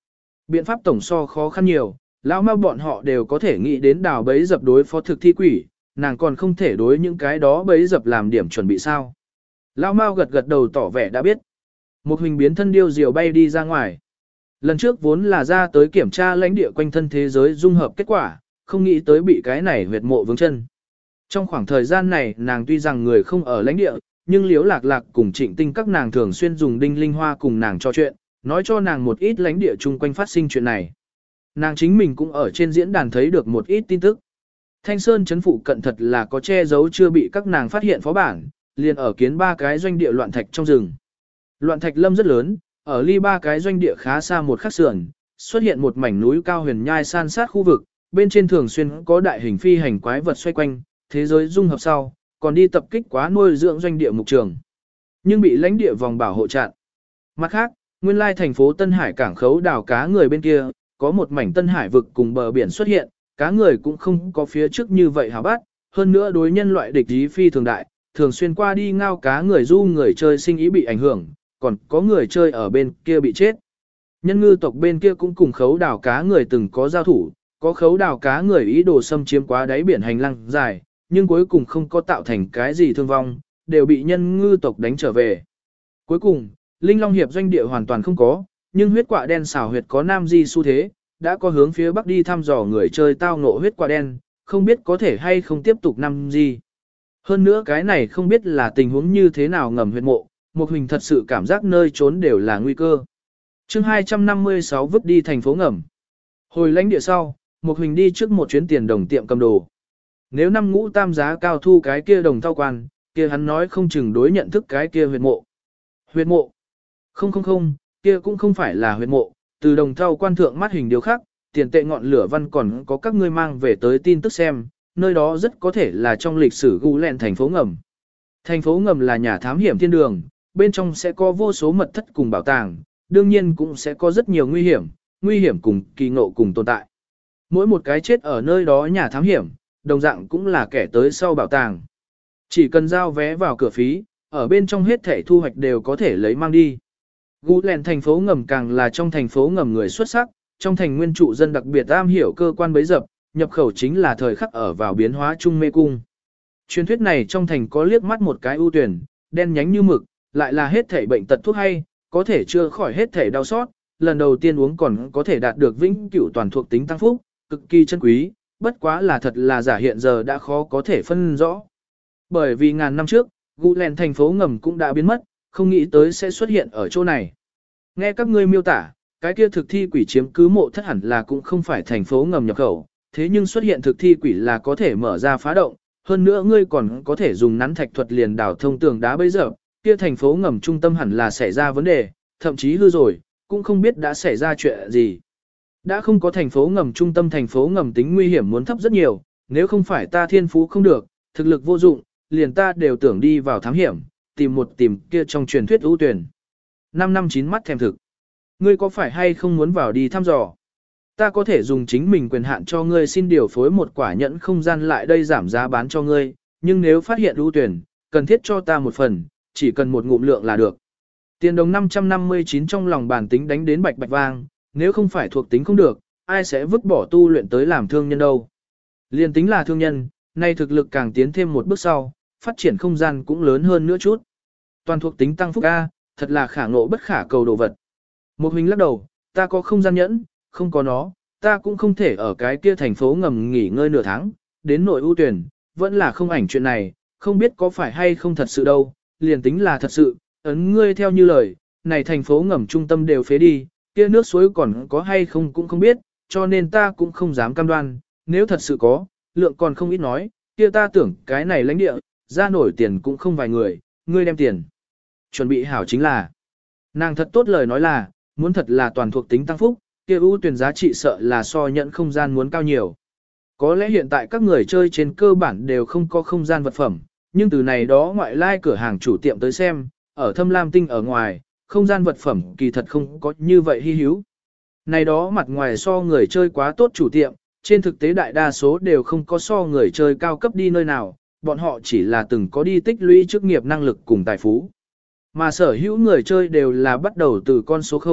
Biện pháp tổng so khó khăn nhiều, lão ma bọn họ đều có thể nghĩ đến đào bấy dập đối phó thực thi quỷ, nàng còn không thể đối những cái đó bấy dập làm điểm chuẩn bị sao. Lão Mao gật gật đầu tỏ vẻ đã biết. Một hình biến thân điêu diều bay đi ra ngoài. Lần trước vốn là ra tới kiểm tra lãnh địa quanh thân thế giới dung hợp kết quả, không nghĩ tới bị cái này huyệt mộ vướng chân. Trong khoảng thời gian này nàng tuy rằng người không ở lãnh địa, nhưng Liễu Lạc Lạc cùng Trịnh Tinh các nàng thường xuyên dùng đinh linh hoa cùng nàng trò chuyện, nói cho nàng một ít lãnh địa chung quanh phát sinh chuyện này. Nàng chính mình cũng ở trên diễn đàn thấy được một ít tin tức. Thanh Sơn chấn phụ cận thật là có che giấu chưa bị các nàng phát hiện phó bản, liền ở kiến ba cái doanh địa loạn thạch trong rừng. Loạn thạch lâm rất lớn, ở ly ba cái doanh địa khá xa một khắc sườn, xuất hiện một mảnh núi cao huyền nhai san sát khu vực, bên trên thường xuyên có đại hình phi hành quái vật xoay quanh, thế giới dung hợp sau, còn đi tập kích quá nuôi dưỡng doanh địa mục trường. Nhưng bị lãnh địa vòng bảo hộ chặn. Mặt khác, nguyên lai thành phố Tân Hải cảng khấu đào cá người bên kia, có một mảnh Tân Hải vực cùng bờ biển xuất hiện, cá người cũng không có phía trước như vậy hào bát, hơn nữa đối nhân loại địch ý phi thường đại, thường xuyên qua đi ngao cá người du người chơi sinh ý bị ảnh hưởng, còn có người chơi ở bên kia bị chết. Nhân ngư tộc bên kia cũng cùng khấu đào cá người từng có giao thủ, có khấu đào cá người ý đồ xâm chiếm quá đáy biển hành lang dài, nhưng cuối cùng không có tạo thành cái gì thương vong, đều bị nhân ngư tộc đánh trở về. Cuối cùng, Linh Long Hiệp doanh địa hoàn toàn không có, nhưng huyết quạ đen xảo huyệt có nam di xu thế, đã có hướng phía bắc đi thăm dò người chơi tao ngộ huyết quạ đen, không biết có thể hay không tiếp tục nam di. Hơn nữa cái này không biết là tình huống như thế nào ngầm huyệt mộ, một hình thật sự cảm giác nơi trốn đều là nguy cơ. chương hai trăm năm mươi sáu vứt đi thành phố ngầm. Hồi lãnh địa sau, một hình đi trước một chuyến tiền đồng tiệm cầm đồ. Nếu năm ngũ tam giá cao thu cái kia đồng thao quan, kia hắn nói không chừng đối nhận thức cái kia huyệt mộ. Huyệt mộ? Không không không, kia cũng không phải là huyệt mộ, từ đồng thao quan thượng mắt hình điều khác, tiền tệ ngọn lửa văn còn có các ngươi mang về tới tin tức xem, nơi đó rất có thể là trong lịch sử gu lẹn thành phố ngầm. Thành phố ngầm là nhà thám hiểm thiên đường, bên trong sẽ có vô số mật thất cùng bảo tàng, đương nhiên cũng sẽ có rất nhiều nguy hiểm, nguy hiểm cùng kỳ ngộ cùng tồn tại. Mỗi một cái chết ở nơi đó nhà thám hiểm, đồng dạng cũng là kẻ tới sau bảo tàng. Chỉ cần giao vé vào cửa phí, ở bên trong hết thể thu hoạch đều có thể lấy mang đi. Gu lẹn thành phố ngầm càng là trong thành phố ngầm người xuất sắc, trong thành nguyên trụ dân đặc biệt am hiểu cơ quan bấy dập, nhập khẩu chính là thời khắc ở vào biến hóa chung mê cung. Truyền thuyết này trong thành có liếc mắt một cái ưu tuyển, đen nhánh như mực, lại là hết thể bệnh tật thuốc hay, có thể chữa khỏi hết thể đau xót, lần đầu tiên uống còn có thể đạt được vĩnh cửu toàn thuộc tính tăng phúc, cực kỳ chân quý, bất quá là thật là giả hiện giờ đã khó có thể phân rõ. Bởi vì ngàn năm trước, Gu lẹn thành phố ngầm cũng đã biến mất, không nghĩ tới sẽ xuất hiện ở chỗ này. Nghe các ngươi miêu tả, cái kia thực thi quỷ chiếm cứ mộ thất hẳn là cũng không phải thành phố ngầm nhập khẩu, thế nhưng xuất hiện thực thi quỷ là có thể mở ra phá động, hơn nữa ngươi còn có thể dùng nắn thạch thuật liền đào thông tường đá bây giờ, kia thành phố ngầm trung tâm hẳn là xảy ra vấn đề, thậm chí hư rồi, cũng không biết đã xảy ra chuyện gì. Đã không có thành phố ngầm trung tâm thành phố ngầm tính nguy hiểm muốn thấp rất nhiều, nếu không phải ta thiên phú không được, thực lực vô dụng, liền ta đều tưởng đi vào thám hiểm, tìm một tìm kia trong truyền thuyết ưu tuyển. Năm năm chín mắt thèm thực. Ngươi có phải hay không muốn vào đi thăm dò? Ta có thể dùng chính mình quyền hạn cho ngươi xin điều phối một quả nhẫn không gian lại đây giảm giá bán cho ngươi, nhưng nếu phát hiện ưu tuyển, cần thiết cho ta một phần, chỉ cần một ngụm lượng là được. Tiền đồng năm trăm năm mươi chín trong lòng bản tính đánh đến bạch bạch vang, nếu không phải thuộc tính không được, ai sẽ vứt bỏ tu luyện tới làm thương nhân đâu. Liên tính là thương nhân, nay thực lực càng tiến thêm một bước sau, phát triển không gian cũng lớn hơn nữa chút. Toàn thuộc tính tăng phúc A, thật là khả ngộ bất khả cầu đồ vật. Một mình lắc đầu, ta có không gian nhẫn, không có nó, ta cũng không thể ở cái kia thành phố ngầm nghỉ ngơi nửa tháng, đến nội ưu tuyển, vẫn là không ảnh chuyện này, không biết có phải hay không thật sự đâu, liền tính là thật sự, ấn ngươi theo như lời, này thành phố ngầm trung tâm đều phế đi, kia nước suối còn có hay không cũng không biết, cho nên ta cũng không dám cam đoan, nếu thật sự có, lượng còn không ít nói, kia ta tưởng cái này lãnh địa, ra nổi tiền cũng không vài người, ngươi đem tiền. Chuẩn bị hảo chính là, nàng thật tốt lời nói là, muốn thật là toàn thuộc tính tăng phúc, kia ưu tuyển giá trị sợ là so nhận không gian muốn cao nhiều. Có lẽ hiện tại các người chơi trên cơ bản đều không có không gian vật phẩm, nhưng từ này đó ngoại lai cửa hàng chủ tiệm tới xem, ở Thâm Lam Tinh ở ngoài, không gian vật phẩm kỳ thật không có như vậy hy hữu. Này đó mặt ngoài so người chơi quá tốt chủ tiệm, trên thực tế đại đa số đều không có so người chơi cao cấp đi nơi nào, bọn họ chỉ là từng có đi tích lũy chức nghiệp năng lực cùng tài phú. Mà sở hữu người chơi đều là bắt đầu từ con số không,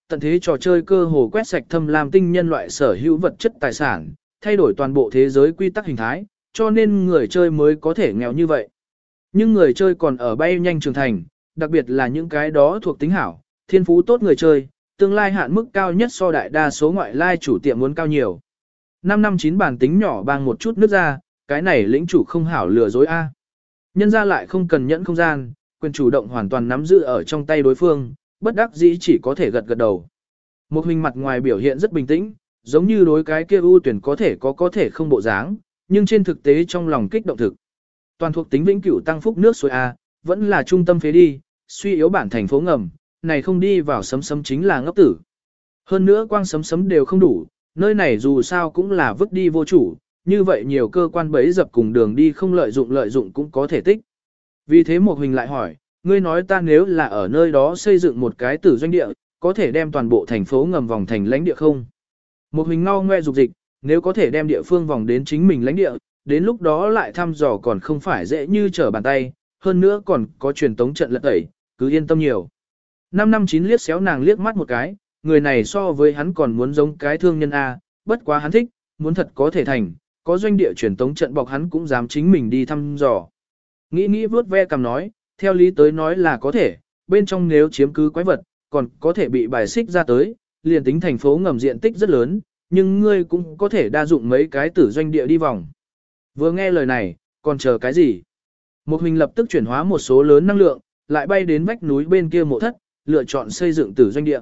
tận thế trò chơi cơ hồ quét sạch thâm lam tinh nhân loại sở hữu vật chất tài sản, thay đổi toàn bộ thế giới quy tắc hình thái, cho nên người chơi mới có thể nghèo như vậy. Nhưng người chơi còn ở bay nhanh trưởng thành, đặc biệt là những cái đó thuộc tính hảo, thiên phú tốt người chơi, tương lai hạn mức cao nhất so đại đa số ngoại lai chủ tiệm muốn cao nhiều. năm năm chín bản tính nhỏ bang một chút nước ra, cái này lĩnh chủ không hảo lừa dối A. Nhân ra lại không cần nhẫn không gian, quyền chủ động hoàn toàn nắm giữ ở trong tay đối phương, bất đắc dĩ chỉ có thể gật gật đầu. Một hình mặt ngoài biểu hiện rất bình tĩnh, giống như đối cái kia ưu tuyển có thể có có thể không bộ dáng, nhưng trên thực tế trong lòng kích động thực. Toàn thuộc tính vĩnh cửu tăng phúc nước suối A, vẫn là trung tâm phế đi, suy yếu bản thành phố ngầm, này không đi vào sấm sấm chính là ngốc tử. Hơn nữa quang sấm sấm đều không đủ, nơi này dù sao cũng là vứt đi vô chủ, như vậy nhiều cơ quan bẫy dập cùng đường đi không lợi dụng lợi dụng cũng có thể tích. Vì thế một hình lại hỏi, ngươi nói ta nếu là ở nơi đó xây dựng một cái tử doanh địa, có thể đem toàn bộ thành phố ngầm vòng thành lãnh địa không? Một hình ngao ngoe dục dịch, nếu có thể đem địa phương vòng đến chính mình lãnh địa, đến lúc đó lại thăm dò còn không phải dễ như trở bàn tay, hơn nữa còn có truyền tống trận lật tẩy, cứ yên tâm nhiều. năm năm chín liếc xéo nàng liếc mắt một cái, người này so với hắn còn muốn giống cái thương nhân A, bất quá hắn thích, muốn thật có thể thành, có doanh địa truyền tống trận bọc hắn cũng dám chính mình đi thăm dò. Nghĩ nghĩ vớt ve cầm nói, theo lý tới nói là có thể, bên trong nếu chiếm cứ quái vật, còn có thể bị bài xích ra tới, liền tính thành phố ngầm diện tích rất lớn, nhưng ngươi cũng có thể đa dụng mấy cái tử doanh địa đi vòng. Vừa nghe lời này, còn chờ cái gì? Một hình lập tức chuyển hóa một số lớn năng lượng, lại bay đến vách núi bên kia mộ thất, lựa chọn xây dựng tử doanh địa.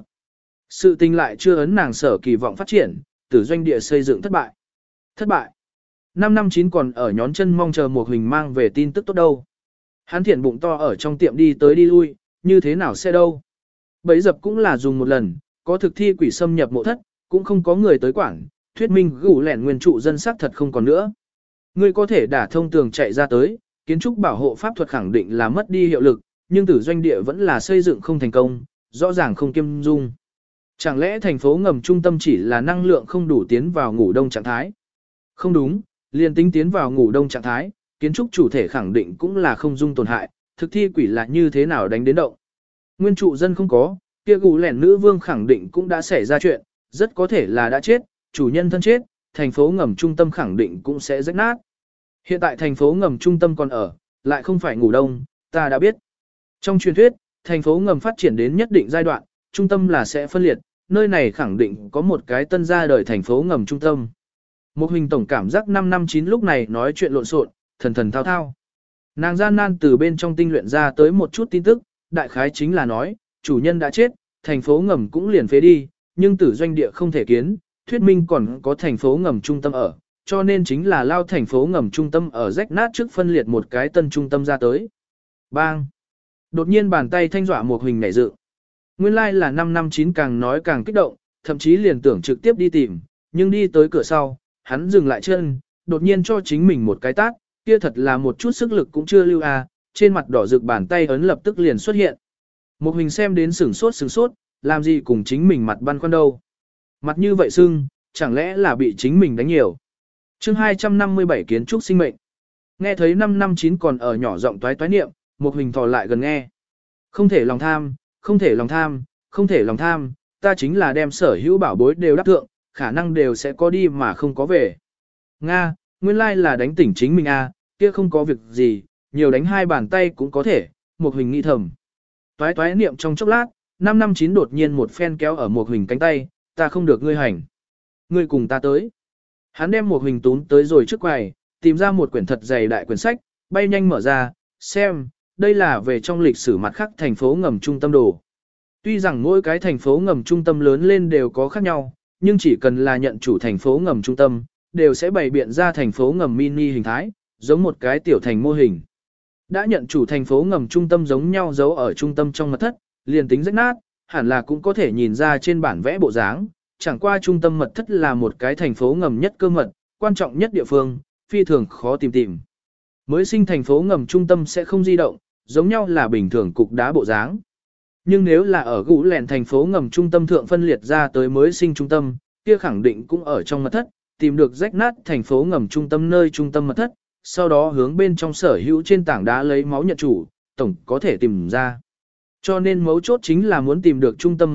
Sự tình lại chưa ấn nàng sở kỳ vọng phát triển, tử doanh địa xây dựng thất bại. Thất bại. năm năm chín còn ở nhón chân mong chờ một hình mang về tin tức tốt đâu. Hắn thiện bụng to ở trong tiệm đi tới đi lui, như thế nào sẽ đâu. Bấy dập cũng là dùng một lần, có thực thi quỷ xâm nhập mộ thất, cũng không có người tới quản, thuyết minh gủ lẻn nguyên trụ dân sắc thật không còn nữa. Ngươi có thể đả thông tường chạy ra tới, kiến trúc bảo hộ pháp thuật khẳng định là mất đi hiệu lực, nhưng tử doanh địa vẫn là xây dựng không thành công, rõ ràng không kiêm dung. Chẳng lẽ thành phố ngầm trung tâm chỉ là năng lượng không đủ tiến vào ngủ đông trạng thái? Không đúng, liền tính tiến vào ngủ đông trạng thái, kiến trúc chủ thể khẳng định cũng là không dung tổn hại, thực thi quỷ là như thế nào đánh đến động. Nguyên trụ dân không có, kia gù lẻn nữ vương khẳng định cũng đã xảy ra chuyện, rất có thể là đã chết, chủ nhân thân chết, thành phố ngầm trung tâm khẳng định cũng sẽ rách nát. Hiện tại thành phố ngầm trung tâm còn ở, lại không phải ngủ đông, ta đã biết. Trong truyền thuyết, thành phố ngầm phát triển đến nhất định giai đoạn, trung tâm là sẽ phân liệt, nơi này khẳng định có một cái tân ra đời thành phố ngầm trung tâm. Một hình tổng cảm giác năm năm chín lúc này nói chuyện lộn xộn, thần thần thao thao. Nàng gian nan từ bên trong tinh luyện ra tới một chút tin tức, đại khái chính là nói, chủ nhân đã chết, thành phố ngầm cũng liền phế đi, nhưng tử doanh địa không thể kiến, thuyết minh còn có thành phố ngầm trung tâm ở, cho nên chính là lao thành phố ngầm trung tâm ở rách nát trước phân liệt một cái tân trung tâm ra tới. Bang! Đột nhiên bàn tay thanh dọa một hình nảy dự. Nguyên lai like là năm năm chín càng nói càng kích động, thậm chí liền tưởng trực tiếp đi tìm, nhưng đi tới cửa sau, hắn dừng lại chân, đột nhiên cho chính mình một cái tát, kia thật là một chút sức lực cũng chưa lưu à, trên mặt đỏ rực bàn tay ấn lập tức liền xuất hiện. Một hình xem đến sửng sốt sửng sốt, làm gì cùng chính mình mặt băn khoăn đâu. Mặt như vậy sưng, chẳng lẽ là bị chính mình đánh nhiều. chương hai trăm năm mươi bảy kiến trúc sinh mệnh. Nghe thấy năm năm chín còn ở nhỏ giọng toái toái niệm, một hình thò lại gần nghe. Không thể lòng tham, không thể lòng tham, không thể lòng tham, ta chính là đem sở hữu bảo bối đều đáp thượng, khả năng đều sẽ có đi mà không có về. Nga, nguyên lai là đánh tỉnh chính mình à, kia không có việc gì, nhiều đánh hai bàn tay cũng có thể, một hình nghĩ thầm. Toái toái niệm trong chốc lát, năm năm chín đột nhiên một phen kéo ở một hình cánh tay, ta không được ngươi hành. Ngươi cùng ta tới. Hắn đem một hình tún tới rồi trước quầy, tìm ra một quyển thật dày đại quyển sách, bay nhanh mở ra, xem, đây là về trong lịch sử mặt khác thành phố ngầm trung tâm đồ. Tuy rằng mỗi cái thành phố ngầm trung tâm lớn lên đều có khác nhau, nhưng chỉ cần là nhận chủ thành phố ngầm trung tâm, đều sẽ bày biện ra thành phố ngầm mini hình thái, giống một cái tiểu thành mô hình. Đã nhận chủ thành phố ngầm trung tâm giống nhau giấu ở trung tâm trong mật thất, liền tính rách nát, hẳn là cũng có thể nhìn ra trên bản vẽ bộ dáng, chẳng qua trung tâm mật thất là một cái thành phố ngầm nhất cơ mật, quan trọng nhất địa phương, phi thường khó tìm tìm. Mới sinh thành phố ngầm trung tâm sẽ không di động, giống nhau là bình thường cục đá bộ dáng. Nhưng nếu là ở gũ lẻn thành phố ngầm trung tâm thượng phân liệt ra tới mới sinh trung tâm, kia khẳng định cũng ở trong mật thất, tìm được rách nát thành phố ngầm trung tâm nơi trung tâm mật thất, sau đó hướng bên trong sở hữu trên tảng đá lấy máu nhận chủ, tổng có thể tìm ra. Cho nên mấu chốt chính là muốn tìm được trung tâm mật thất,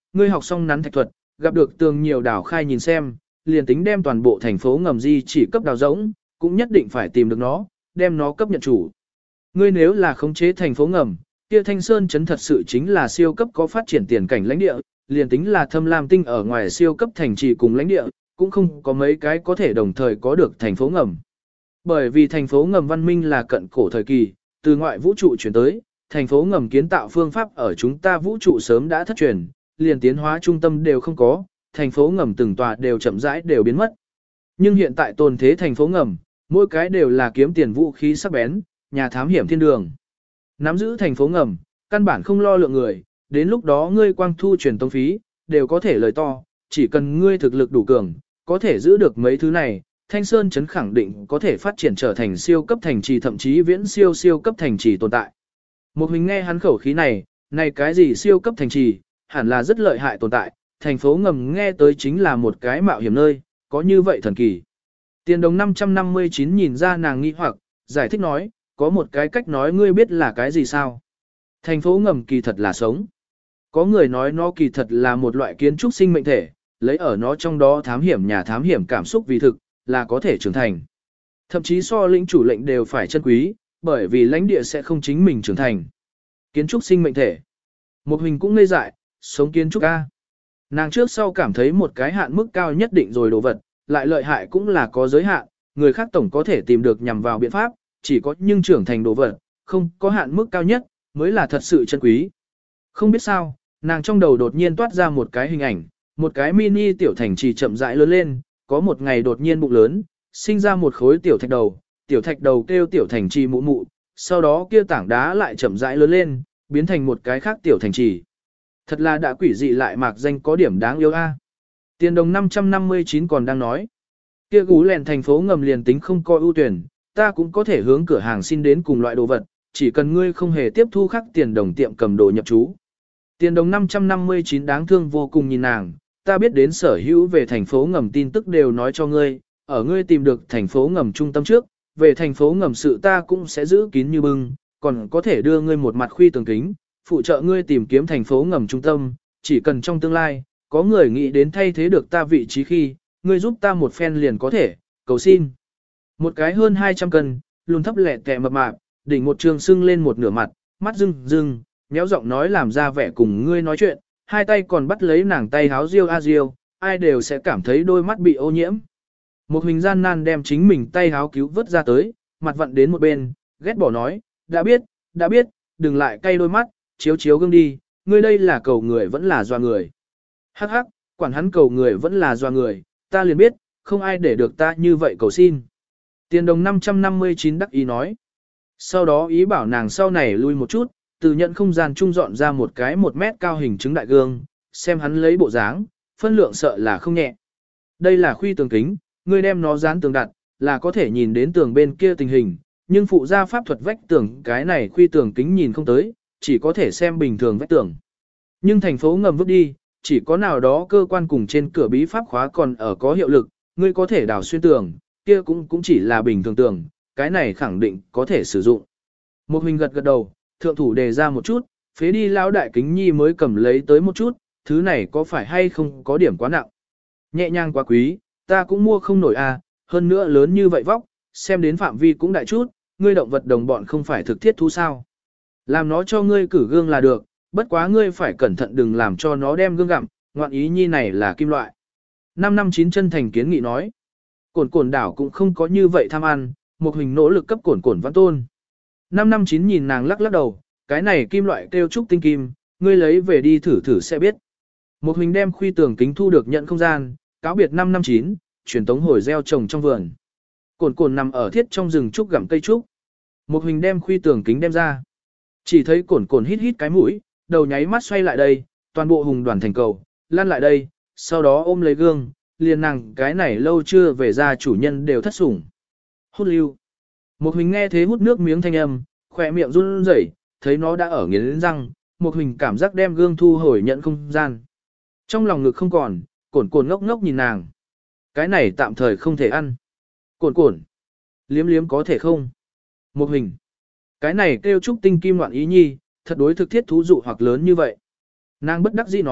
ngươi học xong nắn thạch thuật, gặp được tường nhiều đào khai nhìn xem, liền tính đem toàn bộ thành phố ngầm di chỉ cấp đào rỗng, cũng nhất định phải tìm được nó, đem nó cấp nhận chủ. Ngươi nếu là khống chế thành phố ngầm, kia Thanh Sơn Trấn thật sự chính là siêu cấp có phát triển tiền cảnh lãnh địa, liền tính là Thâm Lam Tinh ở ngoài siêu cấp thành trì cùng lãnh địa, cũng không có mấy cái có thể đồng thời có được thành phố ngầm. Bởi vì thành phố ngầm văn minh là cận cổ thời kỳ, từ ngoại vũ trụ chuyển tới, thành phố ngầm kiến tạo phương pháp ở chúng ta vũ trụ sớm đã thất truyền, liền tiến hóa trung tâm đều không có, thành phố ngầm từng tòa đều chậm rãi đều biến mất. Nhưng hiện tại tồn thế thành phố ngầm, mỗi cái đều là kiếm tiền vũ khí sắc bén, nhà thám hiểm thiên đường. Nắm giữ thành phố ngầm, căn bản không lo lượng người, đến lúc đó ngươi quang thu truyền tông phí, đều có thể lời to, chỉ cần ngươi thực lực đủ cường, có thể giữ được mấy thứ này, Thanh Sơn Trấn khẳng định có thể phát triển trở thành siêu cấp thành trì thậm chí viễn siêu siêu cấp thành trì tồn tại. Một mình nghe hắn khẩu khí này, này cái gì siêu cấp thành trì, hẳn là rất lợi hại tồn tại, thành phố ngầm nghe tới chính là một cái mạo hiểm nơi, có như vậy thần kỳ. Tiền đồng năm trăm năm mươi chín nhìn ra nàng nghi hoặc, giải thích nói, có một cái cách nói ngươi biết là cái gì sao? Thành phố ngầm kỳ thật là sống. Có người nói nó kỳ thật là một loại kiến trúc sinh mệnh thể, lấy ở nó trong đó thám hiểm nhà thám hiểm cảm xúc vì thực, là có thể trưởng thành. Thậm chí so lĩnh chủ lệnh đều phải chân quý, bởi vì lãnh địa sẽ không chính mình trưởng thành. Kiến trúc sinh mệnh thể. Một hình cũng ngây dại, sống kiến trúc A. Nàng trước sau cảm thấy một cái hạn mức cao nhất định rồi đồ vật, lại lợi hại cũng là có giới hạn, người khác tổng có thể tìm được nhằm vào biện pháp, chỉ có nhưng trưởng thành đồ vật, không có hạn mức cao nhất, mới là thật sự chân quý. Không biết sao, nàng trong đầu đột nhiên toát ra một cái hình ảnh, một cái mini tiểu thành trì chậm rãi lớn lên, có một ngày đột nhiên bụng lớn, sinh ra một khối tiểu thạch đầu, tiểu thạch đầu kêu tiểu thành trì mụ mụ, sau đó kia tảng đá lại chậm rãi lớn lên, biến thành một cái khác tiểu thành trì. Thật là đã quỷ dị lại mạc danh có điểm đáng yêu a. Tiền đồng năm trăm năm mươi chín còn đang nói, kia gú lèn thành phố ngầm liền tính không coi ưu tuyển, ta cũng có thể hướng cửa hàng xin đến cùng loại đồ vật, chỉ cần ngươi không hề tiếp thu khắc tiền đồng tiệm cầm đồ nhập trú. Tiền đồng năm trăm năm mươi chín đáng thương vô cùng nhìn nàng, ta biết đến sở hữu về thành phố ngầm tin tức đều nói cho ngươi, ở ngươi tìm được thành phố ngầm trung tâm trước, về thành phố ngầm sự ta cũng sẽ giữ kín như bưng, còn có thể đưa ngươi một mặt khuy tường kính, phụ trợ ngươi tìm kiếm thành phố ngầm trung tâm, chỉ cần trong tương lai, có người nghĩ đến thay thế được ta vị trí khi, ngươi giúp ta một phen liền có thể, cầu xin. Một cái hơn hai trăm cân, lùn thấp lẹ tẹ mập mạp, đỉnh một trường sưng lên một nửa mặt, mắt rưng rưng, nhéo giọng nói làm ra vẻ cùng ngươi nói chuyện, hai tay còn bắt lấy nàng tay háo riêu a riêu, ai đều sẽ cảm thấy đôi mắt bị ô nhiễm. Một hình gian nan đem chính mình tay háo cứu vớt ra tới, mặt vặn đến một bên, ghét bỏ nói, đã biết, đã biết, đừng lại cay đôi mắt, chiếu chiếu gương đi, ngươi đây là cầu người vẫn là doa người. Hắc hắc, quản hắn cầu người vẫn là doa người, ta liền biết, không ai để được ta như vậy cầu xin. Tiền đồng năm trăm năm mươi chín đắc ý nói. Sau đó ý bảo nàng sau này lui một chút, từ nhận không gian trung dọn ra một cái một mét cao hình chứng đại gương, xem hắn lấy bộ dáng, phân lượng sợ là không nhẹ. Đây là khuy tường kính, ngươi đem nó dán tường đặt, là có thể nhìn đến tường bên kia tình hình, nhưng phụ gia pháp thuật vách tường cái này khuy tường kính nhìn không tới, chỉ có thể xem bình thường vách tường. Nhưng thành phố ngầm vứt đi, chỉ có nào đó cơ quan cùng trên cửa bí pháp khóa còn ở có hiệu lực, ngươi có thể đào xuyên tường, kia cũng cũng chỉ là bình thường tường, cái này khẳng định có thể sử dụng. Một hình gật gật đầu, thượng thủ đề ra một chút, phế đi lão đại kính nhi mới cầm lấy tới một chút, thứ này có phải hay không có điểm quá nặng. Nhẹ nhàng quá quý, ta cũng mua không nổi à, hơn nữa lớn như vậy vóc, xem đến phạm vi cũng đại chút, ngươi động vật đồng bọn không phải thực thiết thú sao. Làm nó cho ngươi cử gương là được, bất quá ngươi phải cẩn thận đừng làm cho nó đem gương gặm, ngoạn ý nhi này là kim loại. Năm năm chín chân thành kiến nghị nói, cổn cổn đảo cũng không có như vậy tham ăn, một hình nỗ lực cấp cổn cổn văn tôn. Năm năm chín nhìn nàng lắc lắc đầu, cái này kim loại kêu trúc tinh kim, ngươi lấy về đi thử thử sẽ biết. Một hình đem khuy tường kính thu được nhận không gian, cáo biệt năm năm chín, truyền tống hồi gieo trồng trong vườn. Cổn cổn nằm ở thiết trong rừng trúc gặm cây trúc. Một hình đem khuy tường kính đem ra. Chỉ thấy cổn cổn hít hít cái mũi, đầu nháy mắt xoay lại đây, toàn bộ hùng đoàn thành cầu, lăn lại đây, sau đó ôm lấy gương, liền nàng cái này lâu chưa về ra chủ nhân đều thất sủng. Hút lưu. Một hình nghe thế hút nước miếng thanh âm, khỏe miệng run rẩy, thấy nó đã ở nghiến răng, một hình cảm giác đem gương thu hồi nhận không gian. Trong lòng ngực không còn, cổn cổn ngốc ngốc nhìn nàng. Cái này tạm thời không thể ăn. Cổn cổn. Liếm liếm có thể không? Một hình. Cái này kêu trúc tinh kim loạn ý nhi, thật đối thực thiết thú dụ hoặc lớn như vậy. Nàng bất đắc dĩ nói,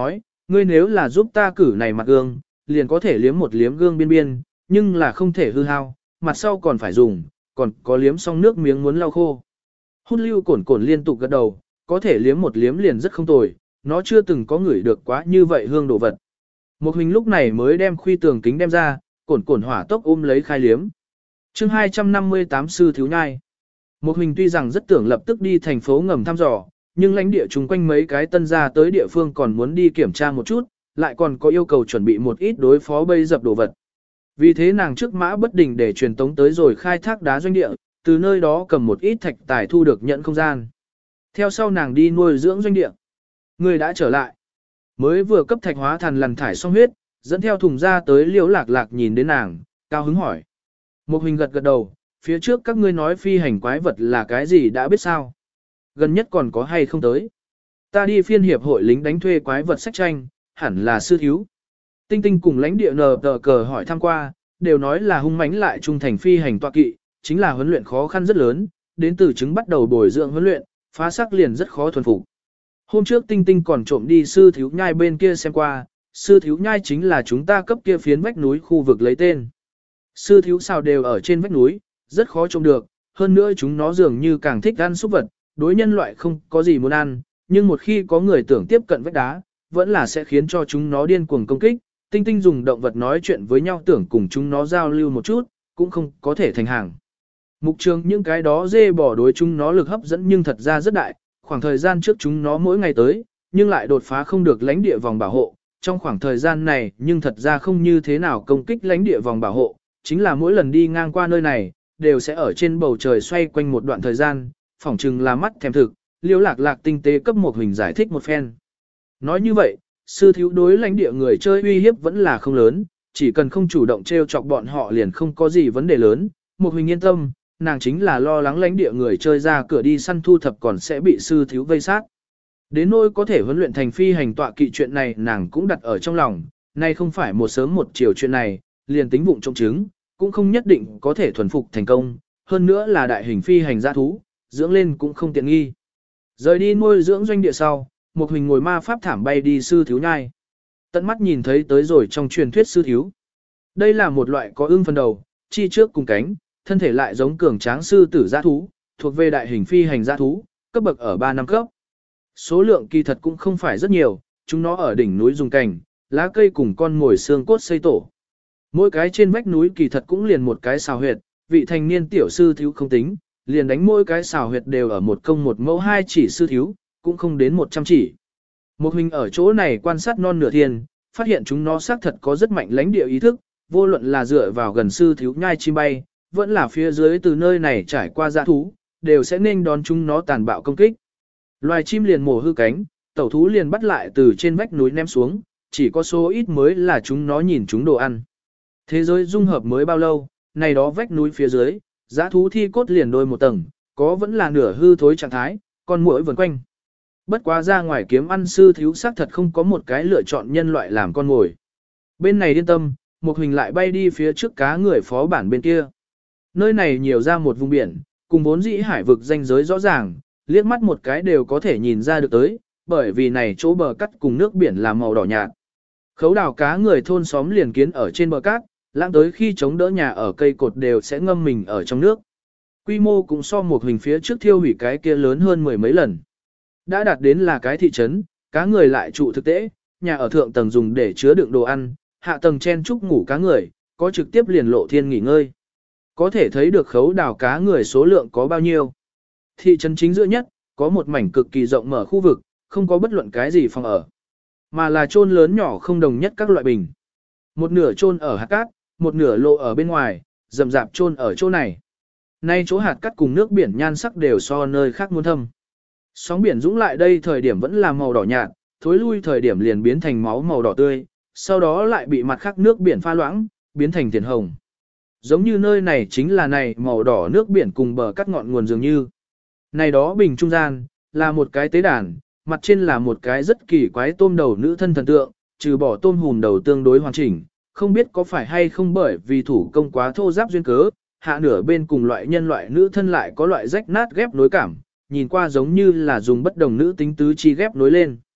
ngươi nếu là giúp ta cử này mặt gương, liền có thể liếm một liếm gương biên biên, nhưng là không thể hư hao, mặt sau còn phải dùng, còn có liếm xong nước miếng muốn lau khô. Hút lưu cổn cổn liên tục gật đầu, có thể liếm một liếm liền rất không tồi, nó chưa từng có ngửi được quá như vậy hương đồ vật. Một hình lúc này mới đem khuy tường kính đem ra, cổn cổn hỏa tốc ôm lấy khai liếm. chương hai trăm năm mươi tám sư thiếu nhai. Một hình tuy rằng rất tưởng lập tức đi thành phố ngầm thăm dò, nhưng lãnh địa chung quanh mấy cái tân gia tới địa phương còn muốn đi kiểm tra một chút, lại còn có yêu cầu chuẩn bị một ít đối phó bây dập đồ vật. Vì thế nàng trước mã bất đình để truyền tống tới rồi khai thác đá doanh địa, từ nơi đó cầm một ít thạch tài thu được nhận không gian. Theo sau nàng đi nuôi dưỡng doanh địa. Người đã trở lại. Mới vừa cấp thạch hóa thần lằn thải xong huyết, dẫn theo thùng ra tới liễu lạc lạc nhìn đến nàng, cao hứng hỏi. Một hình gật gật đầu, phía trước các ngươi nói phi hành quái vật là cái gì đã biết sao? Gần nhất còn có hay không tới? Ta đi phiên hiệp hội lính đánh thuê quái vật sách tranh, hẳn là sư thiếu. Tinh Tinh cùng lãnh địa nờ tờ cờ hỏi thăm qua, đều nói là hung mãnh lại trung thành phi hành tọa kỵ, chính là huấn luyện khó khăn rất lớn, đến từ chứng bắt đầu bồi dưỡng huấn luyện, phá sắc liền rất khó thuần phục. Hôm trước Tinh Tinh còn trộm đi sư thiếu nhai bên kia xem qua, sư thiếu nhai chính là chúng ta cấp kia phiến vách núi khu vực lấy tên. Sư thiếu sao đều ở trên vách núi, rất khó trộm được, hơn nữa chúng nó dường như càng thích ăn súc vật, đối nhân loại không có gì muốn ăn, nhưng một khi có người tưởng tiếp cận vách đá, vẫn là sẽ khiến cho chúng nó điên cuồng công kích. Tinh Tinh dùng động vật nói chuyện với nhau tưởng cùng chúng nó giao lưu một chút, cũng không có thể thành hàng. Mục trường những cái đó dê bỏ đối chúng nó lực hấp dẫn nhưng thật ra rất đại, khoảng thời gian trước chúng nó mỗi ngày tới, nhưng lại đột phá không được lãnh địa vòng bảo hộ. Trong khoảng thời gian này nhưng thật ra không như thế nào công kích lãnh địa vòng bảo hộ, chính là mỗi lần đi ngang qua nơi này, đều sẽ ở trên bầu trời xoay quanh một đoạn thời gian, phỏng chừng là mắt thèm thực, liễu lạc lạc tinh tế cấp một hình giải thích một phen. Nói như vậy, sư thiếu đối lãnh địa người chơi uy hiếp vẫn là không lớn, chỉ cần không chủ động treo chọc bọn họ liền không có gì vấn đề lớn. Một hình yên tâm, nàng chính là lo lắng lãnh địa người chơi ra cửa đi săn thu thập còn sẽ bị sư thiếu vây sát. Đến nỗi có thể huấn luyện thành phi hành tọa kỵ chuyện này nàng cũng đặt ở trong lòng, nay không phải một sớm một chiều chuyện này, liền tính vụng trông chứng, cũng không nhất định có thể thuần phục thành công, hơn nữa là đại hình phi hành dã thú, dưỡng lên cũng không tiện nghi. Rời đi nuôi dưỡng doanh địa sau, một hình ngồi ma pháp thảm bay đi sư thiếu nhai. Tận mắt nhìn thấy tới rồi trong truyền thuyết sư thiếu. Đây là một loại có ưng phần đầu, chi trước cùng cánh, thân thể lại giống cường tráng sư tử dã thú, thuộc về đại hình phi hành dã thú, cấp bậc ở ba năm cấp. Số lượng kỳ thật cũng không phải rất nhiều, chúng nó ở đỉnh núi dùng cành, lá cây cùng con ngồi xương cốt xây tổ. Mỗi cái trên vách núi kỳ thật cũng liền một cái xào huyệt, vị thành niên tiểu sư thiếu không tính, liền đánh mỗi cái xào huyệt đều ở một công một mẫu hai chỉ sư thiếu, cũng không đến một trăm chỉ. Một hình ở chỗ này quan sát non nửa thiên, phát hiện chúng nó xác thật có rất mạnh lãnh địa ý thức, vô luận là dựa vào gần sư thiếu nhai chim bay, vẫn là phía dưới từ nơi này trải qua dã thú, đều sẽ nên đón chúng nó tàn bạo công kích. Loài chim liền mổ hư cánh, tẩu thú liền bắt lại từ trên vách núi ném xuống, chỉ có số ít mới là chúng nó nhìn chúng đồ ăn. Thế giới dung hợp mới bao lâu, này đó vách núi phía dưới, dã thú thi cốt liền đôi một tầng, có vẫn là nửa hư thối trạng thái, còn muỗi vần quanh. Bất quá ra ngoài kiếm ăn sư thiếu xác thật không có một cái lựa chọn nhân loại làm con ngồi. Bên này yên tâm, một hình lại bay đi phía trước cá người phó bản bên kia. Nơi này nhiều ra một vùng biển, cùng vốn dĩ hải vực ranh giới rõ ràng, liếc mắt một cái đều có thể nhìn ra được tới, bởi vì này chỗ bờ cắt cùng nước biển là màu đỏ nhạt. Khấu đào cá người thôn xóm liền kiến ở trên bờ cát, lãng tới khi chống đỡ nhà ở cây cột đều sẽ ngâm mình ở trong nước. Quy mô cũng so một hình phía trước thiêu hủy cái kia lớn hơn mười mấy lần. Đã đạt đến là cái thị trấn, cá người lại trụ thực tế, nhà ở thượng tầng dùng để chứa đựng đồ ăn, hạ tầng chen chúc ngủ cá người, có trực tiếp liền lộ thiên nghỉ ngơi. Có thể thấy được khấu đào cá người số lượng có bao nhiêu. Thị trấn chính giữa nhất, có một mảnh cực kỳ rộng mở khu vực, không có bất luận cái gì phòng ở, mà là chôn lớn nhỏ không đồng nhất các loại bình. Một nửa chôn ở hạt cát, một nửa lộ ở bên ngoài, rậm rạp chôn ở chỗ này. Nay chỗ hạt cát cùng nước biển nhan sắc đều so nơi khác muôn thâm. Sóng biển dũng lại đây thời điểm vẫn là màu đỏ nhạt, thối lui thời điểm liền biến thành máu màu đỏ tươi, sau đó lại bị mặt khác nước biển pha loãng, biến thành tiền hồng. Giống như nơi này chính là này màu đỏ nước biển cùng bờ cắt ngọn nguồn dường như. Này đó bình trung gian, là một cái tế đàn, mặt trên là một cái rất kỳ quái tôm đầu nữ thân thần tượng, trừ bỏ tôm hùm đầu tương đối hoàn chỉnh, không biết có phải hay không bởi vì thủ công quá thô giáp duyên cớ, hạ nửa bên cùng loại nhân loại nữ thân lại có loại rách nát ghép nối cảm, nhìn qua giống như là dùng bất đồng nữ tính tứ chi ghép nối lên.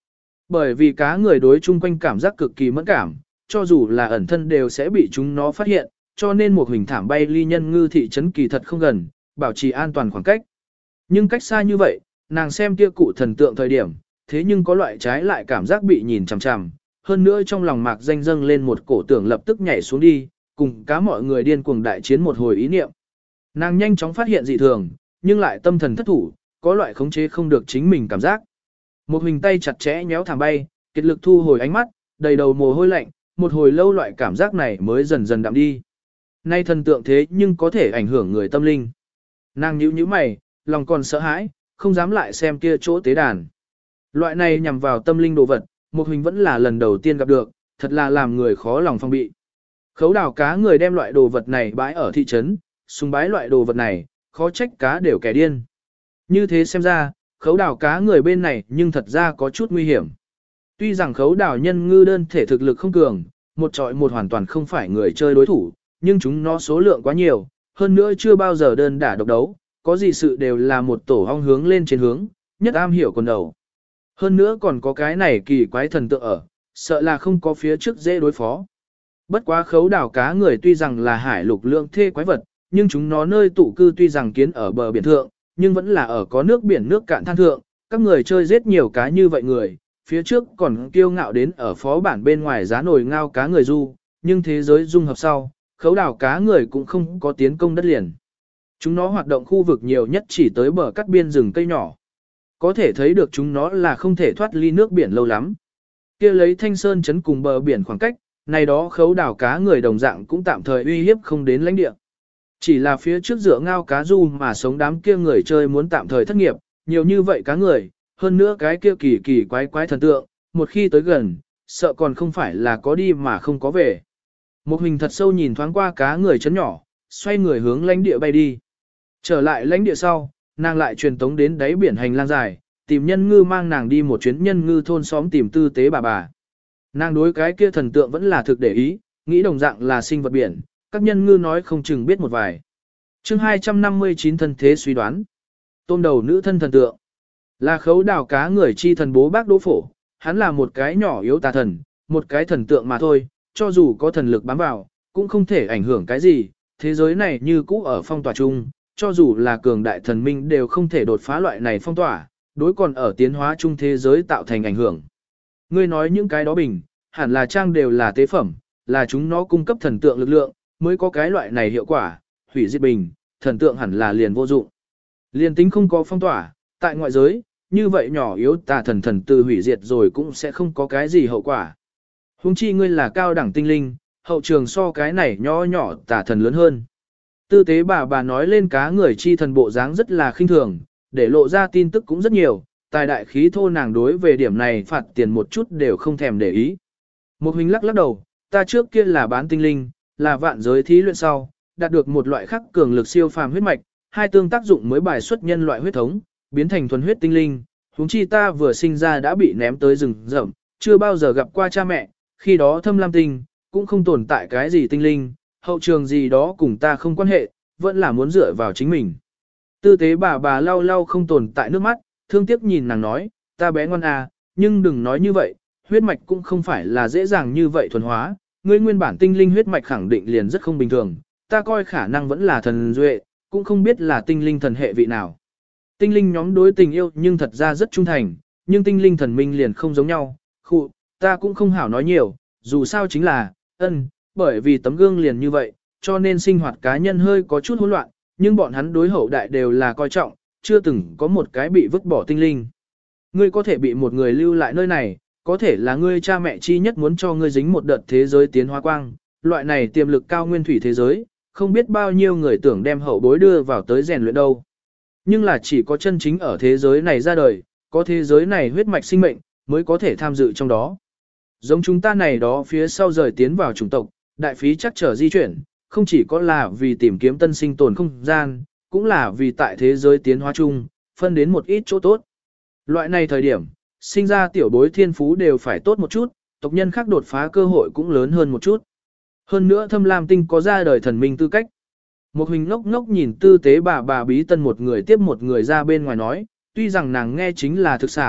Bởi vì cá người đối chung quanh cảm giác cực kỳ mẫn cảm, cho dù là ẩn thân đều sẽ bị chúng nó phát hiện, cho nên một hình thảm bay ly nhân ngư thị trấn kỳ thật không gần, bảo trì an toàn khoảng cách. Nhưng cách xa như vậy, nàng xem kia cụ thần tượng thời điểm, thế nhưng có loại trái lại cảm giác bị nhìn chằm chằm, hơn nữa trong lòng mạc danh dâng lên một cổ tưởng lập tức nhảy xuống đi, cùng cá mọi người điên cuồng đại chiến một hồi ý niệm. Nàng nhanh chóng phát hiện dị thường, nhưng lại tâm thần thất thủ, có loại khống chế không được chính mình cảm giác. Một hình tay chặt chẽ nhéo thảm bay, kiệt lực thu hồi ánh mắt, đầy đầu mồ hôi lạnh, một hồi lâu loại cảm giác này mới dần dần đạm đi. Nay thần tượng thế nhưng có thể ảnh hưởng người tâm linh. Nàng nhíu nhíu mày, lòng còn sợ hãi, không dám lại xem kia chỗ tế đàn. Loại này nhằm vào tâm linh đồ vật, một hình vẫn là lần đầu tiên gặp được, thật là làm người khó lòng phong bị. Khấu đào cá người đem loại đồ vật này bãi ở thị trấn, sùng bái loại đồ vật này, khó trách cá đều kẻ điên. Như thế xem ra, khấu đào cá người bên này nhưng thật ra có chút nguy hiểm. Tuy rằng khấu đào nhân ngư đơn thể thực lực không cường, một trọi một hoàn toàn không phải người chơi đối thủ, nhưng chúng nó số lượng quá nhiều, hơn nữa chưa bao giờ đơn đả độc đấu, có gì sự đều là một tổ ong hướng lên trên hướng, nhất am hiểu con đầu. Hơn nữa còn có cái này kỳ quái thần tượng ở, sợ là không có phía trước dễ đối phó. Bất quá khấu đảo cá người tuy rằng là hải lục lượng thê quái vật, nhưng chúng nó nơi tụ cư tuy rằng kiến ở bờ biển thượng, nhưng vẫn là ở có nước biển nước cạn than thượng, các người chơi giết nhiều cá như vậy người, phía trước còn kiêu ngạo đến ở phó bản bên ngoài giá nồi ngao cá người du, nhưng thế giới dung hợp sau, khấu đảo cá người cũng không có tiến công đất liền. Chúng nó hoạt động khu vực nhiều nhất chỉ tới bờ cắt biên rừng cây nhỏ. Có thể thấy được chúng nó là không thể thoát ly nước biển lâu lắm. Kia lấy Thanh Sơn chấn cùng bờ biển khoảng cách, này đó khấu đảo cá người đồng dạng cũng tạm thời uy hiếp không đến lãnh địa. Chỉ là phía trước dựa ngao cá du mà sống đám kia người chơi muốn tạm thời thất nghiệp, nhiều như vậy cá người, hơn nữa cái kia kỳ kỳ quái quái thần tượng, một khi tới gần, sợ còn không phải là có đi mà không có về. Một hình thật sâu nhìn thoáng qua cá người chấn nhỏ, xoay người hướng lãnh địa bay đi. Trở lại lãnh địa sau, nàng lại truyền tống đến đáy biển hành lang dài, tìm nhân ngư mang nàng đi một chuyến nhân ngư thôn xóm tìm tư tế bà bà. Nàng đối cái kia thần tượng vẫn là thực để ý, nghĩ đồng dạng là sinh vật biển, các nhân ngư nói không chừng biết một vài. chương hai trăm năm mươi chín thân thế suy đoán. Tôm đầu nữ thân thần tượng. Là khấu đào cá người chi thần bố bác đỗ phổ, hắn là một cái nhỏ yếu tà thần, một cái thần tượng mà thôi, cho dù có thần lực bám vào, cũng không thể ảnh hưởng cái gì, thế giới này như cũ ở phong tỏa chung, cho dù là cường đại thần minh đều không thể đột phá loại này phong tỏa, đối còn ở tiến hóa chung thế giới tạo thành ảnh hưởng. Ngươi nói những cái đó bình, hẳn là trang đều là tế phẩm, là chúng nó cung cấp thần tượng lực lượng, mới có cái loại này hiệu quả, hủy diệt bình, thần tượng hẳn là liền vô dụng. Liền tính không có phong tỏa, tại ngoại giới, như vậy nhỏ yếu tà thần thần từ hủy diệt rồi cũng sẽ không có cái gì hậu quả. Huống chi ngươi là cao đẳng tinh linh, hậu trường so cái này nhỏ nhỏ tà thần lớn hơn. Tư tế bà bà nói lên cá người chi thần bộ dáng rất là khinh thường, để lộ ra tin tức cũng rất nhiều, tài đại khí thô nàng đối về điểm này phạt tiền một chút đều không thèm để ý. Một huynh lắc lắc đầu, ta trước kia là bán tinh linh, là vạn giới thí luyện sau, đạt được một loại khắc cường lực siêu phàm huyết mạch, hai tương tác dụng mới bài xuất nhân loại huyết thống, biến thành thuần huyết tinh linh, huống chi ta vừa sinh ra đã bị ném tới rừng rậm, chưa bao giờ gặp qua cha mẹ, khi đó thâm lam tinh, cũng không tồn tại cái gì tinh linh, hậu trường gì đó cùng ta không quan hệ, vẫn là muốn dựa vào chính mình. Tư tế bà bà lau lau không tồn tại nước mắt, thương tiếc nhìn nàng nói, ta bé ngoan à, nhưng đừng nói như vậy, huyết mạch cũng không phải là dễ dàng như vậy thuần hóa, ngươi nguyên bản tinh linh huyết mạch khẳng định liền rất không bình thường, ta coi khả năng vẫn là thần duệ, cũng không biết là tinh linh thần hệ vị nào. Tinh linh nhóm đối tình yêu nhưng thật ra rất trung thành, nhưng tinh linh thần minh liền không giống nhau, khụ, ta cũng không hảo nói nhiều, dù sao chính là, ân, bởi vì tấm gương liền như vậy, cho nên sinh hoạt cá nhân hơi có chút hỗn loạn, nhưng bọn hắn đối hậu đại đều là coi trọng, chưa từng có một cái bị vứt bỏ tinh linh. Ngươi có thể bị một người lưu lại nơi này, có thể là ngươi cha mẹ chi nhất muốn cho ngươi dính một đợt thế giới tiến hóa quang, loại này tiềm lực cao nguyên thủy thế giới, không biết bao nhiêu người tưởng đem hậu bối đưa vào tới rèn luyện đâu. Nhưng là chỉ có chân chính ở thế giới này ra đời, có thế giới này huyết mạch sinh mệnh, mới có thể tham dự trong đó. Giống chúng ta này đó phía sau rời tiến vào chủng tộc, đại phí chắc trở di chuyển, không chỉ có là vì tìm kiếm tân sinh tồn không gian, cũng là vì tại thế giới tiến hóa chung, phân đến một ít chỗ tốt. Loại này thời điểm, sinh ra tiểu bối thiên phú đều phải tốt một chút, tộc nhân khác đột phá cơ hội cũng lớn hơn một chút. Hơn nữa thâm lam tinh có ra đời thần minh tư cách. Một hình ngốc ngốc nhìn tư tế bà bà bí tân một người tiếp một người ra bên ngoài nói, tuy rằng nàng nghe chính là thực sản,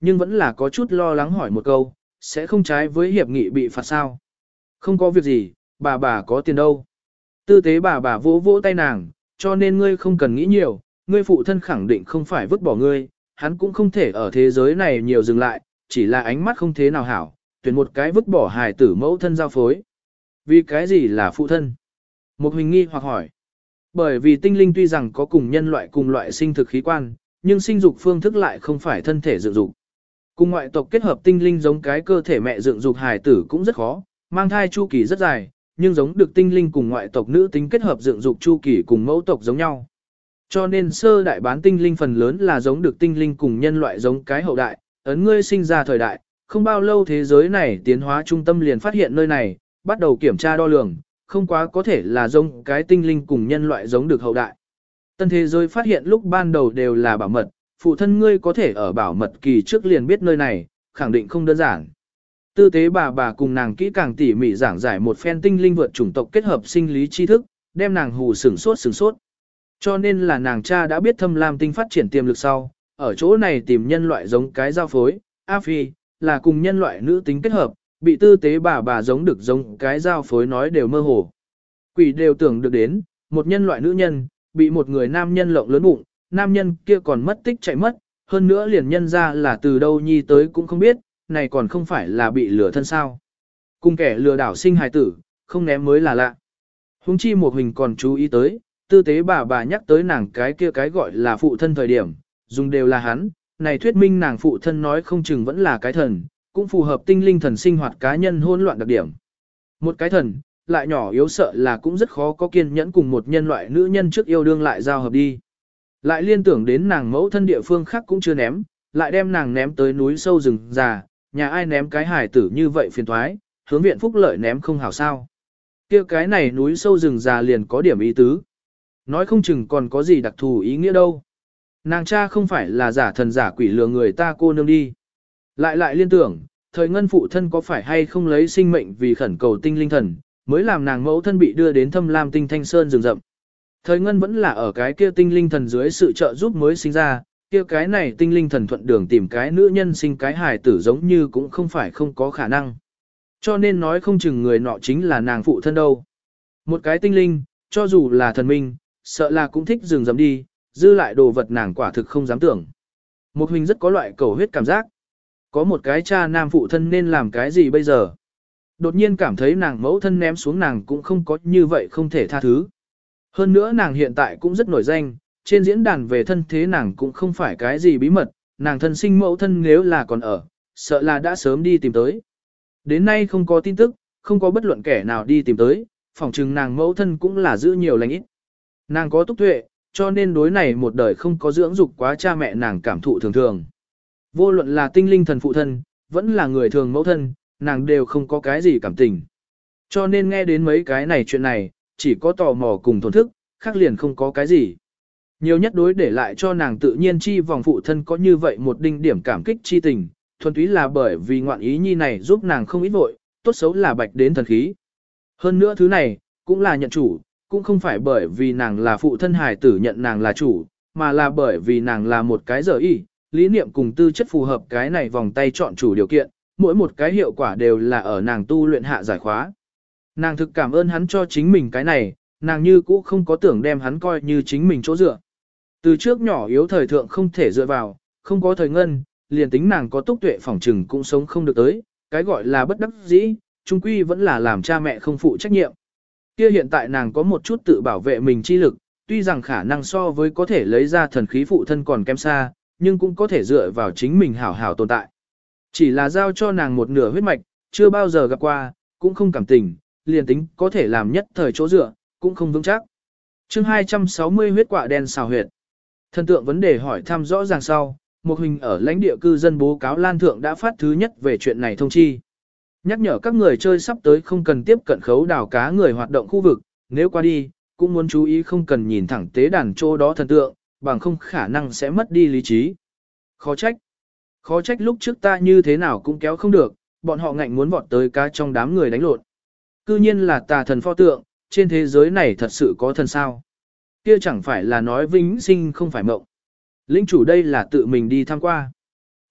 nhưng vẫn là có chút lo lắng hỏi một câu, sẽ không trái với hiệp nghị bị phạt sao? Không có việc gì, bà bà có tiền đâu. Tư tế bà bà vỗ vỗ tay nàng, cho nên ngươi không cần nghĩ nhiều, ngươi phụ thân khẳng định không phải vứt bỏ ngươi, hắn cũng không thể ở thế giới này nhiều dừng lại, chỉ là ánh mắt không thế nào hảo, tuyển một cái vứt bỏ hài tử mẫu thân giao phối. Vì cái gì là phụ thân? Một Huỳnh nghi hoặc hỏi. Bởi vì tinh linh tuy rằng có cùng nhân loại cùng loại sinh thực khí quan, nhưng sinh dục phương thức lại không phải thân thể dựng dục. Cùng ngoại tộc kết hợp tinh linh giống cái cơ thể mẹ dựng dục hài tử cũng rất khó, mang thai chu kỳ rất dài, nhưng giống được tinh linh cùng ngoại tộc nữ tính kết hợp dựng dục chu kỳ cùng mẫu tộc giống nhau. Cho nên sơ đại bán tinh linh phần lớn là giống được tinh linh cùng nhân loại giống cái hậu đại, ấn ngươi sinh ra thời đại, không bao lâu thế giới này tiến hóa trung tâm liền phát hiện nơi này, bắt đầu kiểm tra đo lường, không quá có thể là giống cái tinh linh cùng nhân loại giống được hậu đại. Tân thế giới phát hiện lúc ban đầu đều là bảo mật, phụ thân ngươi có thể ở bảo mật kỳ trước liền biết nơi này, khẳng định không đơn giản. Tư tế bà bà cùng nàng kỹ càng tỉ mỉ giảng giải một phen tinh linh vượt chủng tộc kết hợp sinh lý tri thức, đem nàng hù sửng sốt sửng sốt. Cho nên là nàng cha đã biết thâm lam tinh phát triển tiềm lực sau, ở chỗ này tìm nhân loại giống cái giao phối, A Phi, là cùng nhân loại nữ tính kết hợp, bị tư tế bà bà giống được giống cái giao phối nói đều mơ hồ. Quỷ đều tưởng được đến, một nhân loại nữ nhân, bị một người nam nhân lộng lớn bụng, nam nhân kia còn mất tích chạy mất, hơn nữa liền nhân ra là từ đâu nhi tới cũng không biết, này còn không phải là bị lừa thân sao. Cùng kẻ lừa đảo sinh hài tử, không ném mới là lạ. Hùng chi một hình còn chú ý tới, tư tế bà bà nhắc tới nàng cái kia cái gọi là phụ thân thời điểm, dùng đều là hắn, này thuyết minh nàng phụ thân nói không chừng vẫn là cái thần, cũng phù hợp tinh linh thần sinh hoạt cá nhân hỗn loạn đặc điểm. Một cái thần, lại nhỏ yếu sợ là cũng rất khó có kiên nhẫn cùng một nhân loại nữ nhân trước yêu đương lại giao hợp đi. Lại liên tưởng đến nàng mẫu thân địa phương khác cũng chưa ném, lại đem nàng ném tới núi sâu rừng già, nhà ai ném cái hài tử như vậy phiền thoái, hướng viện phúc lợi ném không hảo sao. Kia cái này núi sâu rừng già liền có điểm ý tứ. Nói không chừng còn có gì đặc thù ý nghĩa đâu. Nàng cha không phải là giả thần giả quỷ lừa người ta cô nương đi. Lại lại liên tưởng, thời ngân phụ thân có phải hay không lấy sinh mệnh vì khẩn cầu tinh linh thần, mới làm nàng mẫu thân bị đưa đến thâm lam tinh thanh sơn rừng rậm. Thời ngân vẫn là ở cái kia tinh linh thần dưới sự trợ giúp mới sinh ra, kia cái này tinh linh thần thuận đường tìm cái nữ nhân sinh cái hài tử giống như cũng không phải không có khả năng. Cho nên nói không chừng người nọ chính là nàng phụ thân đâu. Một cái tinh linh, cho dù là thần minh, sợ là cũng thích rừng rậm đi, dư lại đồ vật nàng quả thực không dám tưởng. Một huynh rất có loại cầu huyết cảm giác. Có một cái cha nam phụ thân nên làm cái gì bây giờ? Đột nhiên cảm thấy nàng mẫu thân ném xuống nàng cũng không có như vậy không thể tha thứ. Hơn nữa nàng hiện tại cũng rất nổi danh, trên diễn đàn về thân thế nàng cũng không phải cái gì bí mật, nàng thân sinh mẫu thân nếu là còn ở, sợ là đã sớm đi tìm tới. Đến nay không có tin tức, không có bất luận kẻ nào đi tìm tới, phỏng chừng nàng mẫu thân cũng là giữ nhiều lành ít. Nàng có túc tuệ, cho nên đối này một đời không có dưỡng dục quá cha mẹ nàng cảm thụ thường thường. Vô luận là tinh linh thần phụ thân, vẫn là người thường mẫu thân, nàng đều không có cái gì cảm tình. Cho nên nghe đến mấy cái này chuyện này, chỉ có tò mò cùng thổn thức, khác liền không có cái gì. Nhiều nhất đối để lại cho nàng tự nhiên chi vòng phụ thân có như vậy một đinh điểm cảm kích chi tình, thuần túy là bởi vì ngoạn ý nhi này giúp nàng không ít vội, tốt xấu là bạch đến thần khí. Hơn nữa thứ này, cũng là nhận chủ, cũng không phải bởi vì nàng là phụ thân hài tử nhận nàng là chủ, mà là bởi vì nàng là một cái dở y, lý niệm cùng tư chất phù hợp cái này vòng tay chọn chủ điều kiện, mỗi một cái hiệu quả đều là ở nàng tu luyện hạ giải khóa. Nàng thực cảm ơn hắn cho chính mình cái này, nàng như cũ không có tưởng đem hắn coi như chính mình chỗ dựa. Từ trước nhỏ yếu thời thượng không thể dựa vào, không có thời ngân, liền tính nàng có túc tuệ phỏng trừng cũng sống không được tới, cái gọi là bất đắc dĩ, chung quy vẫn là làm cha mẹ không phụ trách nhiệm. Kia hiện tại nàng có một chút tự bảo vệ mình chi lực, tuy rằng khả năng so với có thể lấy ra thần khí phụ thân còn kém xa, nhưng cũng có thể dựa vào chính mình hảo hảo tồn tại. Chỉ là giao cho nàng một nửa huyết mạch, chưa bao giờ gặp qua, cũng không cảm tình, liền tính có thể làm nhất thời chỗ dựa, cũng không vững chắc. Chương hai trăm sáu mươi huyết quạ đen xào huyệt. Thần tượng vấn đề hỏi thăm rõ ràng sau, một hình ở lãnh địa cư dân bố cáo Lan Thượng đã phát thứ nhất về chuyện này thông chi. Nhắc nhở các người chơi sắp tới không cần tiếp cận khấu đào cá người hoạt động khu vực, nếu qua đi, cũng muốn chú ý không cần nhìn thẳng tế đàn chỗ đó thần tượng, bằng không khả năng sẽ mất đi lý trí. Khó trách. Khó trách lúc trước ta như thế nào cũng kéo không được, bọn họ ngạnh muốn vọt tới cá trong đám người đánh lộn. Cư nhiên là tà thần pho tượng, trên thế giới này thật sự có thần sao. Kia chẳng phải là nói vĩnh sinh không phải mộng. Lĩnh chủ đây là tự mình đi tham qua.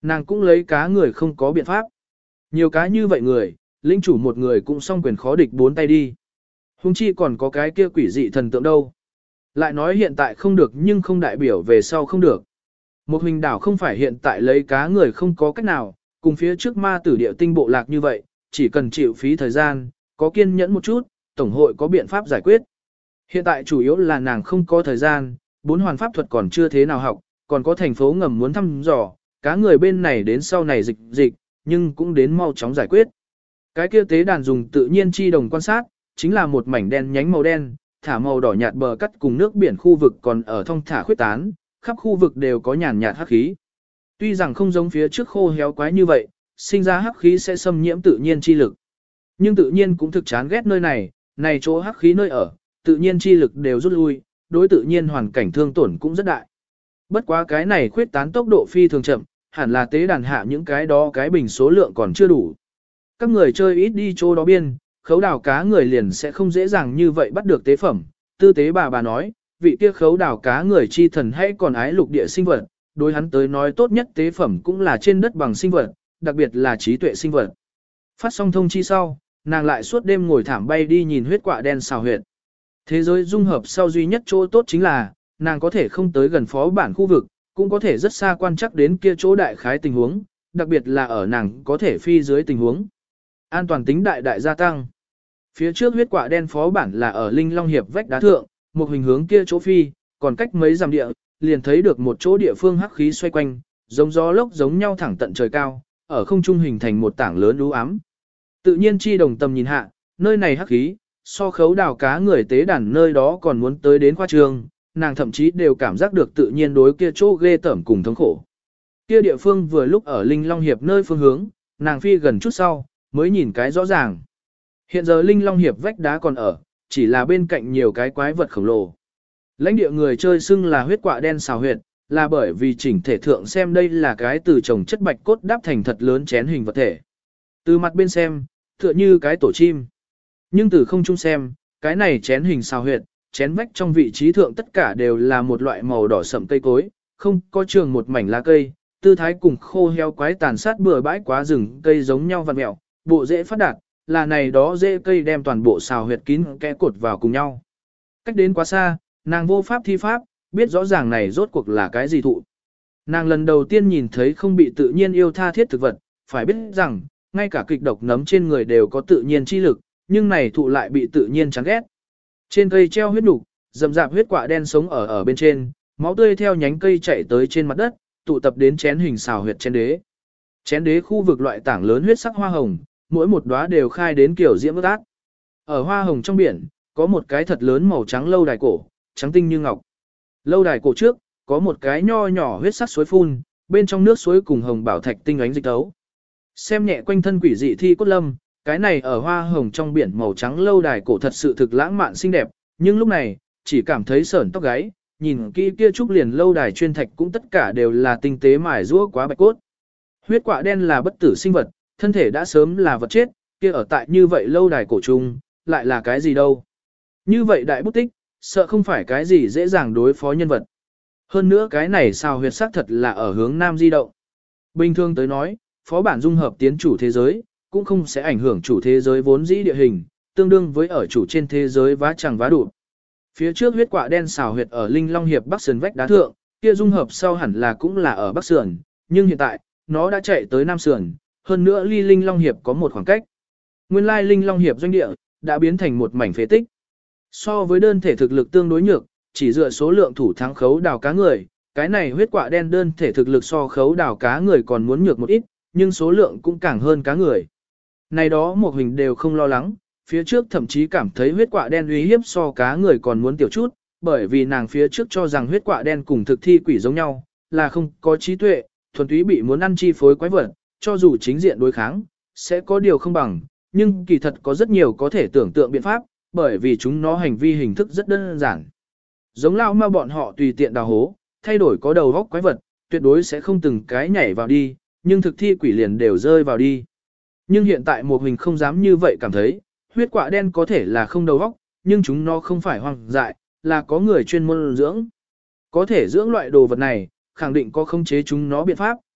Nàng cũng lấy cá người không có biện pháp. Nhiều cá như vậy người, linh chủ một người cũng song quyền khó địch bốn tay đi. Hùng chi còn có cái kia quỷ dị thần tượng đâu. Lại nói hiện tại không được nhưng không đại biểu về sau không được. Một hình đảo không phải hiện tại lấy cá người không có cách nào, cùng phía trước ma tử địa tinh bộ lạc như vậy, chỉ cần chịu phí thời gian, có kiên nhẫn một chút, tổng hội có biện pháp giải quyết. Hiện tại chủ yếu là nàng không có thời gian, bốn hoàn pháp thuật còn chưa thế nào học, còn có thành phố ngầm muốn thăm dò, cá người bên này đến sau này dịch dịch, nhưng cũng đến mau chóng giải quyết. Cái kia tế đàn dùng tự nhiên chi đồng quan sát, chính là một mảnh đen nhánh màu đen, thả màu đỏ nhạt bờ cắt cùng nước biển khu vực còn ở thông thả khuyết tán, khắp khu vực đều có nhàn nhạt hắc khí. Tuy rằng không giống phía trước khô héo quái như vậy, sinh ra hắc khí sẽ xâm nhiễm tự nhiên chi lực. Nhưng tự nhiên cũng thực chán ghét nơi này, này chỗ hắc khí nơi ở, tự nhiên chi lực đều rút lui, đối tự nhiên hoàn cảnh thương tổn cũng rất đại. Bất quá cái này khuyết tán tốc độ phi thường chậm, hẳn là tế đàn hạ những cái đó cái bình số lượng còn chưa đủ. Các người chơi ít đi chỗ đó biên, khấu đào cá người liền sẽ không dễ dàng như vậy bắt được tế phẩm. Tư tế bà bà nói, vị kia khấu đào cá người chi thần hay còn ái lục địa sinh vật, đối hắn tới nói tốt nhất tế phẩm cũng là trên đất bằng sinh vật, đặc biệt là trí tuệ sinh vật. Phát xong thông chi sau, nàng lại suốt đêm ngồi thảm bay đi nhìn huyết quạ đen xào huyệt. Thế giới dung hợp sau duy nhất chỗ tốt chính là, nàng có thể không tới gần phó bản khu vực, cũng có thể rất xa quan chắc đến kia chỗ đại khái tình huống, đặc biệt là ở nàng có thể phi dưới tình huống. An toàn tính đại đại gia tăng. Phía trước huyết quạ đen phó bản là ở Linh Long Hiệp vách đá thượng, một hình hướng kia chỗ phi, còn cách mấy dặm địa, liền thấy được một chỗ địa phương hắc khí xoay quanh, giống gió lốc giống nhau thẳng tận trời cao, ở không trung hình thành một tảng lớn u ám. Tự nhiên chi đồng tầm nhìn hạ, nơi này hắc khí, so khấu đào cá người tế đàn nơi đó còn muốn tới đến khoa trường, nàng thậm chí đều cảm giác được tự nhiên đối kia chỗ ghê tởm cùng thống khổ. Kia địa phương vừa lúc ở Linh Long Hiệp nơi phương hướng, nàng phi gần chút sau, mới nhìn cái rõ ràng. Hiện giờ Linh Long Hiệp vách đá còn ở, chỉ là bên cạnh nhiều cái quái vật khổng lồ. Lãnh địa người chơi xưng là huyết quạ đen xào huyệt, là bởi vì chỉnh thể thượng xem đây là cái từ trồng chất bạch cốt đáp thành thật lớn chén hình vật thể. Từ mặt bên xem, tựa như cái tổ chim. Nhưng từ không trung xem, cái này chén hình xào huyệt, chén vách trong vị trí thượng tất cả đều là một loại màu đỏ sậm cây cối, không có trường một mảnh lá cây, tư thái cùng khô heo quái tàn sát bừa bãi quá rừng cây giống nhau vặn mẹo, bộ rễ phát đạt, là này đó rễ cây đem toàn bộ xào huyệt kín kẽ cột vào cùng nhau. Cách đến quá xa, nàng vô pháp thi pháp, biết rõ ràng này rốt cuộc là cái gì thụ. Nàng lần đầu tiên nhìn thấy không bị tự nhiên yêu tha thiết thực vật, phải biết rằng, ngay cả kịch độc nấm trên người đều có tự nhiên chi lực, nhưng này thụ lại bị tự nhiên chán ghét. Trên cây treo huyết nục, rậm rạp huyết quạ đen sống ở ở bên trên, máu tươi theo nhánh cây chảy tới trên mặt đất, tụ tập đến chén hình xào huyệt chén đế. Chén đế khu vực loại tảng lớn huyết sắc hoa hồng, mỗi một đóa đều khai đến kiểu diễm ước ác. Ở hoa hồng trong biển, có một cái thật lớn màu trắng lâu đài cổ, trắng tinh như ngọc. Lâu đài cổ trước, có một cái nho nhỏ huyết sắc suối phun, bên trong nước suối cùng hồng bảo thạch tinh ánh dịch tấu. Xem nhẹ quanh thân quỷ dị thi cốt lâm, cái này ở hoa hồng trong biển màu trắng lâu đài cổ thật sự thực lãng mạn xinh đẹp, nhưng lúc này, chỉ cảm thấy sởn tóc gáy, nhìn kỹ kia trúc liền lâu đài chuyên thạch cũng tất cả đều là tinh tế mài rũa quá bạch cốt. Huyết quạ đen là bất tử sinh vật, thân thể đã sớm là vật chết, kia ở tại như vậy lâu đài cổ trung, lại là cái gì đâu. Như vậy đại bút tích, sợ không phải cái gì dễ dàng đối phó nhân vật. Hơn nữa cái này sao huyệt sắc thật là ở hướng nam di động. Bình thường tới nói, phó bản dung hợp tiến chủ thế giới, cũng không sẽ ảnh hưởng chủ thế giới vốn dĩ địa hình, tương đương với ở chủ trên thế giới vá chẳng vá đụt. Phía trước huyết quạ đen xào huyệt ở Linh Long Hiệp Bắc Sườn vách đá thượng, kia dung hợp sau hẳn là cũng là ở Bắc Sườn, nhưng hiện tại, nó đã chạy tới Nam Sườn, hơn nữa ly Linh Long Hiệp có một khoảng cách. Nguyên lai Linh Long Hiệp doanh địa, đã biến thành một mảnh phế tích. So với đơn thể thực lực tương đối nhược, chỉ dựa số lượng thủ thắng khấu đào cá người, cái này huyết quạ đen đơn thể thực lực so khấu đào cá người còn muốn nhược một ít, nhưng số lượng cũng càng hơn cá người. Này đó một hình đều không lo lắng, phía trước thậm chí cảm thấy huyết quạ đen uy hiếp so cá người còn muốn tiểu chút, bởi vì nàng phía trước cho rằng huyết quạ đen cùng thực thi quỷ giống nhau, là không có trí tuệ, thuần túy bị muốn ăn chi phối quái vật, cho dù chính diện đối kháng, sẽ có điều không bằng, nhưng kỳ thật có rất nhiều có thể tưởng tượng biện pháp, bởi vì chúng nó hành vi hình thức rất đơn giản. Giống lao ma bọn họ tùy tiện đào hố, thay đổi có đầu góc quái vật, tuyệt đối sẽ không từng cái nhảy vào đi, nhưng thực thi quỷ liền đều rơi vào đi. Nhưng hiện tại một hình không dám như vậy cảm thấy, huyết quạ đen có thể là không đầu óc, nhưng chúng nó không phải hoang dại, là có người chuyên môn dưỡng. Có thể dưỡng loại đồ vật này, khẳng định có khống chế chúng nó biện pháp,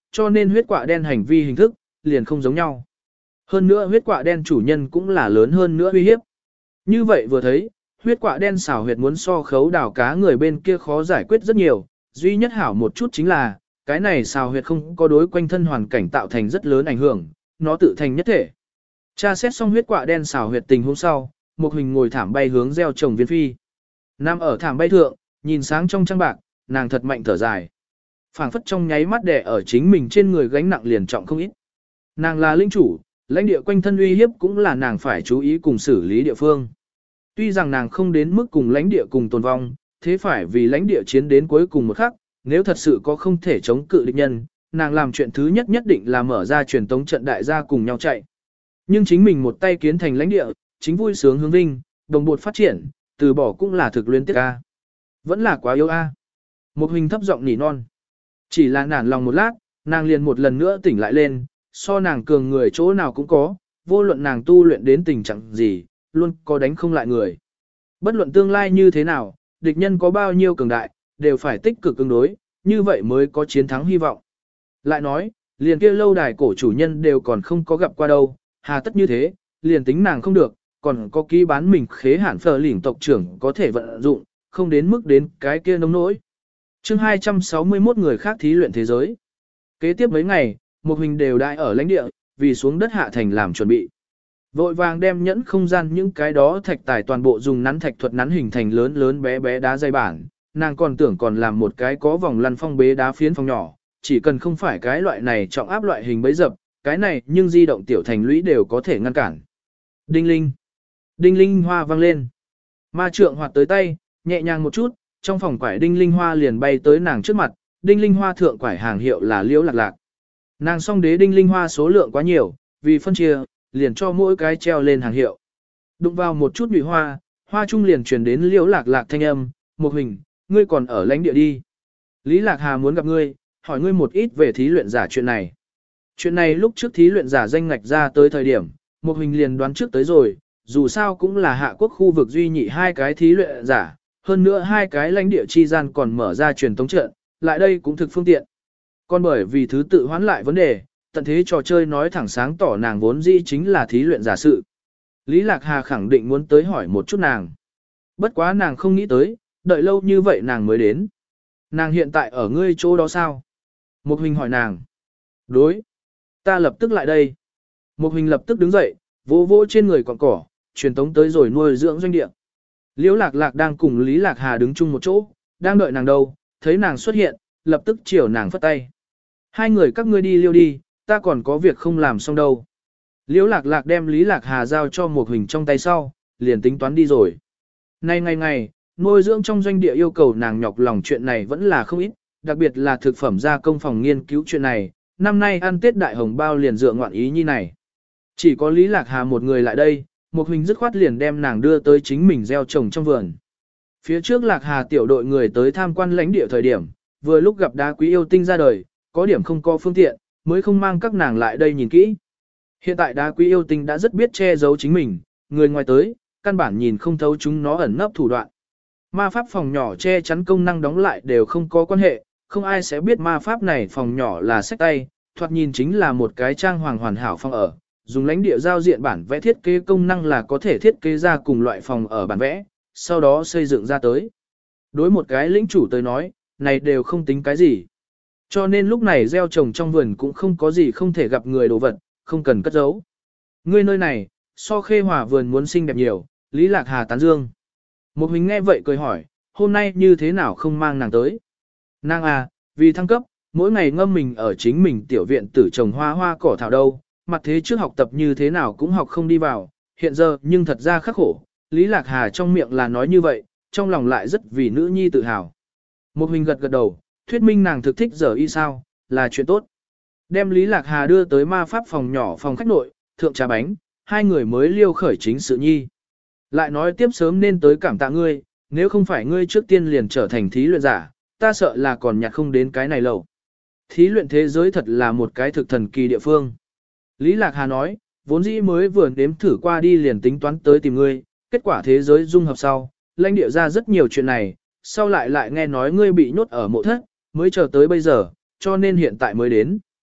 cho nên huyết quạ đen hành vi hình thức, liền không giống nhau. Hơn nữa huyết quạ đen chủ nhân cũng là lớn hơn nữa uy hiếp. Như vậy vừa thấy, huyết quạ đen xảo huyệt muốn so khấu đào cá người bên kia khó giải quyết rất nhiều, duy nhất hảo một chút chính là, cái này xào huyệt không có đối quanh thân hoàn cảnh tạo thành rất lớn ảnh hưởng, nó tự thành nhất thể. Tra xét xong huyết quạ đen xào huyệt tình hôm sau, một hình ngồi thảm bay hướng gieo trồng viên phi. Nằm ở thảm bay thượng, nhìn sáng trong trăng bạc, nàng thật mạnh thở dài. Phảng phất trong nháy mắt đè ở chính mình trên người gánh nặng liền trọng không ít. Nàng là linh chủ, lãnh địa quanh thân uy hiếp cũng là nàng phải chú ý cùng xử lý địa phương. Tuy rằng nàng không đến mức cùng lãnh địa cùng tồn vong, thế phải vì lãnh địa chiến đến cuối cùng một khắc, nếu thật sự có không thể chống cự địch nhân, nàng làm chuyện thứ nhất nhất định là mở ra truyền tống trận đại gia cùng nhau chạy. Nhưng chính mình một tay kiến thành lãnh địa, chính vui sướng hướng vinh, đồng bột phát triển, từ bỏ cũng là thực luyến tiếc a. Vẫn là quá yêu a. Một hình thấp giọng nỉ non. Chỉ là nản lòng một lát, nàng liền một lần nữa tỉnh lại lên, so nàng cường người chỗ nào cũng có, vô luận nàng tu luyện đến tình trạng gì, luôn có đánh không lại người. Bất luận tương lai như thế nào, địch nhân có bao nhiêu cường đại, đều phải tích cực ứng đối, như vậy mới có chiến thắng hy vọng. Lại nói, liền kia lâu đài cổ chủ nhân đều còn không có gặp qua đâu, hà tất như thế, liền tính nàng không được, còn có ký bán mình khế hẳn phở lỉnh tộc trưởng có thể vận dụng, không đến mức đến cái kia nông nỗi. chương hai trăm sáu mươi mốt người khác thí luyện thế giới. Kế tiếp mấy ngày, một hình đều đại ở lãnh địa, vì xuống đất hạ thành làm chuẩn bị. Vội vàng đem nhẫn không gian những cái đó thạch tài toàn bộ dùng nắn thạch thuật nắn hình thành lớn lớn bé bé đá dây bản, nàng còn tưởng còn làm một cái có vòng lăn phong bế đá phiến phong nhỏ, chỉ cần không phải cái loại này trọng áp loại hình bấy dập, cái này nhưng di động tiểu thành lũy đều có thể ngăn cản. Đinh linh. Đinh linh hoa vang lên. Ma trượng hoạt tới tay, nhẹ nhàng một chút, trong phòng quải đinh linh hoa liền bay tới nàng trước mặt, đinh linh hoa thượng quải hàng hiệu là liễu lạc lạc. Nàng song đế đinh linh hoa số lượng quá nhiều, vì phân chia, liền cho mỗi cái treo lên hàng hiệu. Đụng vào một chút nhụy hoa, hoa trung liền truyền đến liễu lạc lạc thanh âm, một hình, ngươi còn ở lãnh địa đi. Lý Lạc Hà muốn gặp ngươi, hỏi ngươi một ít về thí luyện giả chuyện này. Chuyện này lúc trước thí luyện giả danh ngạch ra tới thời điểm, một hình liền đoán trước tới rồi, dù sao cũng là hạ quốc khu vực duy nhị hai cái thí luyện giả, hơn nữa hai cái lãnh địa chi gian còn mở ra truyền tống trận, lại đây cũng thực phương tiện. Còn bởi vì thứ tự hoán lại vấn đề, tận thế trò chơi nói thẳng sáng tỏ nàng vốn dĩ chính là thí luyện giả sự. Lý Lạc Hà khẳng định muốn tới hỏi một chút nàng. Bất quá nàng không nghĩ tới, đợi lâu như vậy nàng mới đến. Nàng hiện tại ở ngươi chỗ đó sao? Một hình hỏi nàng. Đối. Ta lập tức lại đây. Một hình lập tức đứng dậy, vỗ vỗ trên người còn cỏ, truyền tống tới rồi nuôi dưỡng doanh địa. Liễu Lạc Lạc đang cùng Lý Lạc Hà đứng chung một chỗ, đang đợi nàng đâu, thấy nàng xuất hiện, lập tức chiều nàng phất tay. Hai người các ngươi đi liêu đi, ta còn có việc không làm xong đâu. Liễu Lạc Lạc đem Lý Lạc Hà giao cho một hình trong tay sau, liền tính toán đi rồi. Nay ngày ngày, nuôi dưỡng trong doanh địa yêu cầu nàng nhọc lòng chuyện này vẫn là không ít, đặc biệt là thực phẩm gia công phòng nghiên cứu chuyện này, năm nay ăn Tết đại hồng bao liền dựa ngoạn ý như này. Chỉ có Lý Lạc Hà một người lại đây, một hình dứt khoát liền đem nàng đưa tới chính mình gieo trồng trong vườn. Phía trước Lạc Hà tiểu đội người tới tham quan lãnh địa thời điểm, vừa lúc gặp đá quý yêu tinh ra đời, có điểm không có phương tiện, mới không mang các nàng lại đây nhìn kỹ. Hiện tại đá quý yêu tinh đã rất biết che giấu chính mình, người ngoài tới, căn bản nhìn không thấu chúng nó ẩn nấp thủ đoạn. Ma pháp phòng nhỏ che chắn công năng đóng lại đều không có quan hệ, không ai sẽ biết ma pháp này phòng nhỏ là sách tay, thoạt nhìn chính là một cái trang hoàng hoàn hảo phòng ở. Dùng lãnh địa giao diện bản vẽ thiết kế công năng là có thể thiết kế ra cùng loại phòng ở bản vẽ, sau đó xây dựng ra tới. Đối một cái lĩnh chủ tới nói, này đều không tính cái gì. Cho nên lúc này gieo trồng trong vườn cũng không có gì không thể gặp người đồ vật, không cần cất giấu. Ngươi nơi này, so khê hòa vườn muốn xinh đẹp nhiều, Lý Lạc Hà tán dương. Một hình nghe vậy cười hỏi, hôm nay như thế nào không mang nàng tới? Nàng à, vì thăng cấp, mỗi ngày ngâm mình ở chính mình tiểu viện tử trồng hoa hoa cỏ thảo đâu, mặt thế trước học tập như thế nào cũng học không đi vào, hiện giờ nhưng thật ra khắc khổ, Lý Lạc Hà trong miệng là nói như vậy, trong lòng lại rất vì nữ nhi tự hào. Một hình gật gật đầu, thuyết minh nàng thực thích giờ y sao, là chuyện tốt. Đem Lý Lạc Hà đưa tới ma pháp phòng nhỏ phòng khách nội, thượng trà bánh, hai người mới liêu khởi chính sự nhi. Lại nói tiếp sớm nên tới cảm tạ ngươi, nếu không phải ngươi trước tiên liền trở thành thí luyện giả, ta sợ là còn nhặt không đến cái này lầu. Thí luyện thế giới thật là một cái thực thần kỳ địa phương. Lý Lạc Hà nói, vốn dĩ mới vừa nếm thử qua đi liền tính toán tới tìm ngươi, kết quả thế giới dung hợp sau, lãnh địa ra rất nhiều chuyện này, sau lại lại nghe nói ngươi bị nhốt ở mộ thất, mới chờ tới bây giờ, cho nên hiện tại mới đến.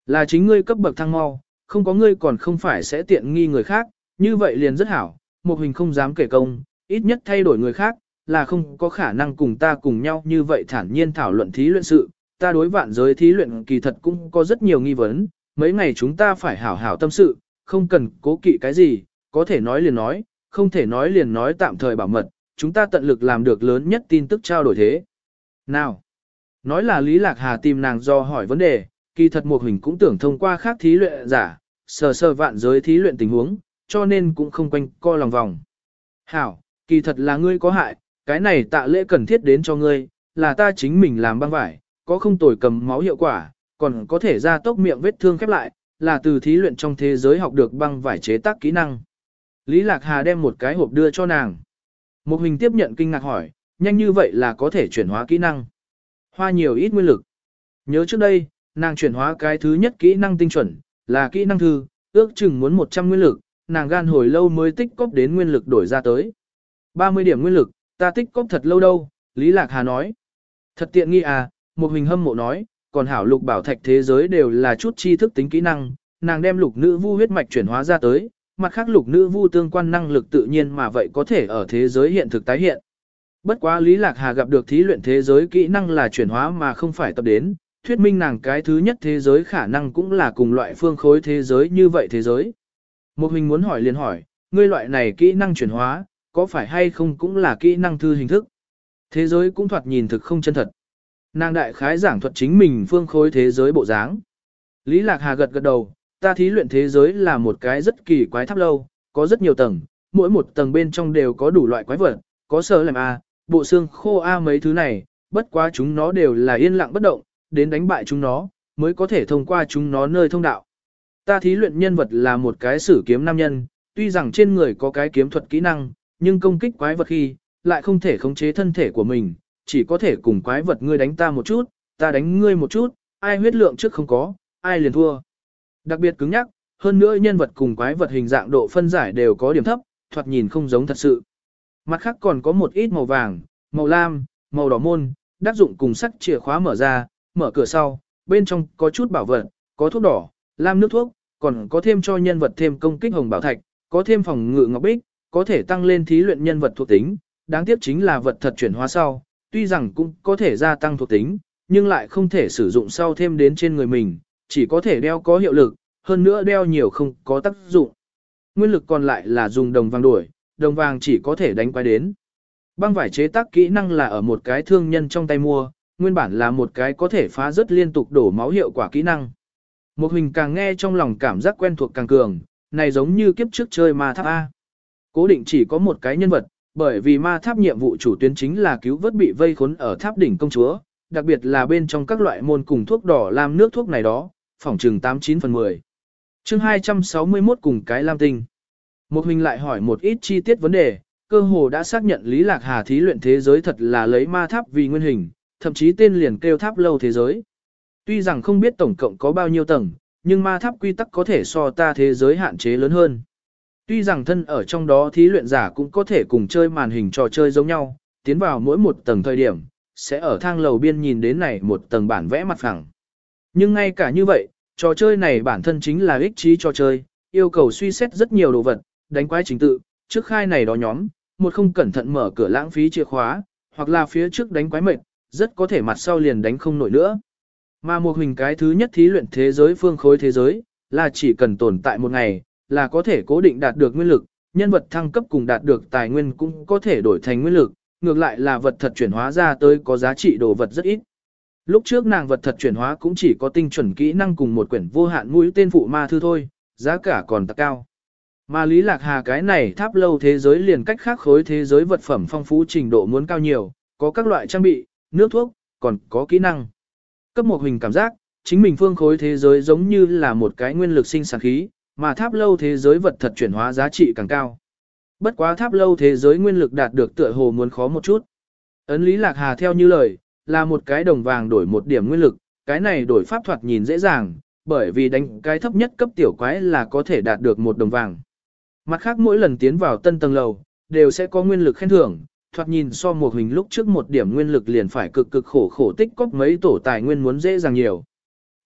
Là chính ngươi cấp bậc thăng mau, không có ngươi còn không phải sẽ tiện nghi người khác, như vậy liền rất hảo, một hình không dám kể công, ít nhất thay đổi người khác, là không có khả năng cùng ta cùng nhau như vậy thản nhiên thảo luận thí luyện sự, ta đối vạn giới thí luyện kỳ thật cũng có rất nhiều nghi vấn, mấy ngày chúng ta phải hảo hảo tâm sự, không cần cố kỵ cái gì, có thể nói liền nói, không thể nói liền nói tạm thời bảo mật, chúng ta tận lực làm được lớn nhất tin tức trao đổi thế. Nào, nói là Lý Lạc Hà tìm nàng do hỏi vấn đề, kỳ thật một hình cũng tưởng thông qua khác thí luyện giả, sờ sờ vạn giới thí luyện tình huống, cho nên cũng không quanh co lòng vòng. Hảo, kỳ thật là ngươi có hại, cái này tạ lễ cần thiết đến cho ngươi, là ta chính mình làm băng vải, có không tồi cầm máu hiệu quả, còn có thể gia tốc miệng vết thương khép lại, là từ thí luyện trong thế giới học được băng vải chế tác kỹ năng. Lý Lạc Hà đem một cái hộp đưa cho nàng. Một hình tiếp nhận kinh ngạc hỏi, nhanh như vậy là có thể chuyển hóa kỹ năng. Hoa nhiều ít nguyên lực. Nhớ trước đây, nàng chuyển hóa cái thứ nhất kỹ năng tinh chuẩn, là kỹ năng thư, ước chừng muốn một trăm nguyên lực, nàng gan hồi lâu mới tích cóp đến nguyên lực đổi ra tới. ba mươi điểm nguyên lực, ta tích cóp thật lâu đâu, Lý Lạc Hà nói. Thật tiện nghi à, một hình hâm mộ nói, còn hảo lục bảo thạch thế giới đều là chút tri thức tính kỹ năng, nàng đem lục nữ vu huyết mạch chuyển hóa ra tới, mặt khác lục nữ vu tương quan năng lực tự nhiên mà vậy có thể ở thế giới hiện thực tái hiện. Bất quá Lý Lạc Hà gặp được thí luyện thế giới kỹ năng là chuyển hóa mà không phải tập đến, thuyết minh nàng cái thứ nhất thế giới khả năng cũng là cùng loại phương khối thế giới như vậy thế giới. Một hình muốn hỏi liền hỏi, ngươi loại này kỹ năng chuyển hóa, có phải hay không cũng là kỹ năng thư hình thức? Thế giới cũng thoạt nhìn thực không chân thật. Nàng đại khái giảng thuật chính mình phương khối thế giới bộ dáng. Lý Lạc Hà gật gật đầu, ta thí luyện thế giới là một cái rất kỳ quái tháp lâu, có rất nhiều tầng, mỗi một tầng bên trong đều có đủ loại quái vật, có sờ làm A, bộ xương khô A mấy thứ này, bất quá chúng nó đều là yên lặng bất động, đến đánh bại chúng nó, mới có thể thông qua chúng nó nơi thông đạo. Ta thí luyện nhân vật là một cái sử kiếm nam nhân, tuy rằng trên người có cái kiếm thuật kỹ năng, nhưng công kích quái vật khi, lại không thể khống chế thân thể của mình, chỉ có thể cùng quái vật ngươi đánh ta một chút, ta đánh ngươi một chút, ai huyết lượng trước không có, ai liền thua. Đặc biệt cứng nhắc, hơn nữa nhân vật cùng quái vật hình dạng độ phân giải đều có điểm thấp, thoạt nhìn không giống thật sự. Mặt khác còn có một ít màu vàng, màu lam, màu đỏ môn, đắc dụng cùng sắc chìa khóa mở ra, mở cửa sau, bên trong có chút bảo vật, có thuốc đỏ, lam nước thuốc, còn có thêm cho nhân vật thêm công kích hồng bảo thạch, có thêm phòng ngự ngọc bích, có thể tăng lên thí luyện nhân vật thuộc tính, đáng tiếc chính là vật thật chuyển hóa sau, tuy rằng cũng có thể gia tăng thuộc tính, nhưng lại không thể sử dụng sau thêm đến trên người mình, chỉ có thể đeo có hiệu lực, hơn nữa đeo nhiều không có tác dụng. Nguyên lực còn lại là dùng đồng vàng đổi, đồng vàng chỉ có thể đánh quái đến. Băng vải chế tác kỹ năng là ở một cái thương nhân trong tay mua, nguyên bản là một cái có thể phá rất liên tục đổ máu hiệu quả kỹ năng. Một hình càng nghe trong lòng cảm giác quen thuộc càng cường, này giống như kiếp trước chơi ma tháp A. Cố định chỉ có một cái nhân vật, bởi vì ma tháp nhiệm vụ chủ tuyến chính là cứu vớt bị vây khốn ở tháp đỉnh công chúa, đặc biệt là bên trong các loại môn cùng thuốc đỏ làm nước thuốc này đó, phỏng trừng tám chín phần mười. Chương hai trăm sáu mươi mốt cùng cái lam tinh. Một hình lại hỏi một ít chi tiết vấn đề, cơ hồ đã xác nhận Lý Lạc Hà thí luyện thế giới thật là lấy ma tháp vì nguyên hình, thậm chí tên liền kêu tháp lâu thế giới. Tuy rằng không biết tổng cộng có bao nhiêu tầng, nhưng ma tháp quy tắc có thể so ta thế giới hạn chế lớn hơn. Tuy rằng thân ở trong đó thí luyện giả cũng có thể cùng chơi màn hình trò chơi giống nhau, tiến vào mỗi một tầng thời điểm, sẽ ở thang lầu biên nhìn đến này một tầng bản vẽ mặt phẳng. Nhưng ngay cả như vậy, trò chơi này bản thân chính là ích trí trò chơi, yêu cầu suy xét rất nhiều đồ vật, đánh quái chính tự, trước khai này đó nhóm, một không cẩn thận mở cửa lãng phí chìa khóa, hoặc là phía trước đánh quái mệt, rất có thể mặt sau liền đánh không nổi nữa. Mà một hình cái thứ nhất thí luyện thế giới phương khối thế giới, là chỉ cần tồn tại một ngày, là có thể cố định đạt được nguyên lực, nhân vật thăng cấp cùng đạt được tài nguyên cũng có thể đổi thành nguyên lực, ngược lại là vật thật chuyển hóa ra tới có giá trị đồ vật rất ít. Lúc trước nàng vật thật chuyển hóa cũng chỉ có tinh chuẩn kỹ năng cùng một quyển vô hạn mũi tên phụ ma thư thôi, giá cả còn tặc cao. Mà Lý Lạc Hà cái này tháp lâu thế giới liền cách khác khối thế giới vật phẩm phong phú trình độ muốn cao nhiều, có các loại trang bị, nước thuốc, còn có kỹ năng. Cấp một hình cảm giác, chính mình phương khối thế giới giống như là một cái nguyên lực sinh sản khí, mà tháp lâu thế giới vật thật chuyển hóa giá trị càng cao. Bất quá tháp lâu thế giới nguyên lực đạt được tựa hồ muốn khó một chút. Ấn Lý Lạc Hà theo như lời, là một cái đồng vàng đổi một điểm nguyên lực, cái này đổi pháp thoạt nhìn dễ dàng, bởi vì đánh cái thấp nhất cấp tiểu quái là có thể đạt được một đồng vàng. Mặt khác mỗi lần tiến vào tân tầng lầu, đều sẽ có nguyên lực khen thưởng, thoạt nhìn so một hình lúc trước một điểm nguyên lực liền phải cực cực khổ khổ tích cóp mấy tổ tài nguyên muốn dễ dàng nhiều.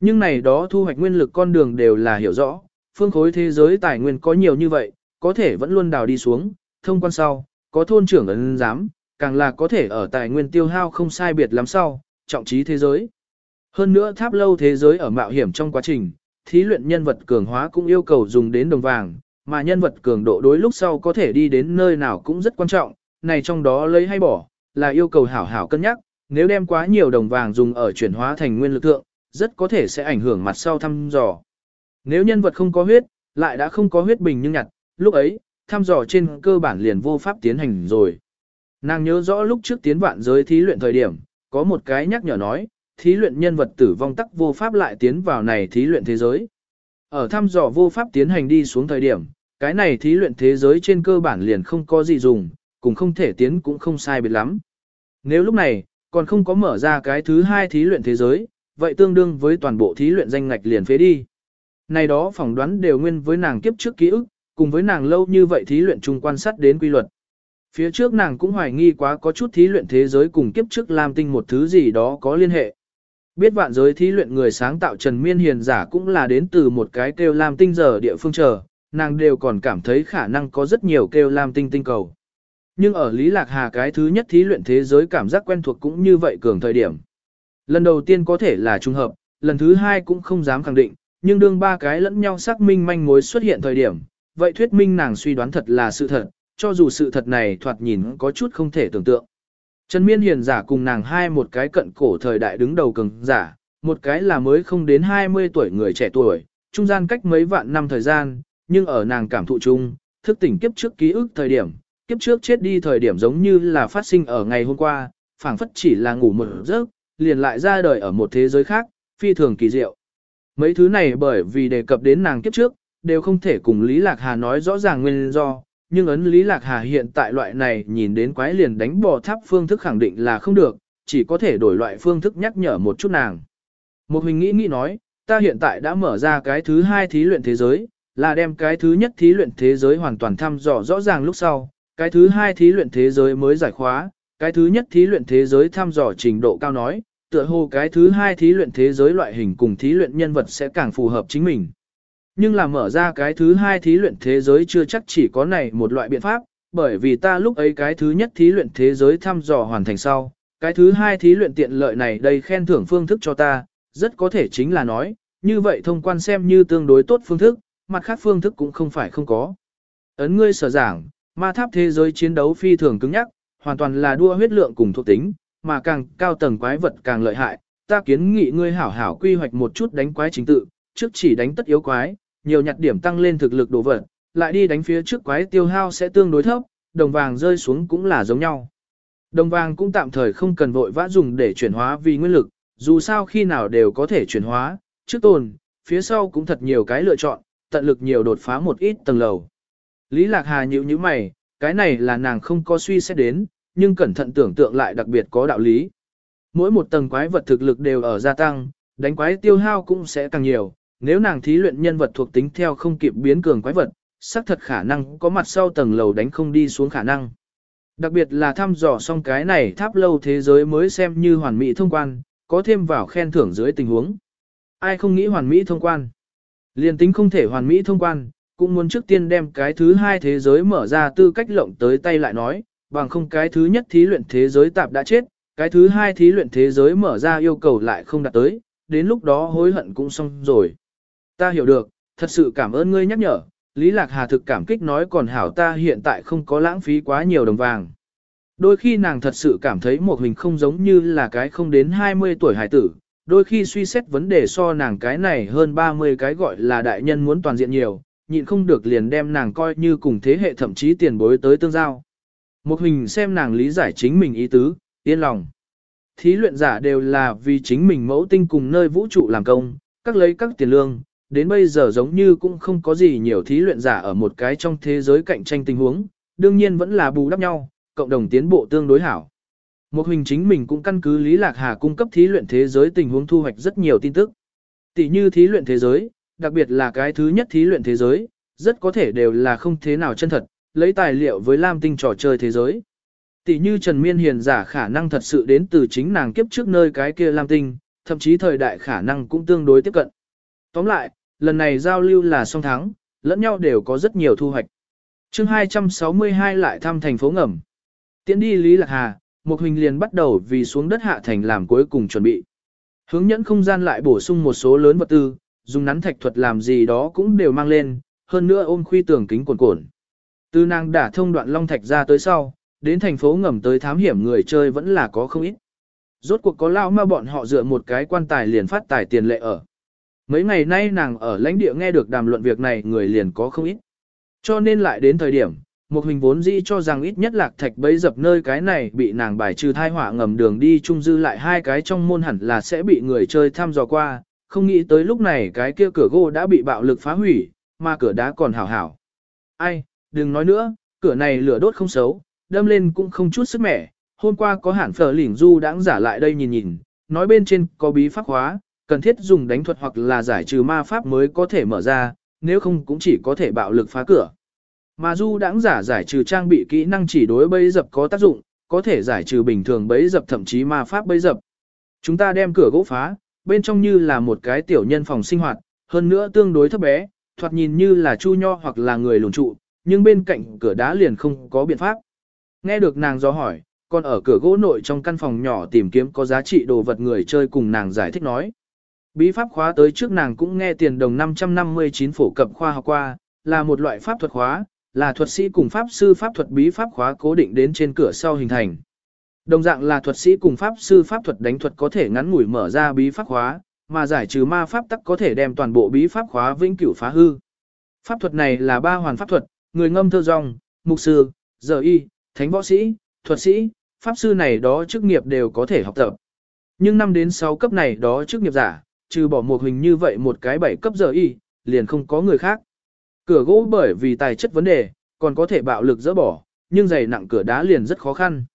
Nhưng này đó thu hoạch nguyên lực con đường đều là hiểu rõ, phương khối thế giới tài nguyên có nhiều như vậy, có thể vẫn luôn đào đi xuống, thông quan sau, có thôn trưởng ấn giám, càng là có thể ở tài nguyên tiêu hao không sai biệt lắm sau, trọng trí thế giới. Hơn nữa tháp lâu thế giới ở mạo hiểm trong quá trình, thí luyện nhân vật cường hóa cũng yêu cầu dùng đến đồng vàng, mà nhân vật cường độ đối lúc sau có thể đi đến nơi nào cũng rất quan trọng, này trong đó lấy hay bỏ, là yêu cầu hảo hảo cân nhắc, nếu đem quá nhiều đồng vàng dùng ở chuyển hóa thành nguyên lực thượng, rất có thể sẽ ảnh hưởng mặt sau thăm dò. Nếu nhân vật không có huyết, lại đã không có huyết bình nhưng nhặt, lúc ấy, thăm dò trên cơ bản liền vô pháp tiến hành rồi. Nàng nhớ rõ lúc trước tiến vạn giới thí luyện thời điểm, có một cái nhắc nhở nói, thí luyện nhân vật tử vong tắc vô pháp lại tiến vào này thí luyện thế giới. Ở thăm dò vô pháp tiến hành đi xuống thời điểm, cái này thí luyện thế giới trên cơ bản liền không có gì dùng, cũng không thể tiến cũng không sai biệt lắm. Nếu lúc này, còn không có mở ra cái thứ hai thí luyện thế giới, vậy tương đương với toàn bộ thí luyện danh ngạch liền phế đi. Này đó phỏng đoán đều nguyên với nàng kiếp trước ký ức, cùng với nàng lâu như vậy thí luyện chung quan sát đến quy luật. Phía trước nàng cũng hoài nghi quá có chút thí luyện thế giới cùng kiếp trước Lam Tinh một thứ gì đó có liên hệ. Biết vạn giới thí luyện người sáng tạo Trần Miên Hiền giả cũng là đến từ một cái kêu Lam Tinh giờ địa phương chờ, nàng đều còn cảm thấy khả năng có rất nhiều kêu Lam Tinh tinh cầu. Nhưng ở Lý Lạc Hà cái thứ nhất thí luyện thế giới cảm giác quen thuộc cũng như vậy cường thời điểm. Lần đầu tiên có thể là trùng hợp, lần thứ hai cũng không dám khẳng định, nhưng đương ba cái lẫn nhau xác minh manh mối xuất hiện thời điểm, vậy thuyết minh nàng suy đoán thật là sự thật, cho dù sự thật này thoạt nhìn có chút không thể tưởng tượng. Trần Miên Hiền giả cùng nàng hai một cái cận cổ thời đại đứng đầu cường giả, một cái là mới không đến hai mươi tuổi người trẻ tuổi, trung gian cách mấy vạn năm thời gian, nhưng ở nàng cảm thụ chung, thức tỉnh kiếp trước ký ức thời điểm, kiếp trước chết đi thời điểm giống như là phát sinh ở ngày hôm qua, phảng phất chỉ là ngủ một giấc, liền lại ra đời ở một thế giới khác, phi thường kỳ diệu. Mấy thứ này bởi vì đề cập đến nàng kiếp trước, đều không thể cùng Lý Lạc Hà nói rõ ràng nguyên do, nhưng ấn Lý Lạc Hà hiện tại loại này nhìn đến quái liền đánh bò tháp phương thức khẳng định là không được, chỉ có thể đổi loại phương thức nhắc nhở một chút nàng. Một hình nghĩ nghĩ nói, ta hiện tại đã mở ra cái thứ hai thí luyện thế giới, là đem cái thứ nhất thí luyện thế giới hoàn toàn thăm dò rõ ràng lúc sau, cái thứ hai thí luyện thế giới mới giải khóa, cái thứ nhất thí luyện thế giới thăm dò trình độ cao nói, tựa hồ cái thứ hai thí luyện thế giới loại hình cùng thí luyện nhân vật sẽ càng phù hợp chính mình. Nhưng là mở ra cái thứ hai thí luyện thế giới chưa chắc chỉ có này một loại biện pháp, bởi vì ta lúc ấy cái thứ nhất thí luyện thế giới thăm dò hoàn thành sau, cái thứ hai thí luyện tiện lợi này đây khen thưởng phương thức cho ta, rất có thể chính là nói, như vậy thông quan xem như tương đối tốt phương thức, mặt khác phương thức cũng không phải không có. Ấn ngươi sở giảng, ma tháp thế giới chiến đấu phi thường cứng nhắc, hoàn toàn là đua huyết lượng cùng thuộc tính, mà càng cao tầng quái vật càng lợi hại, ta kiến nghị ngươi hảo hảo quy hoạch một chút đánh quái chính tự, trước chỉ đánh tất yếu quái, nhiều nhặt điểm tăng lên thực lực đồ vật, lại đi đánh phía trước quái tiêu hao sẽ tương đối thấp, đồng vàng rơi xuống cũng là giống nhau. Đồng vàng cũng tạm thời không cần vội vã dùng để chuyển hóa vì nguyên lực, dù sao khi nào đều có thể chuyển hóa, trước tồn, phía sau cũng thật nhiều cái lựa chọn, tận lực nhiều đột phá một ít tầng lầu. Lý Lạc Hà nhíu nhíu mày, cái này là nàng không có suy xét đến, nhưng cẩn thận tưởng tượng lại đặc biệt có đạo lý. Mỗi một tầng quái vật thực lực đều ở gia tăng, đánh quái tiêu hao cũng sẽ càng nhiều, nếu nàng thí luyện nhân vật thuộc tính theo không kịp biến cường quái vật, xác thật khả năng có mặt sau tầng lầu đánh không đi xuống khả năng. Đặc biệt là thăm dò xong cái này tháp lâu thế giới mới xem như hoàn mỹ thông quan, có thêm vào khen thưởng dưới tình huống. Ai không nghĩ hoàn mỹ thông quan? Liên tính không thể hoàn mỹ thông quan, cũng muốn trước tiên đem cái thứ hai thế giới mở ra tư cách lộng tới tay lại nói, bằng không cái thứ nhất thí luyện thế giới tạp đã chết, cái thứ hai thí luyện thế giới mở ra yêu cầu lại không đạt tới, đến lúc đó hối hận cũng xong rồi. Ta hiểu được, thật sự cảm ơn ngươi nhắc nhở, Lý Lạc Hà thực cảm kích nói còn hảo ta hiện tại không có lãng phí quá nhiều đồng vàng. Đôi khi nàng thật sự cảm thấy một mình không giống như là cái không đến hai mươi tuổi hải tử, đôi khi suy xét vấn đề so nàng cái này hơn ba mươi cái gọi là đại nhân muốn toàn diện nhiều, nhịn không được liền đem nàng coi như cùng thế hệ thậm chí tiền bối tới tương giao. Một mình xem nàng lý giải chính mình ý tứ, yên lòng. Thí luyện giả đều là vì chính mình mẫu tinh cùng nơi vũ trụ làm công, các lấy các tiền lương, đến bây giờ giống như cũng không có gì nhiều thí luyện giả ở một cái trong thế giới cạnh tranh tình huống, đương nhiên vẫn là bù đắp nhau, cộng đồng tiến bộ tương đối hảo. Một hình chính mình cũng căn cứ Lý Lạc Hà cung cấp thí luyện thế giới tình huống thu hoạch rất nhiều tin tức. Tỷ như thí luyện thế giới, đặc biệt là cái thứ nhất thí luyện thế giới, rất có thể đều là không thế nào chân thật, lấy tài liệu với Lam Tinh trò chơi thế giới. Tỷ như Trần Miên Hiền giả khả năng thật sự đến từ chính nàng kiếp trước nơi cái kia Lam Tinh, thậm chí thời đại khả năng cũng tương đối tiếp cận. Tóm lại, lần này giao lưu là song thắng, lẫn nhau đều có rất nhiều thu hoạch. chương hai trăm sáu mươi hai lại thăm thành phố ngầm. Tiến đi Lý Lạc Hà, Mục Huỳnh liền bắt đầu vì xuống đất hạ thành làm cuối cùng chuẩn bị. Hướng nhẫn không gian lại bổ sung một số lớn vật tư, dùng nắn thạch thuật làm gì đó cũng đều mang lên, hơn nữa ôm khuy tường kính cuồn cuộn. Từ nàng đả thông đoạn long thạch ra tới sau, đến thành phố ngầm tới thám hiểm người chơi vẫn là có không ít. Rốt cuộc có lao ma bọn họ dựa một cái quan tài liền phát tài tiền lệ ở. Mấy ngày nay nàng ở lãnh địa nghe được đàm luận việc này người liền có không ít. Cho nên lại đến thời điểm, Mục Huỳnh vốn dĩ cho rằng ít nhất lạc thạch bấy dập nơi cái này bị nàng bài trừ thai họa ngầm đường đi chung dư lại hai cái trong môn hẳn là sẽ bị người chơi thăm dò qua, không nghĩ tới lúc này cái kia cửa gỗ đã bị bạo lực phá hủy, mà cửa đá còn hảo hảo. Ai, đừng nói nữa, cửa này lửa đốt không xấu, đâm lên cũng không chút sức mẻ. Hôm qua có hẳn phở lỉnh du đãng giả lại đây nhìn nhìn, nói bên trên có bí pháp khóa, cần thiết dùng đánh thuật hoặc là giải trừ ma pháp mới có thể mở ra, nếu không cũng chỉ có thể bạo lực phá cửa. Mà du đãng giả giải trừ trang bị kỹ năng chỉ đối bẫy dập có tác dụng, có thể giải trừ bình thường bẫy dập thậm chí ma pháp bẫy dập. Chúng ta đem cửa gỗ phá, bên trong như là một cái tiểu nhân phòng sinh hoạt, hơn nữa tương đối thấp bé, thoạt nhìn như là chu nho hoặc là người lùn trụ, nhưng bên cạnh cửa đá liền không có biện pháp. Nghe được nàng do hỏi, còn ở cửa gỗ nội trong căn phòng nhỏ tìm kiếm có giá trị đồ vật người chơi cùng nàng giải thích nói. Bí pháp khóa tới trước nàng cũng nghe tiền đồng năm trăm năm mươi chín phổ cập khoa học qua, là một loại pháp thuật khóa, là thuật sĩ cùng pháp sư pháp thuật bí pháp khóa cố định đến trên cửa sau hình thành. Đồng dạng là thuật sĩ cùng pháp sư pháp thuật đánh thuật có thể ngắn ngủi mở ra bí pháp khóa, mà giải trừ ma pháp tắc có thể đem toàn bộ bí pháp khóa vĩnh cửu phá hư. Pháp thuật này là ba hoàn pháp thuật, người ngâm thơ rong, mục sư, giờ y, thánh võ sĩ, thuật sĩ, pháp sư này đó chức nghiệp đều có thể học tập. Nhưng năm đến sáu cấp này đó chức nghiệp giả, trừ bỏ một hình như vậy một cái bảy cấp giờ y, liền không có người khác. Cửa gỗ bởi vì tài chất vấn đề, còn có thể bạo lực dỡ bỏ, nhưng dày nặng cửa đá liền rất khó khăn.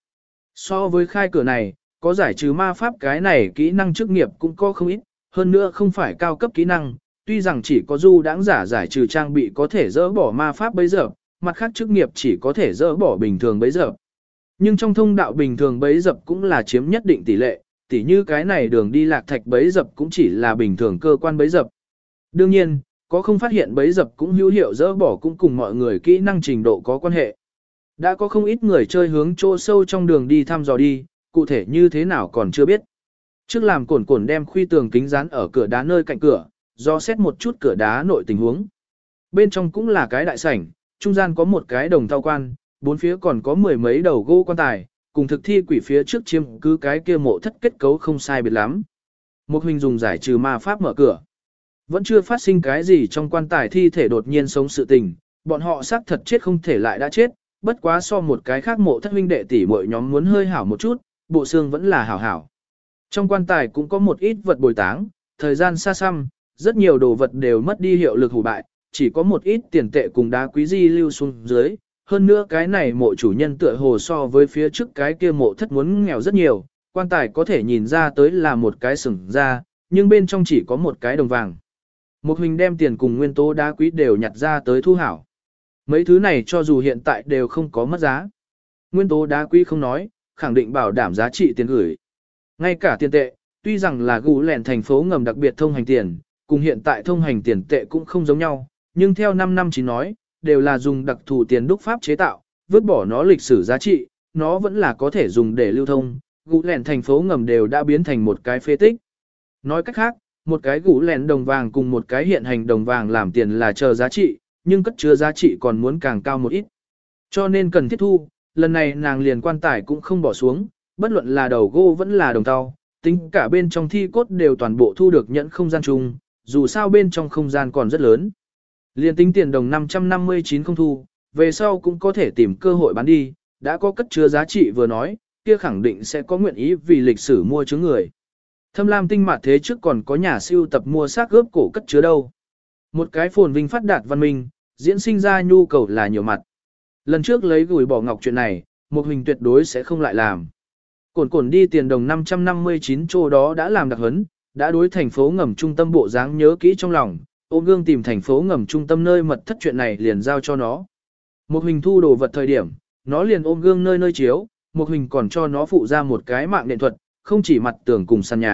So với khai cửa này, có giải trừ ma pháp cái này kỹ năng chức nghiệp cũng có không ít, hơn nữa không phải cao cấp kỹ năng, tuy rằng chỉ có du đãng giả giải trừ trang bị có thể dỡ bỏ ma pháp bấy giờ, mặt khác chức nghiệp chỉ có thể dỡ bỏ bình thường bấy giờ. Nhưng trong thông đạo bình thường bấy dập cũng là chiếm nhất định tỷ lệ, tỉ như cái này đường đi lạc thạch bấy dập cũng chỉ là bình thường cơ quan bấy dập. Đương nhiên, có không phát hiện bấy dập cũng hữu hiệu dỡ bỏ cũng cùng mọi người kỹ năng trình độ có quan hệ. Đã có không ít người chơi hướng chỗ sâu trong đường đi thăm dò đi, cụ thể như thế nào còn chưa biết. Trước làm cồn cồn đem khuy tường kính dán ở cửa đá nơi cạnh cửa, do xét một chút cửa đá nội tình huống. Bên trong cũng là cái đại sảnh, trung gian có một cái đồng thau quan, bốn phía còn có mười mấy đầu gỗ quan tài, cùng thực thi quỷ phía trước chiêm cứ cái kia mộ thất kết cấu không sai biệt lắm. Một huynh dùng giải trừ ma pháp mở cửa. Vẫn chưa phát sinh cái gì trong quan tài thi thể đột nhiên sống sự tình, bọn họ xác thật chết không thể lại đã chết, bất quá so một cái khác mộ thất huynh đệ tỷ muội nhóm muốn hơi hảo một chút, bộ xương vẫn là hảo hảo. Trong quan tài cũng có một ít vật bồi táng, thời gian xa xăm, rất nhiều đồ vật đều mất đi hiệu lực hủ bại, chỉ có một ít tiền tệ cùng đá quý di lưu xuống dưới. Hơn nữa cái này mộ chủ nhân tựa hồ so với phía trước cái kia mộ thất muốn nghèo rất nhiều, quan tài có thể nhìn ra tới là một cái sừng ra, nhưng bên trong chỉ có một cái đồng vàng. Một huynh đem tiền cùng nguyên tố đá quý đều nhặt ra tới thu hảo. Mấy thứ này cho dù hiện tại đều không có mất giá. Nguyên tố đá quý không nói, khẳng định bảo đảm giá trị tiền gửi. Ngay cả tiền tệ, tuy rằng là gù lẻn thành phố ngầm đặc biệt thông hành tiền, cùng hiện tại thông hành tiền tệ cũng không giống nhau, nhưng theo năm năm chỉ nói, đều là dùng đặc thù tiền đúc pháp chế tạo, vứt bỏ nó lịch sử giá trị, nó vẫn là có thể dùng để lưu thông, gù lẻn thành phố ngầm đều đã biến thành một cái phế tích. Nói cách khác, một cái gù lẻn đồng vàng cùng một cái hiện hành đồng vàng làm tiền là chờ giá trị, nhưng cất chứa giá trị còn muốn càng cao một ít. Cho nên cần thiết thu, lần này nàng liền quan tài cũng không bỏ xuống, bất luận là đầu gỗ vẫn là đồng tàu, tính cả bên trong thi cốt đều toàn bộ thu được nhận không gian chung, dù sao bên trong không gian còn rất lớn. Liên tính tiền đồng năm trăm năm mươi chín không thu, về sau cũng có thể tìm cơ hội bán đi, đã có cất chứa giá trị vừa nói, kia khẳng định sẽ có nguyện ý vì lịch sử mua chứa người. Thâm lam tinh mạt thế trước còn có nhà siêu tập mua xác gớp cổ cất chứa đâu. Một cái phồn vinh phát đạt văn minh, diễn sinh ra nhu cầu là nhiều mặt. Lần trước lấy gửi bỏ ngọc chuyện này, một hình tuyệt đối sẽ không lại làm. Cổn cổn đi tiền đồng năm trăm năm mươi chín chỗ đó đã làm đặc hấn, đã đối thành phố ngầm trung tâm bộ dáng nhớ kỹ trong lòng, ôm gương tìm thành phố ngầm trung tâm nơi mật thất chuyện này liền giao cho nó. Một hình thu đồ vật thời điểm, nó liền ôm gương nơi nơi chiếu, một hình còn cho nó phụ ra một cái mạng điện thuật, không chỉ mặt tường cùng sàn nhà,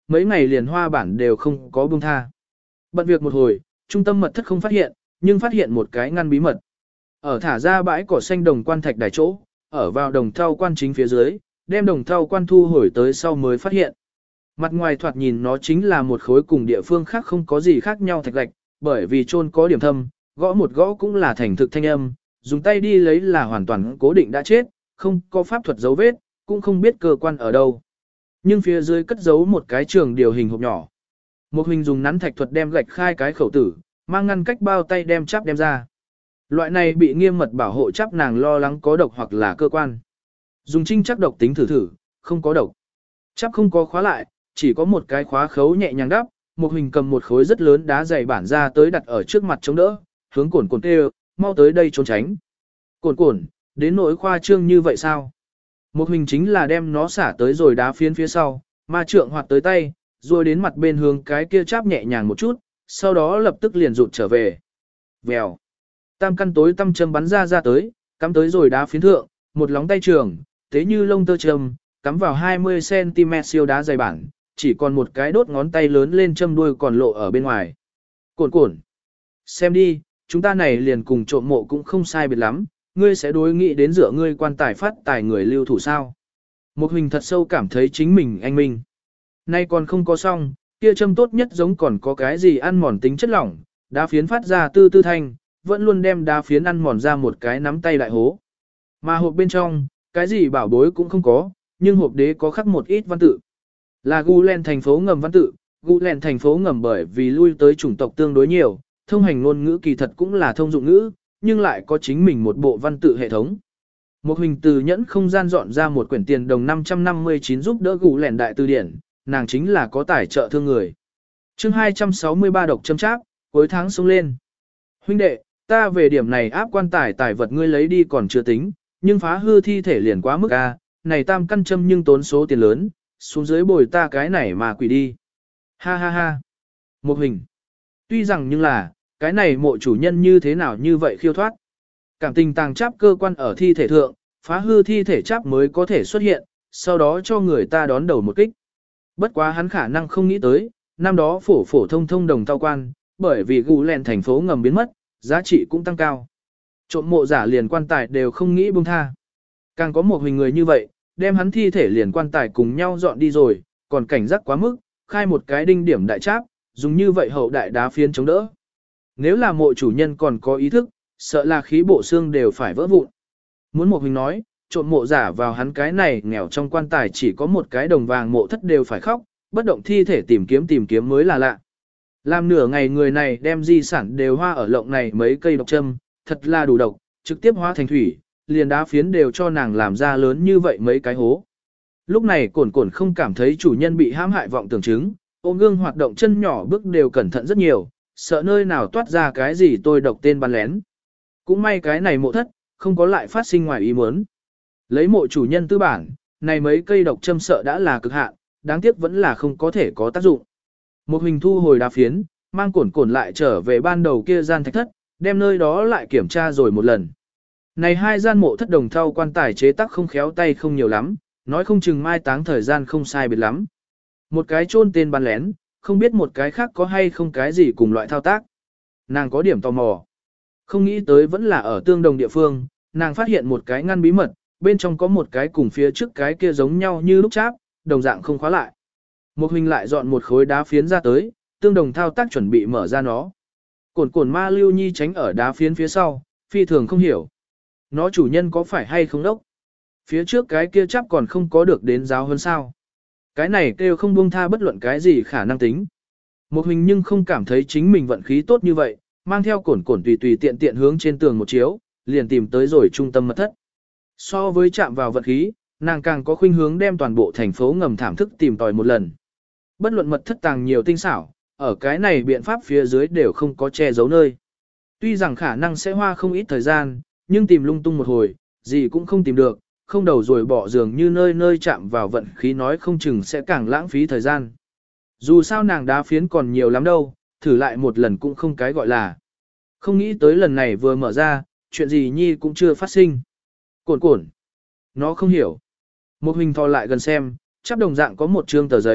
mấy ngày liền hoa bản đều không có buông tha. Bận việc một hồi, trung tâm mật thất không phát hiện, nhưng phát hiện một cái ngăn bí mật. Ở thả ra bãi cỏ xanh đồng quan thạch đài chỗ, ở vào đồng thau quan chính phía dưới, đem đồng thau quan thu hồi tới sau mới phát hiện. Mặt ngoài thoạt nhìn nó chính là một khối cùng địa phương khác không có gì khác nhau thạch gạch, bởi vì chôn có điểm thâm, gõ một gõ cũng là thành thực thanh âm, dùng tay đi lấy là hoàn toàn cố định đã chết, không có pháp thuật dấu vết, cũng không biết cơ quan ở đâu. Nhưng phía dưới cất giấu một cái trường điều hình hộp nhỏ. Một hình dùng nắn thạch thuật đem gạch khai cái khẩu tử, mang ngăn cách bao tay đem chắp đem ra. Loại này bị nghiêm mật bảo hộ chắp nàng lo lắng có độc hoặc là cơ quan. Dùng trinh chắc độc tính thử thử, không có độc. Chắp không có khóa lại, chỉ có một cái khóa khấu nhẹ nhàng đắp, một hình cầm một khối rất lớn đá dày bản ra tới đặt ở trước mặt chống đỡ, hướng cồn cồn kêu, mau tới đây trốn tránh. Cồn cồn, đến nỗi khoa trương như vậy sao? Một hình chính là đem nó xả tới rồi đá phiến phía sau, ma trượng hoạt tới tay, rồi đến mặt bên hướng cái kia cháp nhẹ nhàng một chút, sau đó lập tức liền rụt trở về. Vèo. Tam căn tối tăm châm bắn ra ra tới, cắm tới rồi đá phiến thượng, một lóng tay trường, thế như lông tơ châm, cắm vào hai mươi xăng ti mét siêu đá dày bản, chỉ còn một cái đốt ngón tay lớn lên châm đuôi còn lộ ở bên ngoài. Cồn cồn. Xem đi, chúng ta này liền cùng trộm mộ cũng không sai biệt lắm, ngươi sẽ đối nghị đến dựa ngươi quan tài phát tài người lưu thủ sao. Một hình thật sâu cảm thấy chính mình anh minh. Nay còn không có xong, kia châm tốt nhất giống còn có cái gì ăn mòn tính chất lỏng, đá phiến phát ra tư tư thanh, vẫn luôn đem đá phiến ăn mòn ra một cái nắm tay đại hố. Mà hộp bên trong, cái gì bảo bối cũng không có, nhưng hộp đế có khắc một ít văn tự. Là Gulen thành phố ngầm văn tự, Gulen thành phố ngầm bởi vì lui tới chủng tộc tương đối nhiều, thông hành ngôn ngữ kỳ thật cũng là thông dụng ngữ, nhưng lại có chính mình một bộ văn tự hệ thống. Một hình từ nhẫn không gian dọn ra một quyển tiền đồng năm trăm năm mươi chín giúp đỡ Gulen đại từ điển, nàng chính là có tài trợ thương người. Chương hai trăm sáu mươi ba độc châm cháp, cuối tháng sống lên. Huynh đệ, ta về điểm này áp quan tài tài vật ngươi lấy đi còn chưa tính, nhưng phá hư thi thể liền quá mức a, này tam căn châm nhưng tốn số tiền lớn, xuống dưới bồi ta cái này mà quỷ đi. Ha ha ha. Một hình. Tuy rằng nhưng là, cái này mộ chủ nhân như thế nào như vậy khiêu thoát. Cảm tình tàng cháp cơ quan ở thi thể thượng, phá hư thi thể cháp mới có thể xuất hiện, sau đó cho người ta đón đầu một kích. Bất quá hắn khả năng không nghĩ tới, năm đó phổ phổ thông thông đồng tao quan, bởi vì gù lèn thành phố ngầm biến mất, giá trị cũng tăng cao. Trộm mộ giả liền quan tài đều không nghĩ buông tha. Càng có một hình người như vậy, đem hắn thi thể liền quan tài cùng nhau dọn đi rồi, còn cảnh giác quá mức, khai một cái đinh điểm đại tráp, dùng như vậy hậu đại đá phiến chống đỡ. Nếu là mộ chủ nhân còn có ý thức, sợ là khí bộ xương đều phải vỡ vụn. Muốn một hình nói, trộm mộ giả vào hắn cái này nghèo trong quan tài chỉ có một cái đồng vàng mộ thất đều phải khóc, bất động thi thể tìm kiếm tìm kiếm mới là lạ. Làm nửa ngày người này đem di sản đều hoa ở lộng này mấy cây độc châm, thật là đủ độc, trực tiếp hóa thành thủy, liền đá phiến đều cho nàng làm ra lớn như vậy mấy cái hố. Lúc này cồn cồn không cảm thấy chủ nhân bị hãm hại vọng tưởng chứng, ôm gương hoạt động chân nhỏ bước đều cẩn thận rất nhiều, sợ nơi nào toát ra cái gì tôi độc tên bắn lén. Cũng may cái này mộ thất, không có lại phát sinh ngoài ý muốn. Lấy mộ chủ nhân tư bản, này mấy cây độc châm sợ đã là cực hạn, đáng tiếc vẫn là không có thể có tác dụng. Một hình thu hồi đá phiến, mang cồn cồn lại trở về ban đầu kia gian thạch thất, đem nơi đó lại kiểm tra rồi một lần. Này hai gian mộ thất đồng thau quan tài chế tác không khéo tay không nhiều lắm, nói không chừng mai táng thời gian không sai biệt lắm. Một cái chôn tên bắn lén, không biết một cái khác có hay không cái gì cùng loại thao tác. Nàng có điểm tò mò. Không nghĩ tới vẫn là ở tương đồng địa phương, nàng phát hiện một cái ngăn bí mật, bên trong có một cái cùng phía trước cái kia giống nhau như lúc cháp, đồng dạng không khóa lại. Một hình lại dọn một khối đá phiến ra tới, tương đồng thao tác chuẩn bị mở ra nó. Cồn cồn ma lưu nhi tránh ở đá phiến phía sau, phi thường không hiểu. Nó chủ nhân có phải hay không đốc? Phía trước cái kia chắc còn không có được đến giáo hơn sao. Cái này kêu không buông tha bất luận cái gì khả năng tính. Một hình nhưng không cảm thấy chính mình vận khí tốt như vậy, mang theo cồn cồn tùy tùy tiện tiện hướng trên tường một chiếu, liền tìm tới rồi trung tâm mật thất. So với chạm vào vận khí, nàng càng có khuynh hướng đem toàn bộ thành phố ngầm thảm thức tìm tòi một lần. Bất luận mật thất tàng nhiều tinh xảo, ở cái này biện pháp phía dưới đều không có che giấu nơi. Tuy rằng khả năng sẽ hoa không ít thời gian, nhưng tìm lung tung một hồi, gì cũng không tìm được, không đầu rồi bỏ giường như nơi nơi chạm vào vận khí nói không chừng sẽ càng lãng phí thời gian. Dù sao nàng đá phiến còn nhiều lắm đâu, thử lại một lần cũng không cái gọi là. Không nghĩ tới lần này vừa mở ra, chuyện gì nhi cũng chưa phát sinh. Cồn cồn. Nó không hiểu. Một hình thò lại gần xem, chắc đồng dạng có một trương tờ giấy,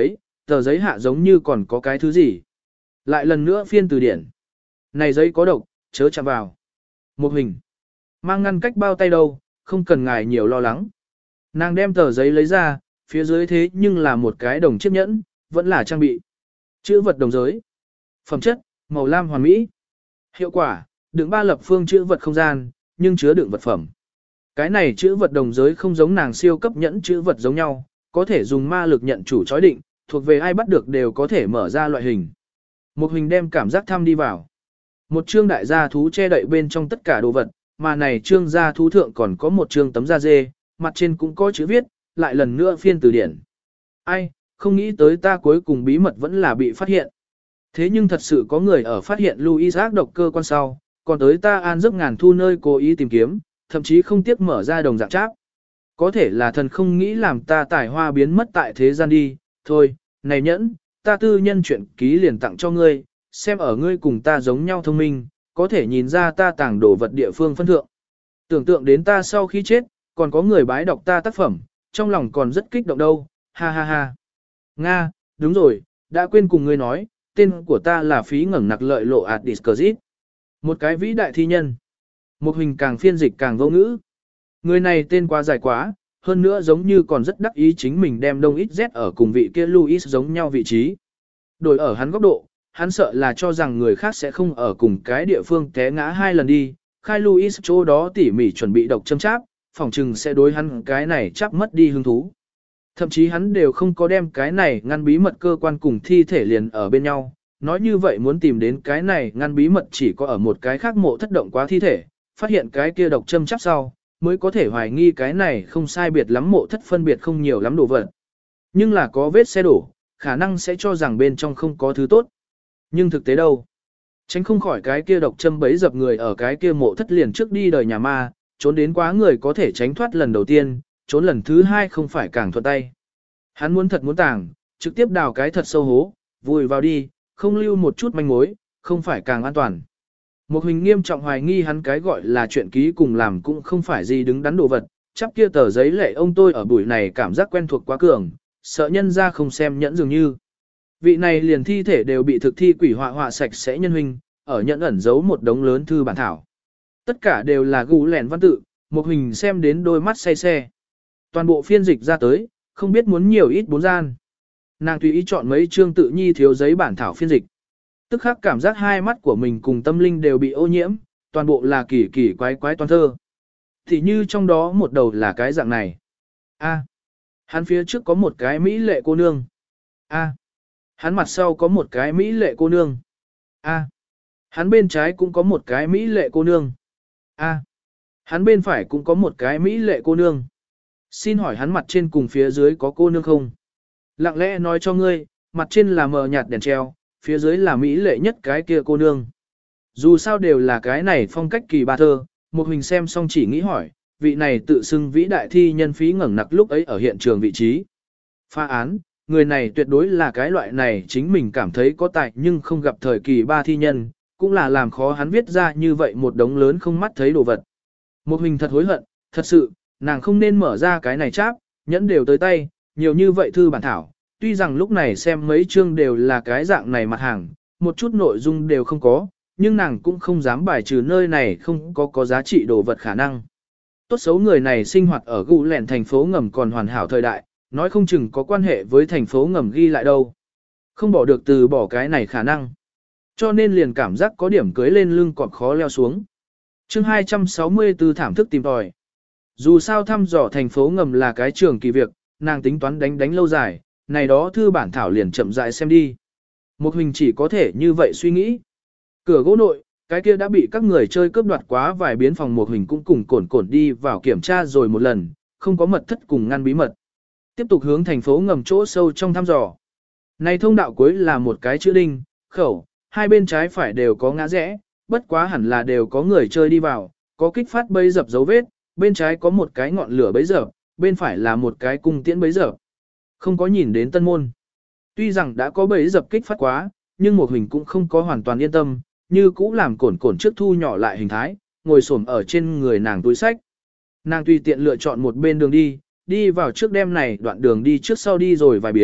tờ giấy hạ giống như còn có cái thứ gì. Lại lần nữa phiên từ điển. Này giấy có độc, chớ chạm vào. Một hình. Mang ngăn cách bao tay đâu, không cần ngài nhiều lo lắng. Nàng đem tờ giấy lấy ra, phía dưới thế nhưng là một cái đồng chiếc nhẫn, vẫn là trang bị. Chữ vật đồng giới. Phẩm chất, màu lam hoàn mỹ. Hiệu quả, đựng ba lập phương chữ vật không gian, nhưng chứa đựng vật phẩm. Cái này chữ vật đồng giới không giống nàng siêu cấp nhẫn chữ vật giống nhau, có thể dùng ma lực nhận chủ chói định, thuộc về ai bắt được đều có thể mở ra loại hình. Một hình đem cảm giác thăm đi vào. Một chương đại gia thú che đậy bên trong tất cả đồ vật, mà này chương gia thú thượng còn có một chương tấm da dê, mặt trên cũng có chữ viết, lại lần nữa phiên từ điển. Ai, không nghĩ tới ta cuối cùng bí mật vẫn là bị phát hiện. Thế nhưng thật sự có người ở phát hiện Louis ác độc cơ quan sau, còn tới ta an giấc ngàn thu nơi cố ý tìm kiếm, thậm chí không tiếc mở ra đồng dạng tráp. Có thể là thần không nghĩ làm ta tài hoa biến mất tại thế gian đi, thôi, này nhẫn, ta tư nhân chuyện ký liền tặng cho ngươi, xem ở ngươi cùng ta giống nhau thông minh, có thể nhìn ra ta tàng đồ vật địa phương phân thượng. Tưởng tượng đến ta sau khi chết, còn có người bái đọc ta tác phẩm, trong lòng còn rất kích động đâu, ha ha ha. Nga, đúng rồi, đã quên cùng ngươi nói, tên của ta là phí ngẩng nặc lợi lộ ạt discrzit. Một cái vĩ đại thi nhân. Một hình càng phiên dịch càng vô ngữ. Người này tên quá dài quá, hơn nữa giống như còn rất đắc ý chính mình đem đông ít z ở cùng vị kia Louis giống nhau vị trí. Đổi ở hắn góc độ, hắn sợ là cho rằng người khác sẽ không ở cùng cái địa phương té ngã hai lần đi, khai Louis chỗ đó tỉ mỉ chuẩn bị độc châm cháp, phòng trừng sẽ đối hắn cái này chắp mất đi hứng thú. Thậm chí hắn đều không có đem cái này ngăn bí mật cơ quan cùng thi thể liền ở bên nhau, nói như vậy muốn tìm đến cái này ngăn bí mật chỉ có ở một cái khác mộ thất động quá thi thể, phát hiện cái kia độc châm chắp sau, mới có thể hoài nghi cái này không sai biệt lắm mộ thất phân biệt không nhiều lắm đồ vật. Nhưng là có vết xe đổ, khả năng sẽ cho rằng bên trong không có thứ tốt. Nhưng thực tế đâu? Tránh không khỏi cái kia độc châm bấy dập người ở cái kia mộ thất liền trước đi đời nhà ma, trốn đến quá người có thể tránh thoát lần đầu tiên, trốn lần thứ hai không phải càng thuận tay. Hắn muốn thật muốn tàng, trực tiếp đào cái thật sâu hố, vùi vào đi, không lưu một chút manh mối, không phải càng an toàn. Một hình nghiêm trọng hoài nghi hắn cái gọi là chuyện ký cùng làm cũng không phải gì đứng đắn đồ vật, chắp kia tờ giấy lệ ông tôi ở buổi này cảm giác quen thuộc quá cường, sợ nhân ra không xem nhẫn dường như. Vị này liền thi thể đều bị thực thi quỷ họa họa sạch sẽ nhân huynh, ở nhẫn ẩn giấu một đống lớn thư bản thảo. Tất cả đều là gù lẻn văn tự, một hình xem đến đôi mắt say xe. Toàn bộ phiên dịch ra tới, không biết muốn nhiều ít bốn gian. Nàng tùy ý chọn mấy chương tự nhi thiếu giấy bản thảo phiên dịch. Tức khắc cảm giác hai mắt của mình cùng tâm linh đều bị ô nhiễm, toàn bộ là kỳ kỳ quái quái toàn thơ. Thì như trong đó một đầu là cái dạng này. A. Hắn phía trước có một cái mỹ lệ cô nương. A. Hắn mặt sau có một cái mỹ lệ cô nương. A. Hắn bên trái cũng có một cái mỹ lệ cô nương. A. Hắn bên phải cũng có một cái mỹ lệ cô nương. Xin hỏi hắn mặt trên cùng phía dưới có cô nương không? Lặng lẽ nói cho ngươi, mặt trên là mờ nhạt đèn treo, phía dưới là mỹ lệ nhất cái kia cô nương. Dù sao đều là cái này phong cách kỳ ba thơ, một hình xem xong chỉ nghĩ hỏi, vị này tự xưng vĩ đại thi nhân phí ngẩng nặc lúc ấy ở hiện trường vị trí. Phá án, người này tuyệt đối là cái loại này chính mình cảm thấy có tài nhưng không gặp thời kỳ ba thi nhân, cũng là làm khó hắn viết ra như vậy một đống lớn không mắt thấy đồ vật. Một hình thật hối hận, thật sự, nàng không nên mở ra cái này cháp, nhẫn đều tới tay, nhiều như vậy thư bản thảo, tuy rằng lúc này xem mấy chương đều là cái dạng này mặt hàng, một chút nội dung đều không có, nhưng nàng cũng không dám bài trừ nơi này không có có giá trị đồ vật khả năng. Tốt xấu người này sinh hoạt ở gù lẻn thành phố ngầm còn hoàn hảo thời đại, nói không chừng có quan hệ với thành phố ngầm ghi lại đâu. Không bỏ được từ bỏ cái này khả năng. Cho nên liền cảm giác có điểm cưới lên lưng còn khó leo xuống. Chương hai trăm sáu mươi tư thảm thức tìm tòi. Dù sao thăm dò thành phố ngầm là cái trường kỳ việc, nàng tính toán đánh đánh lâu dài, này đó thư bản thảo liền chậm rãi xem đi. Một hình chỉ có thể như vậy suy nghĩ. Cửa gỗ nội, cái kia đã bị các người chơi cướp đoạt quá vài biến phòng một hình cũng cùng cồn cồn đi vào kiểm tra rồi một lần, không có mật thất cùng ngăn bí mật. Tiếp tục hướng thành phố ngầm chỗ sâu trong thăm dò. Này thông đạo cuối là một cái chữ đinh, khẩu, hai bên trái phải đều có ngã rẽ, bất quá hẳn là đều có người chơi đi vào, có kích phát bẫy dập dấu vết, bên trái có một cái ngọn lửa bẫy dập, bên phải là một cái cung tiễn bẫy dập. Không có nhìn đến tân môn. Tuy rằng đã có bẫy dập kích phát quá, nhưng một hình cũng không có hoàn toàn yên tâm, như cũ làm cồn cồn trước thu nhỏ lại hình thái, ngồi xổm ở trên người nàng túi sách. Nàng tùy tiện lựa chọn một bên đường đi, đi vào trước đêm này đoạn đường đi trước sau đi rồi vài biến,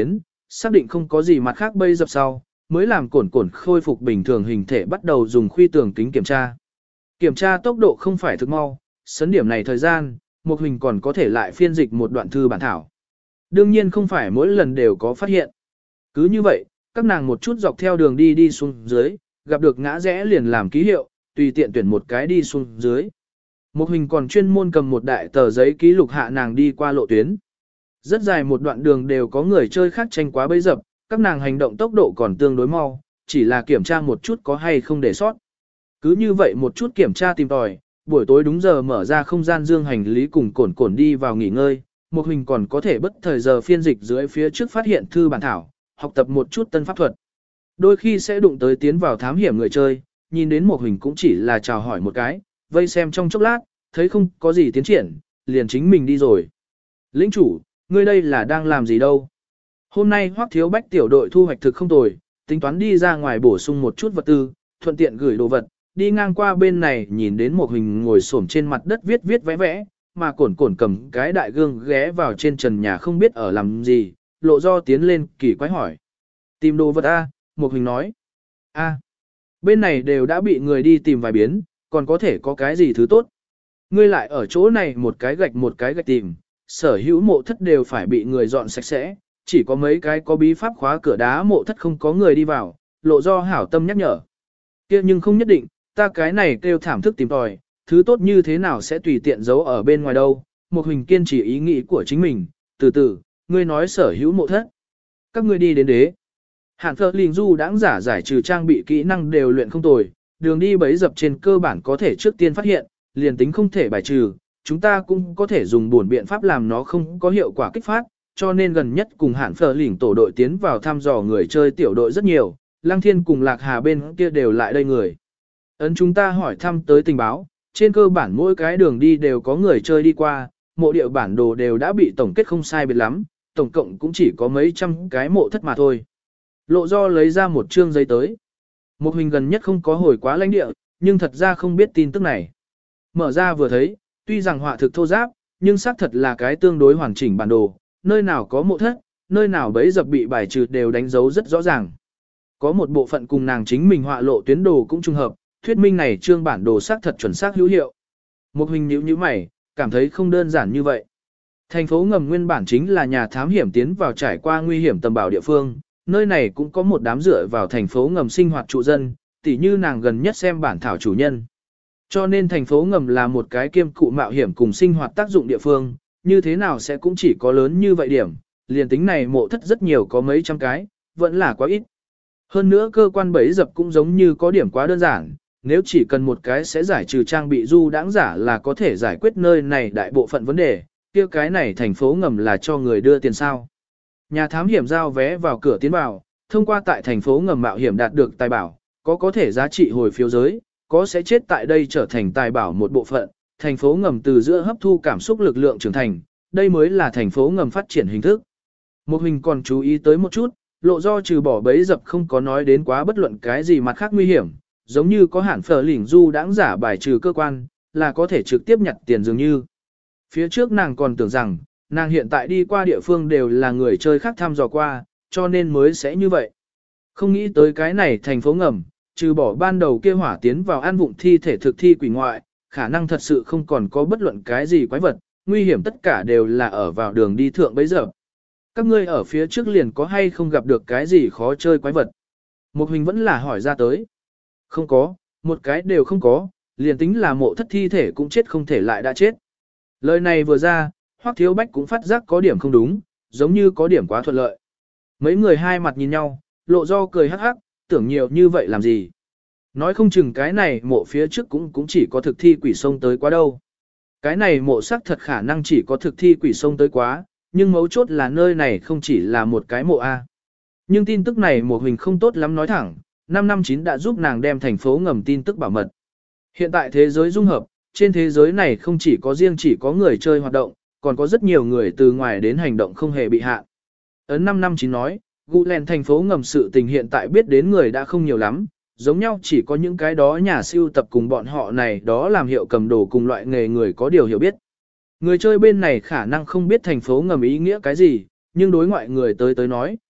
xác định không có gì mặt khác bây dập sau, mới làm cổn cổn khôi phục bình thường hình thể bắt đầu dùng khuy tường kính kiểm tra. Kiểm tra tốc độ không phải thực mau, sấn điểm này thời gian, một hình còn có thể lại phiên dịch một đoạn thư bản thảo. Đương nhiên không phải mỗi lần đều có phát hiện. Cứ như vậy, các nàng một chút dọc theo đường đi đi xuống dưới, gặp được ngã rẽ liền làm ký hiệu, tùy tiện tuyển một cái đi xuống dưới. Một hình còn chuyên môn cầm một đại tờ giấy ký lục hạ nàng đi qua lộ tuyến. Rất dài một đoạn đường đều có người chơi khác tranh quá bấy dập, các nàng hành động tốc độ còn tương đối mau, chỉ là kiểm tra một chút có hay không để sót. Cứ như vậy một chút kiểm tra tìm tòi, buổi tối đúng giờ mở ra không gian dương hành lý cùng cổn cổn đi vào nghỉ ngơi, một hình còn có thể bất thời giờ phiên dịch dưới phía trước phát hiện thư bản thảo, học tập một chút tân pháp thuật. Đôi khi sẽ đụng tới tiến vào thám hiểm người chơi, nhìn đến một hình cũng chỉ là chào hỏi một cái, vây xem trong chốc lát, thấy không có gì tiến triển, liền chính mình đi rồi. Lĩnh chủ, ngươi đây là đang làm gì đâu? Hôm nay Hoắc Thiếu Bách tiểu đội thu hoạch thực không tồi, tính toán đi ra ngoài bổ sung một chút vật tư, thuận tiện gửi đồ vật, đi ngang qua bên này nhìn đến một hình ngồi xổm trên mặt đất viết viết vẽ vẽ, mà cổn cổn cầm cái đại gương ghé vào trên trần nhà không biết ở làm gì, lộ do tiến lên kỳ quái hỏi. Tìm đồ vật A, một hình nói. A, bên này đều đã bị người đi tìm vài biến, còn có thể có cái gì thứ tốt. Ngươi lại ở chỗ này một cái gạch một cái gạch tìm, sở hữu mộ thất đều phải bị người dọn sạch sẽ, chỉ có mấy cái có bí pháp khóa cửa đá mộ thất không có người đi vào, lộ do hảo tâm nhắc nhở. Kia nhưng không nhất định, ta cái này kêu thảm thức tìm tòi, thứ tốt như thế nào sẽ tùy tiện giấu ở bên ngoài đâu. Một hình kiên trì ý nghĩ của chính mình, từ từ, ngươi nói sở hữu mộ thất. Các ngươi đi đến đế. Hạn phơ linh du đãng giả giải trừ trang bị kỹ năng đều luyện không tồi, đường đi bấy dập trên cơ bản có thể trước tiên phát hiện, liền tính không thể bài trừ, chúng ta cũng có thể dùng buồn biện pháp làm nó không có hiệu quả kích phát, cho nên gần nhất cùng hạn phở lỉnh tổ đội tiến vào thăm dò người chơi tiểu đội rất nhiều, Lăng Thiên cùng Lạc Hà bên kia đều lại đây người. Ấn chúng ta hỏi thăm tới tình báo, trên cơ bản mỗi cái đường đi đều có người chơi đi qua, mộ địa bản đồ đều đã bị tổng kết không sai biệt lắm, tổng cộng cũng chỉ có mấy trăm cái mộ thất mà thôi. Lộ do lấy ra một chương giấy tới. Một hình gần nhất không có hồi quá lãnh địa, nhưng thật ra không biết tin tức này. Mở ra vừa thấy, tuy rằng họa thực thô giáp, nhưng xác thật là cái tương đối hoàn chỉnh bản đồ, nơi nào có mộ thất, nơi nào bấy dập bị bài trừ đều đánh dấu rất rõ ràng. Có một bộ phận cùng nàng chính mình họa lộ tuyến đồ cũng trùng hợp, thuyết minh này trương bản đồ xác thật chuẩn xác hữu hiệu. Một hình nhíu nhíu mày, cảm thấy không đơn giản như vậy. Thành phố ngầm nguyên bản chính là nhà thám hiểm tiến vào trải qua nguy hiểm tầm bảo địa phương, nơi này cũng có một đám dựa vào thành phố ngầm sinh hoạt trụ dân, tỉ như nàng gần nhất xem bản thảo chủ nhân. Cho nên thành phố ngầm là một cái kiêm cụ mạo hiểm cùng sinh hoạt tác dụng địa phương, như thế nào sẽ cũng chỉ có lớn như vậy điểm, liền tính này mộ thất rất nhiều có mấy trăm cái, vẫn là quá ít. Hơn nữa cơ quan bẫy dập cũng giống như có điểm quá đơn giản, nếu chỉ cần một cái sẽ giải trừ trang bị du đãng giả là có thể giải quyết nơi này đại bộ phận vấn đề, kia cái này thành phố ngầm là cho người đưa tiền sao. Nhà thám hiểm giao vé vào cửa tiến vào, thông qua tại thành phố ngầm mạo hiểm đạt được tài bảo, có có thể giá trị hồi phiếu giới, có sẽ chết tại đây trở thành tài bảo một bộ phận, thành phố ngầm từ giữa hấp thu cảm xúc lực lượng trưởng thành, đây mới là thành phố ngầm phát triển hình thức. Một hình còn chú ý tới một chút, lộ do trừ bỏ bấy dập không có nói đến quá bất luận cái gì mặt khác nguy hiểm, giống như có hạn phở lỉnh du đãng giả bài trừ cơ quan, là có thể trực tiếp nhặt tiền dường như. Phía trước nàng còn tưởng rằng, nàng hiện tại đi qua địa phương đều là người chơi khác thăm dò qua, cho nên mới sẽ như vậy. Không nghĩ tới cái này thành phố ngầm, trừ bỏ ban đầu kia hỏa tiến vào ăn vụng thi thể thực thi quỷ ngoại, khả năng thật sự không còn có bất luận cái gì quái vật, nguy hiểm tất cả đều là ở vào đường đi thượng bấy giờ. Các ngươi ở phía trước liền có hay không gặp được cái gì khó chơi quái vật? Một hình vẫn là hỏi ra tới. Không có, một cái đều không có, liền tính là mộ thất thi thể cũng chết không thể lại đã chết. Lời này vừa ra, Hoắc Thiếu Bách cũng phát giác có điểm không đúng, giống như có điểm quá thuận lợi. Mấy người hai mặt nhìn nhau, lộ do cười hắc hắc, tưởng nhiều như vậy làm gì. Nói không chừng cái này mộ phía trước cũng cũng chỉ có thực thi quỷ sông tới quá đâu. Cái này mộ xác thật khả năng chỉ có thực thi quỷ sông tới quá, nhưng mấu chốt là nơi này không chỉ là một cái mộ A. Nhưng tin tức này một hình không tốt lắm nói thẳng, năm năm chín đã giúp nàng đem thành phố ngầm tin tức bảo mật. Hiện tại thế giới dung hợp, trên thế giới này không chỉ có riêng chỉ có người chơi hoạt động, còn có rất nhiều người từ ngoài đến hành động không hề bị hạn. Ấn năm năm chín nói, Gulen thành phố ngầm sự tình hiện tại biết đến người đã không nhiều lắm, giống nhau chỉ có những cái đó nhà siêu tập cùng bọn họ này đó làm hiệu cầm đồ cùng loại nghề người có điều hiểu biết. Người chơi bên này khả năng không biết thành phố ngầm ý nghĩa cái gì, nhưng đối ngoại người tới tới nói,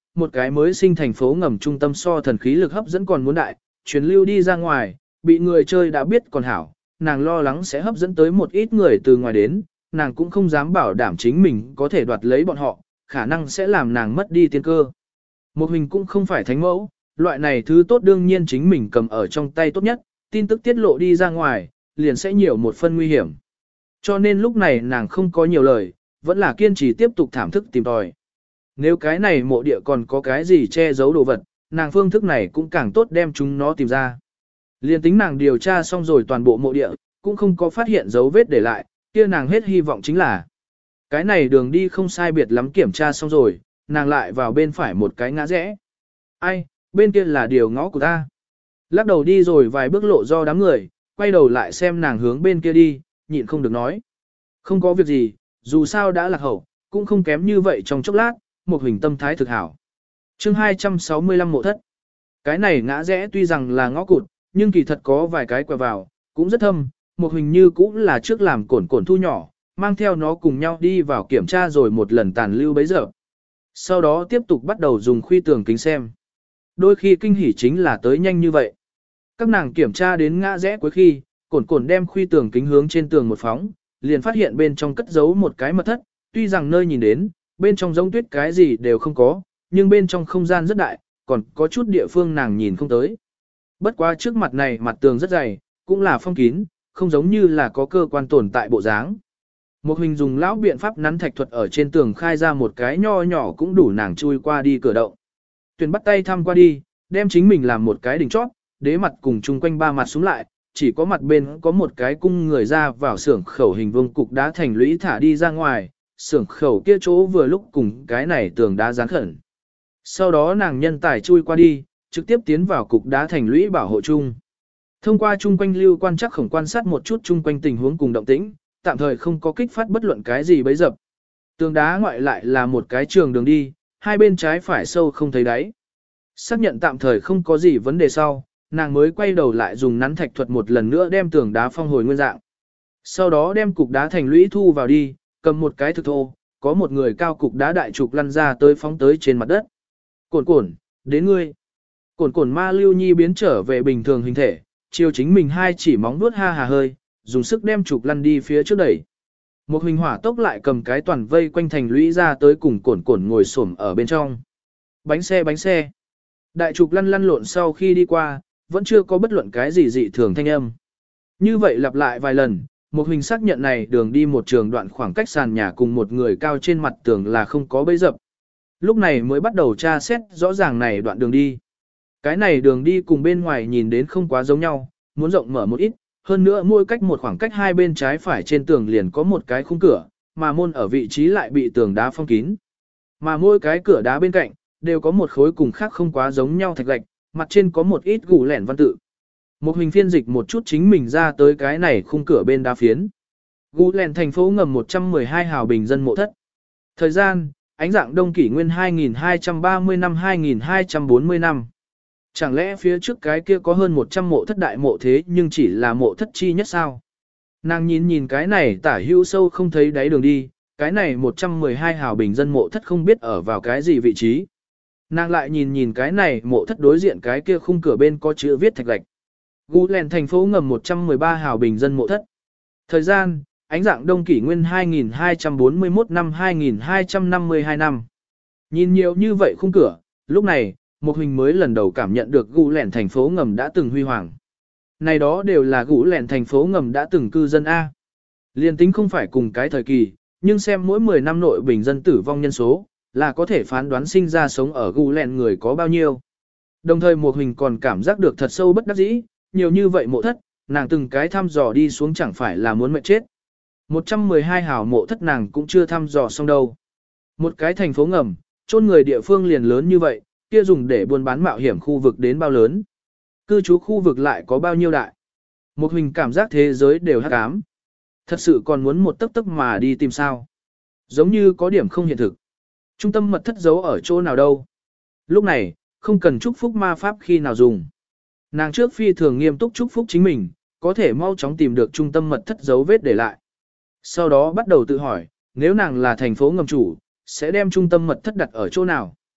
một cái mới sinh thành phố ngầm trung tâm so thần khí lực hấp dẫn còn muốn đại, truyền lưu đi ra ngoài, bị người chơi đã biết còn hảo, nàng lo lắng sẽ hấp dẫn tới một ít người từ ngoài đến, nàng cũng không dám bảo đảm chính mình có thể đoạt lấy bọn họ, khả năng sẽ làm nàng mất đi tiên cơ. Một hình cũng không phải thánh mẫu, loại này thứ tốt đương nhiên chính mình cầm ở trong tay tốt nhất, tin tức tiết lộ đi ra ngoài, liền sẽ nhiều một phân nguy hiểm. Cho nên lúc này nàng không có nhiều lời, vẫn là kiên trì tiếp tục thảm thức tìm tòi. Nếu cái này mộ địa còn có cái gì che giấu đồ vật, nàng phương thức này cũng càng tốt đem chúng nó tìm ra. Liên tính nàng điều tra xong rồi toàn bộ mộ địa, cũng không có phát hiện dấu vết để lại, kia nàng hết hy vọng chính là cái này đường đi không sai biệt lắm kiểm tra xong rồi, nàng lại vào bên phải một cái ngã rẽ. Ai, bên kia là điều ngõ của ta. Lắc đầu đi rồi vài bước lộ do đám người, quay đầu lại xem nàng hướng bên kia đi, nhịn không được nói. Không có việc gì, dù sao đã lạc hậu, cũng không kém như vậy trong chốc lát, một hình tâm thái thực hảo. chương hai trăm sáu mươi lăm mộ thất. Cái này ngã rẽ tuy rằng là ngõ cụt, nhưng kỳ thật có vài cái quẹo vào, cũng rất thâm, một hình như cũng là trước làm cổn cổn thu nhỏ, mang theo nó cùng nhau đi vào kiểm tra rồi một lần tàn lưu bấy giờ. Sau đó tiếp tục bắt đầu dùng khuy tường kính xem. Đôi khi kinh hỉ chính là tới nhanh như vậy. Các nàng kiểm tra đến ngã rẽ cuối khi, cổn cổn đem khuy tường kính hướng trên tường một phóng, liền phát hiện bên trong cất giấu một cái mật thất, tuy rằng nơi nhìn đến, bên trong giống tuyết cái gì đều không có, nhưng bên trong không gian rất đại, còn có chút địa phương nàng nhìn không tới. Bất quá trước mặt này mặt tường rất dày, cũng là phong kín, không giống như là có cơ quan tồn tại bộ dáng. Một hình dùng lão biện pháp nắn thạch thuật ở trên tường khai ra một cái nho nhỏ cũng đủ nàng chui qua đi cửa động. Tuyền bắt tay thăm qua đi, đem chính mình làm một cái đỉnh chót, đế mặt cùng chung quanh ba mặt xuống lại, chỉ có mặt bên có một cái cung người ra vào xưởng khẩu hình vuông cục đá thành lũy thả đi ra ngoài, xưởng khẩu kia chỗ vừa lúc cùng cái này tường đá dán khẩn. Sau đó nàng nhân tài chui qua đi, trực tiếp tiến vào cục đá thành lũy bảo hộ chung. Thông qua chung quanh lưu quan chắc khổng quan sát một chút chung quanh tình huống cùng động tĩnh, tạm thời không có kích phát bất luận cái gì bấy dập. Tường đá ngoại lại là một cái trường đường đi, hai bên trái phải sâu không thấy đáy. Xác nhận tạm thời không có gì vấn đề sau, nàng mới quay đầu lại dùng nắn thạch thuật một lần nữa đem tường đá phong hồi nguyên dạng. Sau đó đem cục đá thành lũy thu vào đi, cầm một cái thực thô, có một người cao cục đá đại trục lăn ra tới phóng tới trên mặt đất. Cổn cổn, đến ngươi. Cổn cổn ma lưu nhi biến trở về bình thường hình thể, chiều chính mình hai chỉ móng vuốt ha hà hơi, dùng sức đem trục lăn đi phía trước đẩy. Một hình hỏa tốc lại cầm cái toàn vây quanh thành lũy ra tới cùng cổn cổn ngồi xổm ở bên trong. Bánh xe bánh xe. Đại trục lăn lăn lộn sau khi đi qua, vẫn chưa có bất luận cái gì dị thường thanh âm. Như vậy lặp lại vài lần, một hình xác nhận này đường đi một trường đoạn khoảng cách sàn nhà cùng một người cao trên mặt tường là không có bẫy dập. Lúc này mới bắt đầu tra xét rõ ràng này đoạn đường đi. Cái này đường đi cùng bên ngoài nhìn đến không quá giống nhau, muốn rộng mở một ít, hơn nữa mỗi cách một khoảng cách hai bên trái phải trên tường liền có một cái khung cửa, mà môn ở vị trí lại bị tường đá phong kín. Mà mỗi cái cửa đá bên cạnh, đều có một khối cùng khác không quá giống nhau thạch gạch, mặt trên có một ít gù lẻn văn tự. Một hình phiên dịch một chút chính mình ra tới cái này khung cửa bên đá phiến. Gù lẻn thành phố ngầm một trăm mười hai hào bình dân mộ thất. Thời gian, ánh dạng đông kỷ nguyên hai nghìn hai trăm ba mươi năm hai nghìn hai trăm bốn mươi năm. Chẳng lẽ phía trước cái kia có hơn một trăm mộ thất đại mộ thế nhưng chỉ là mộ thất chi nhất sao? Nàng nhìn nhìn cái này tả hữu sâu không thấy đáy đường đi, cái này một trăm mười hai hào bình dân mộ thất không biết ở vào cái gì vị trí. Nàng lại nhìn nhìn cái này mộ thất đối diện cái kia khung cửa bên có chữ viết thạch gạch. Gu lèn thành phố ngầm một trăm mười ba hào bình dân mộ thất. Thời gian, ánh dạng đông kỷ nguyên hai nghìn hai trăm bốn mươi mốt năm hai nghìn hai trăm năm mươi hai năm. Nhìn nhiều như vậy khung cửa, lúc này, một hình mới lần đầu cảm nhận được Gu lèn thành phố ngầm đã từng huy hoàng. Này đó đều là Gu lèn thành phố ngầm đã từng cư dân A. Liên tính không phải cùng cái thời kỳ, nhưng xem mỗi mười năm nội bình dân tử vong nhân số, là có thể phán đoán sinh ra sống ở Gu lèn người có bao nhiêu. Đồng thời một hình còn cảm giác được thật sâu bất đắc dĩ, nhiều như vậy mộ thất, nàng từng cái thăm dò đi xuống chẳng phải là muốn mệt chết. một trăm mười hai hào mộ thất nàng cũng chưa thăm dò xong đâu. Một cái thành phố ngầm, chôn người địa phương liền lớn như vậy, kia dùng để buôn bán mạo hiểm khu vực đến bao lớn. Cư trú khu vực lại có bao nhiêu đại. Một hình cảm giác thế giới đều hắc ám. Thật sự còn muốn một tấc tấc mà đi tìm sao. Giống như có điểm không hiện thực. Trung tâm mật thất giấu ở chỗ nào đâu. Lúc này, không cần chúc phúc ma pháp khi nào dùng. Nàng trước phi thường nghiêm túc chúc phúc chính mình, có thể mau chóng tìm được trung tâm mật thất dấu vết để lại. Sau đó bắt đầu tự hỏi, nếu nàng là thành phố ngầm chủ, sẽ đem trung tâm mật thất đặt ở chỗ nào.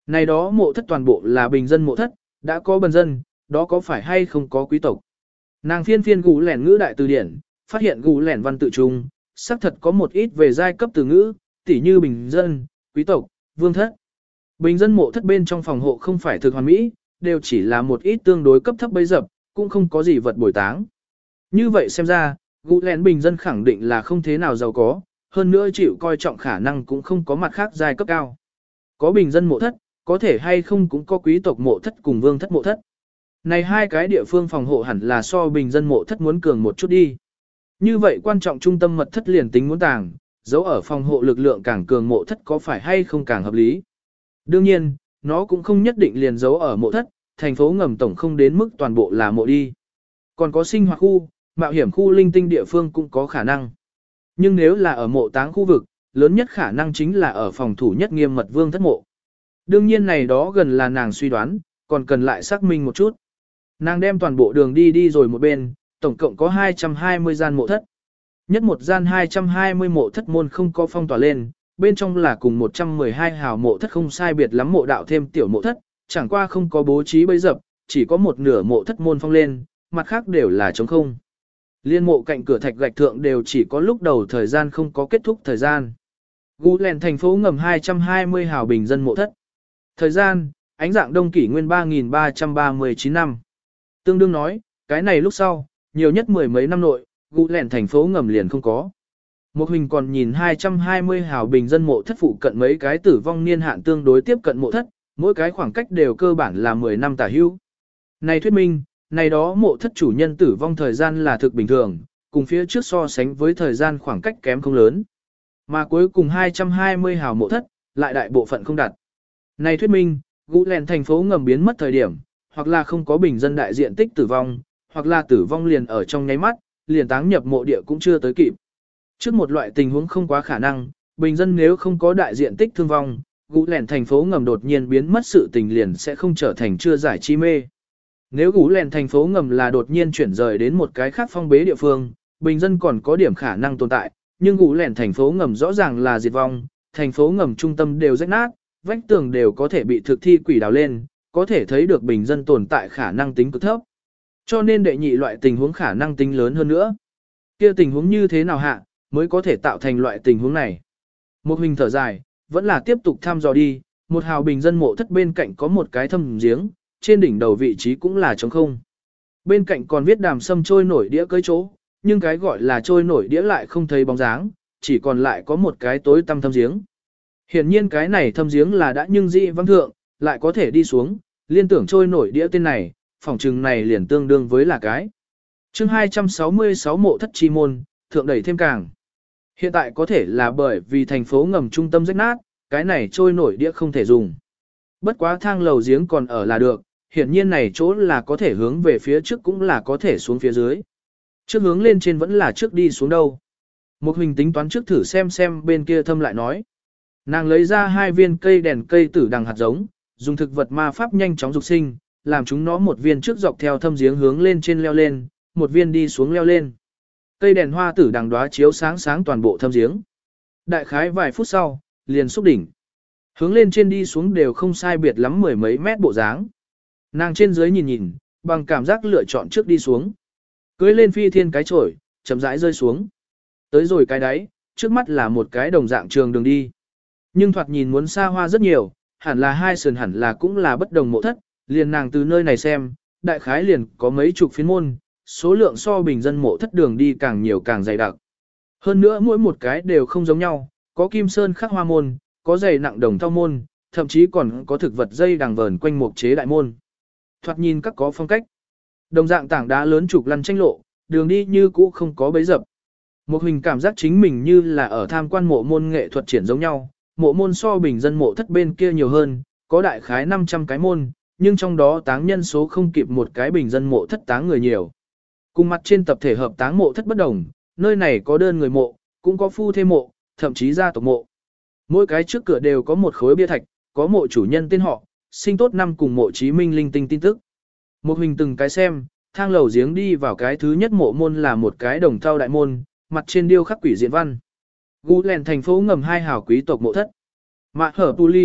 Này đó mộ thất toàn bộ là bình dân mộ thất, đã có bần dân, đó có phải hay không có quý tộc. Nàng phiên phiên gù lẻn ngữ đại từ điển, phát hiện gù lẻn văn tự trung, xác thật có một ít về giai cấp từ ngữ, tỉ như bình dân, quý tộc, vương thất. Bình dân mộ thất bên trong phòng hộ không phải thực hoàn mỹ, đều chỉ là một ít tương đối cấp thấp bấy dập, cũng không có gì vật bồi táng. Như vậy xem ra, gù lẻn bình dân khẳng định là không thế nào giàu có, hơn nữa chịu coi trọng khả năng cũng không có mặt khác giai cấp cao. Có bình dân mộ thất, có thể hay không cũng có quý tộc mộ thất cùng vương thất mộ thất. Này hai cái địa phương phòng hộ hẳn là so bình dân mộ thất muốn cường một chút đi. Như vậy quan trọng trung tâm mật thất liền tính muốn tàng, dấu ở phòng hộ lực lượng càng cường mộ thất có phải hay không càng hợp lý. Đương nhiên, nó cũng không nhất định liền dấu ở mộ thất, thành phố ngầm tổng không đến mức toàn bộ là mộ đi. Còn có sinh hoạt khu, mạo hiểm khu linh tinh địa phương cũng có khả năng. Nhưng nếu là ở mộ táng khu vực, lớn nhất khả năng chính là ở phòng thủ nhất nghiêm mật vương thất mộ. Đương nhiên này đó gần là nàng suy đoán, còn cần lại xác minh một chút. Nàng đem toàn bộ đường đi đi rồi một bên, tổng cộng có hai trăm hai mươi gian mộ thất. Nhất một gian hai trăm hai mươi mộ thất môn không có phong tỏa lên, bên trong là cùng một trăm mười hai hào mộ thất không sai biệt lắm mộ đạo thêm tiểu mộ thất, chẳng qua không có bố trí bấy dập, chỉ có một nửa mộ thất môn phong lên, mặt khác đều là trống không. Liên mộ cạnh cửa thạch gạch thượng đều chỉ có lúc đầu thời gian không có kết thúc thời gian. Gu lèn thành phố ngầm hai trăm hai mươi hào bình dân mộ thất. Thời gian, ánh dạng đông kỷ nguyên ba nghìn ba trăm ba mươi chín năm. Tương đương nói, cái này lúc sau, nhiều nhất mười mấy năm nội, Gu lèn thành phố ngầm liền không có. Một hình còn nhìn hai trăm hai mươi hào bình dân mộ thất phụ cận mấy cái tử vong niên hạn tương đối tiếp cận mộ thất, mỗi cái khoảng cách đều cơ bản là mười năm tả hữu. Này thuyết minh, này đó mộ thất chủ nhân tử vong thời gian là thực bình thường, cùng phía trước so sánh với thời gian khoảng cách kém không lớn. Mà cuối cùng hai trăm hai mươi hào mộ thất, lại đại bộ phận không đặt. Này thuyết minh, Gu lèn thành phố ngầm biến mất thời điểm, hoặc là không có bình dân đại diện tích tử vong, hoặc là tử vong liền ở trong nháy mắt, liền táng nhập mộ địa cũng chưa tới kịp. Trước một loại tình huống không quá khả năng, bình dân nếu không có đại diện tích thương vong, Gu lèn thành phố ngầm đột nhiên biến mất sự tình liền sẽ không trở thành chưa giải chi mê. Nếu Gu lèn thành phố ngầm là đột nhiên chuyển rời đến một cái khác phong bế địa phương, bình dân còn có điểm khả năng tồn tại, nhưng Gu lèn thành phố ngầm rõ ràng là diệt vong, thành phố ngầm trung tâm đều rách nát, vách tường đều có thể bị thực thi quỷ đào lên, có thể thấy được bình dân tồn tại khả năng tính cực thấp. Cho nên đệ nhị loại tình huống khả năng tính lớn hơn nữa. Kia tình huống như thế nào hạ, mới có thể tạo thành loại tình huống này. Một hình thở dài, vẫn là tiếp tục thăm dò đi, một hào bình dân mộ thất bên cạnh có một cái thâm giếng, trên đỉnh đầu vị trí cũng là trống không. Bên cạnh còn viết đàm sâm trôi nổi đĩa cưới chỗ, nhưng cái gọi là trôi nổi đĩa lại không thấy bóng dáng, chỉ còn lại có một cái tối tăm thâm giếng. Hiển nhiên cái này thâm giếng là đã nhưng dị vắng thượng, lại có thể đi xuống, liên tưởng trôi nổi đĩa tên này, phòng trừng này liền tương đương với là cái. chương hai trăm sáu mươi sáu mộ thất chi môn, thượng đẩy thêm càng. Hiện tại có thể là bởi vì thành phố ngầm trung tâm rách nát, cái này trôi nổi đĩa không thể dùng. Bất quá thang lầu giếng còn ở là được, hiển nhiên này chỗ là có thể hướng về phía trước cũng là có thể xuống phía dưới. Trước hướng lên trên vẫn là trước đi xuống đâu. Một hình tính toán trước thử xem xem bên kia thâm lại nói. Nàng lấy ra hai viên cây đèn cây tử đằng hạt giống, dùng thực vật ma pháp nhanh chóng dục sinh, làm chúng nó một viên trước dọc theo thâm giếng hướng lên trên leo lên, một viên đi xuống leo lên. Cây đèn hoa tử đằng đóa chiếu sáng sáng toàn bộ thâm giếng. Đại khái vài phút sau, liền xúc đỉnh. Hướng lên trên đi xuống đều không sai biệt lắm mười mấy mét bộ dáng. Nàng trên dưới nhìn nhìn, bằng cảm giác lựa chọn trước đi xuống. Cưới lên phi thiên cái chổi, chậm rãi rơi xuống. Tới rồi cái đáy, trước mắt là một cái đồng dạng trường đường đi. Nhưng thoạt nhìn muốn xa hoa rất nhiều, hẳn là hai sườn hẳn là cũng là bất đồng mộ thất, liền nàng từ nơi này xem, đại khái liền có mấy chục phiến môn, số lượng so bình dân mộ thất đường đi càng nhiều càng dày đặc. Hơn nữa mỗi một cái đều không giống nhau, có kim sơn khắc hoa môn, có dày nặng đồng thau môn, thậm chí còn có thực vật dây đằng vờn quanh mục chế đại môn. Thoạt nhìn các có phong cách. Đồng dạng tảng đá lớn trục lăn tranh lộ, đường đi như cũ không có bấy dập. Một hình cảm giác chính mình như là ở tham quan mộ môn nghệ thuật triển giống nhau, mộ môn so bình dân mộ thất bên kia nhiều hơn, có đại khái năm trăm cái môn, nhưng trong đó táng nhân số không kịp một cái bình dân mộ thất táng người nhiều. Cùng mặt trên tập thể hợp táng mộ thất bất đồng, nơi này có đơn người mộ, cũng có phu thê mộ, thậm chí gia tộc mộ. Mỗi cái trước cửa đều có một khối bia thạch, có mộ chủ nhân tên họ, sinh tốt năm cùng mộ chí minh linh tinh tin tức. Một hình từng cái xem, thang lầu giếng đi vào cái thứ nhất mộ môn là một cái đồng thau đại môn, mặt trên điêu khắc quỷ diện văn. Gu lèn thành phố ngầm hai hào quý tộc mộ thất. Mạ hở tu ly,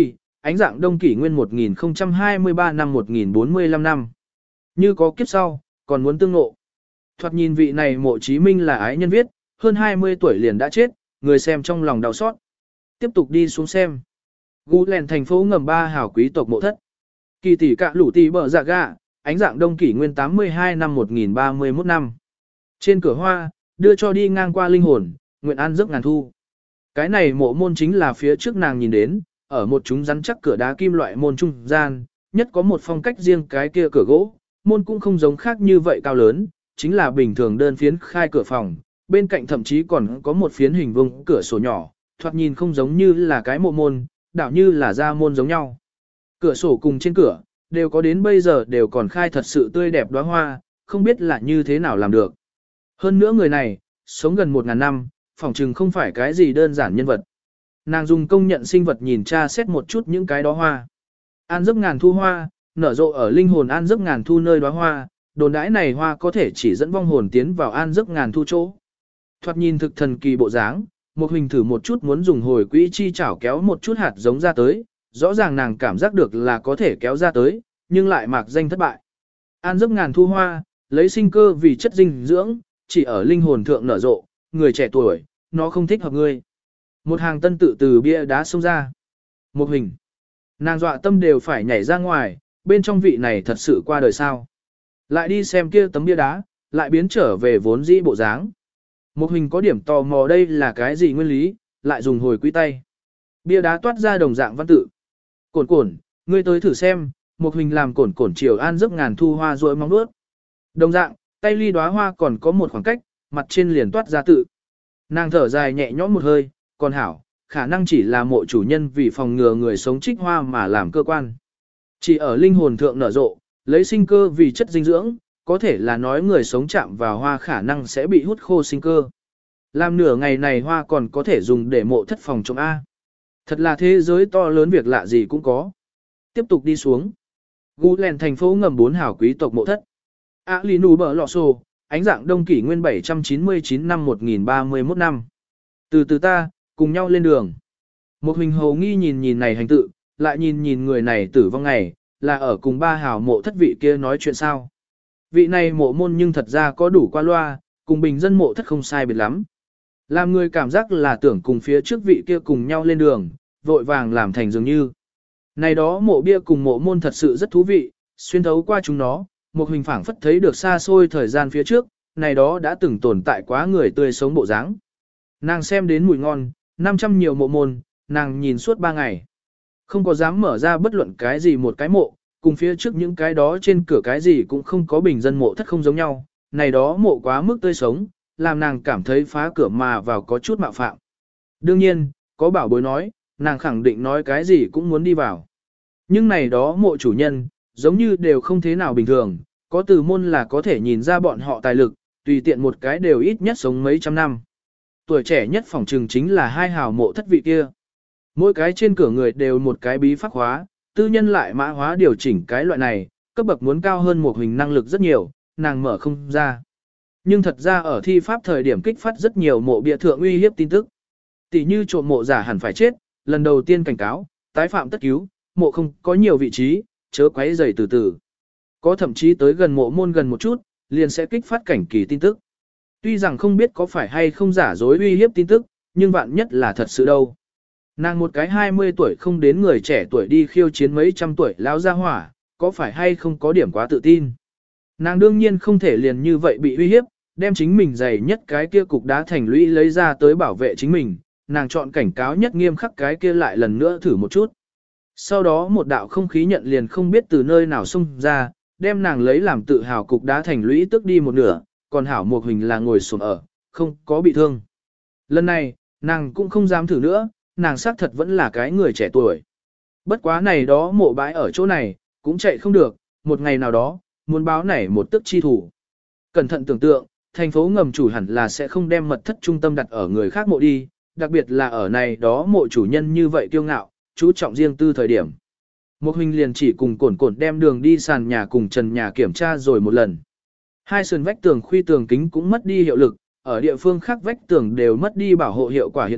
ánh dạng đông kỷ nguyên một nghìn không trăm hai mươi ba năm một nghìn bốn mươi lăm năm. Như có kiếp sau, còn muốn tương ngộ. Thoạt nhìn vị này Mộ Chí Minh là ái nhân viết, hơn hai mươi tuổi liền đã chết, người xem trong lòng đau xót. Tiếp tục đi xuống xem. Gu lèn thành phố ngầm ba hào quý tộc mộ thất. Kỳ tỷ cạ lũ tỷ bờ dạ gạ, ánh dạng đông kỷ nguyên tám mươi hai năm một nghìn ba mươi mốt năm. Trên cửa hoa, đưa cho đi ngang qua linh hồn, nguyện an giấc ngàn thu. Cái này mộ môn chính là phía trước nàng nhìn đến, ở một chúng rắn chắc cửa đá kim loại môn trung gian, nhất có một phong cách riêng cái kia cửa gỗ, môn cũng không giống khác như vậy cao lớn, chính là bình thường đơn phiến khai cửa phòng, bên cạnh thậm chí còn có một phiến hình vuông cửa sổ nhỏ, thoạt nhìn không giống như là cái mộ môn, đảo như là ra môn giống nhau. Cửa sổ cùng trên cửa, đều có đến bây giờ đều còn khai thật sự tươi đẹp đóa hoa, không biết là như thế nào làm được. Hơn nữa người này, sống gần một ngàn năm, phỏng chừng không phải cái gì đơn giản nhân vật. Nàng dùng công nhận sinh vật nhìn tra xét một chút những cái đó hoa. An giấc ngàn thu hoa, nở rộ ở linh hồn an giấc ngàn thu nơi đóa hoa, đồn đãi này hoa có thể chỉ dẫn vong hồn tiến vào an giấc ngàn thu chỗ. Thoạt nhìn thực thần kỳ bộ dáng, một hình thử một chút muốn dùng hồi quỹ chi chảo kéo một chút hạt giống ra tới, rõ ràng nàng cảm giác được là có thể kéo ra tới, nhưng lại mạc danh thất bại. An giấc ngàn thu hoa, lấy sinh cơ vì chất dinh dưỡng, chỉ ở linh hồn thượng nở rộ, người trẻ tuổi, nó không thích hợp ngươi. Một hàng tân tự từ bia đá xông ra. Một hình. Nàng dọa tâm đều phải nhảy ra ngoài, bên trong vị này thật sự qua đời sao. Lại đi xem kia tấm bia đá, lại biến trở về vốn dĩ bộ dáng. Một hình có điểm tò mò đây là cái gì nguyên lý, lại dùng hồi quý tay. Bia đá toát ra đồng dạng văn tự. Cổn cổn, ngươi tới thử xem, một hình làm cổn cổn chiều an giấc ngàn thu hoa rồi mong đuốt. Đồng dạng, tay ly đóa hoa còn có một khoảng cách, mặt trên liền toát ra tự. Nàng thở dài nhẹ nhõm một hơi, còn hảo, khả năng chỉ là mộ chủ nhân vì phòng ngừa người sống trích hoa mà làm cơ quan. Chỉ ở linh hồn thượng nở rộ, lấy sinh cơ vì chất dinh dưỡng, có thể là nói người sống chạm vào hoa khả năng sẽ bị hút khô sinh cơ. Làm nửa ngày này hoa còn có thể dùng để mộ thất phòng trong A. Thật là thế giới to lớn việc lạ gì cũng có. Tiếp tục đi xuống. Gu lèn thành phố ngầm bốn hảo quý tộc mộ thất. A lì nù bờ lọ sổ, ánh dạng đông kỷ nguyên bảy trăm chín mươi chín năm một nghìn ba mươi mốt năm. Từ từ ta, cùng nhau lên đường. Một hình hầu nghi nhìn nhìn này hành tự, lại nhìn nhìn người này tử vong ngày, là ở cùng ba hảo mộ thất vị kia nói chuyện sao. Vị này mộ môn nhưng thật ra có đủ qua loa, cùng bình dân mộ thất không sai biệt lắm. Làm người cảm giác là tưởng cùng phía trước vị kia cùng nhau lên đường, vội vàng làm thành dường như. Này đó mộ bia cùng mộ môn thật sự rất thú vị, xuyên thấu qua chúng nó, một hình phảng phất thấy được xa xôi thời gian phía trước, này đó đã từng tồn tại quá người tươi sống bộ dáng. Nàng xem đến mùi ngon, năm trăm nhiều mộ môn, nàng nhìn suốt ba ngày. Không có dám mở ra bất luận cái gì một cái mộ, cùng phía trước những cái đó trên cửa cái gì cũng không có bình dân mộ thất không giống nhau, này đó mộ quá mức tươi sống, làm nàng cảm thấy phá cửa mà vào có chút mạo phạm. Đương nhiên, có bảo bối nói, nàng khẳng định nói cái gì cũng muốn đi vào. Nhưng này đó mộ chủ nhân, giống như đều không thế nào bình thường, có từ môn là có thể nhìn ra bọn họ tài lực, tùy tiện một cái đều ít nhất sống mấy trăm năm. Tuổi trẻ nhất phỏng trừng chính là hai hào mộ thất vị kia. Mỗi cái trên cửa người đều một cái bí pháp hóa, tư nhân lại mã hóa điều chỉnh cái loại này, cấp bậc muốn cao hơn một hình năng lực rất nhiều, nàng mở không ra. Nhưng thật ra ở thi pháp thời điểm kích phát rất nhiều mộ bia thượng uy hiếp tin tức. Tỷ như trộm mộ giả hẳn phải chết, lần đầu tiên cảnh cáo, tái phạm tất cứu, mộ không có nhiều vị trí, chớ quấy rầy từ từ. Có thậm chí tới gần mộ môn gần một chút, liền sẽ kích phát cảnh kỳ tin tức. Tuy rằng không biết có phải hay không giả dối uy hiếp tin tức, nhưng vạn nhất là thật sự đâu. Nàng một cái hai mươi tuổi không đến người trẻ tuổi đi khiêu chiến mấy trăm tuổi lao ra hỏa, có phải hay không có điểm quá tự tin. Nàng đương nhiên không thể liền như vậy bị uy hiếp, đem chính mình dày nhất cái kia cục đá thành lũy lấy ra tới bảo vệ chính mình, nàng chọn cảnh cáo nhất nghiêm khắc cái kia lại lần nữa thử một chút. Sau đó một đạo không khí nhận liền không biết từ nơi nào xông ra, đem nàng lấy làm tự hào cục đá thành lũy tức đi một nửa, còn hảo một hình là ngồi xổm ở, không có bị thương. Lần này, nàng cũng không dám thử nữa, nàng xác thật vẫn là cái người trẻ tuổi. Bất quá này đó mộ bãi ở chỗ này, cũng chạy không được, một ngày nào đó, muốn báo nảy một tức chi thủ. Cẩn thận tưởng tượng, thành phố ngầm chủ hẳn là sẽ không đem mật thất trung tâm đặt ở người khác mộ đi, đặc biệt là ở này đó mộ chủ nhân như vậy kiêu ngạo, chú trọng riêng tư thời điểm. Một huynh liền chỉ cùng cổn cổn đem đường đi sàn nhà cùng trần nhà kiểm tra rồi một lần. Hai sườn vách tường khuy tường kính cũng mất đi hiệu lực, ở địa phương khác vách tường đều mất đi bảo hộ hiệu quả hiện tại,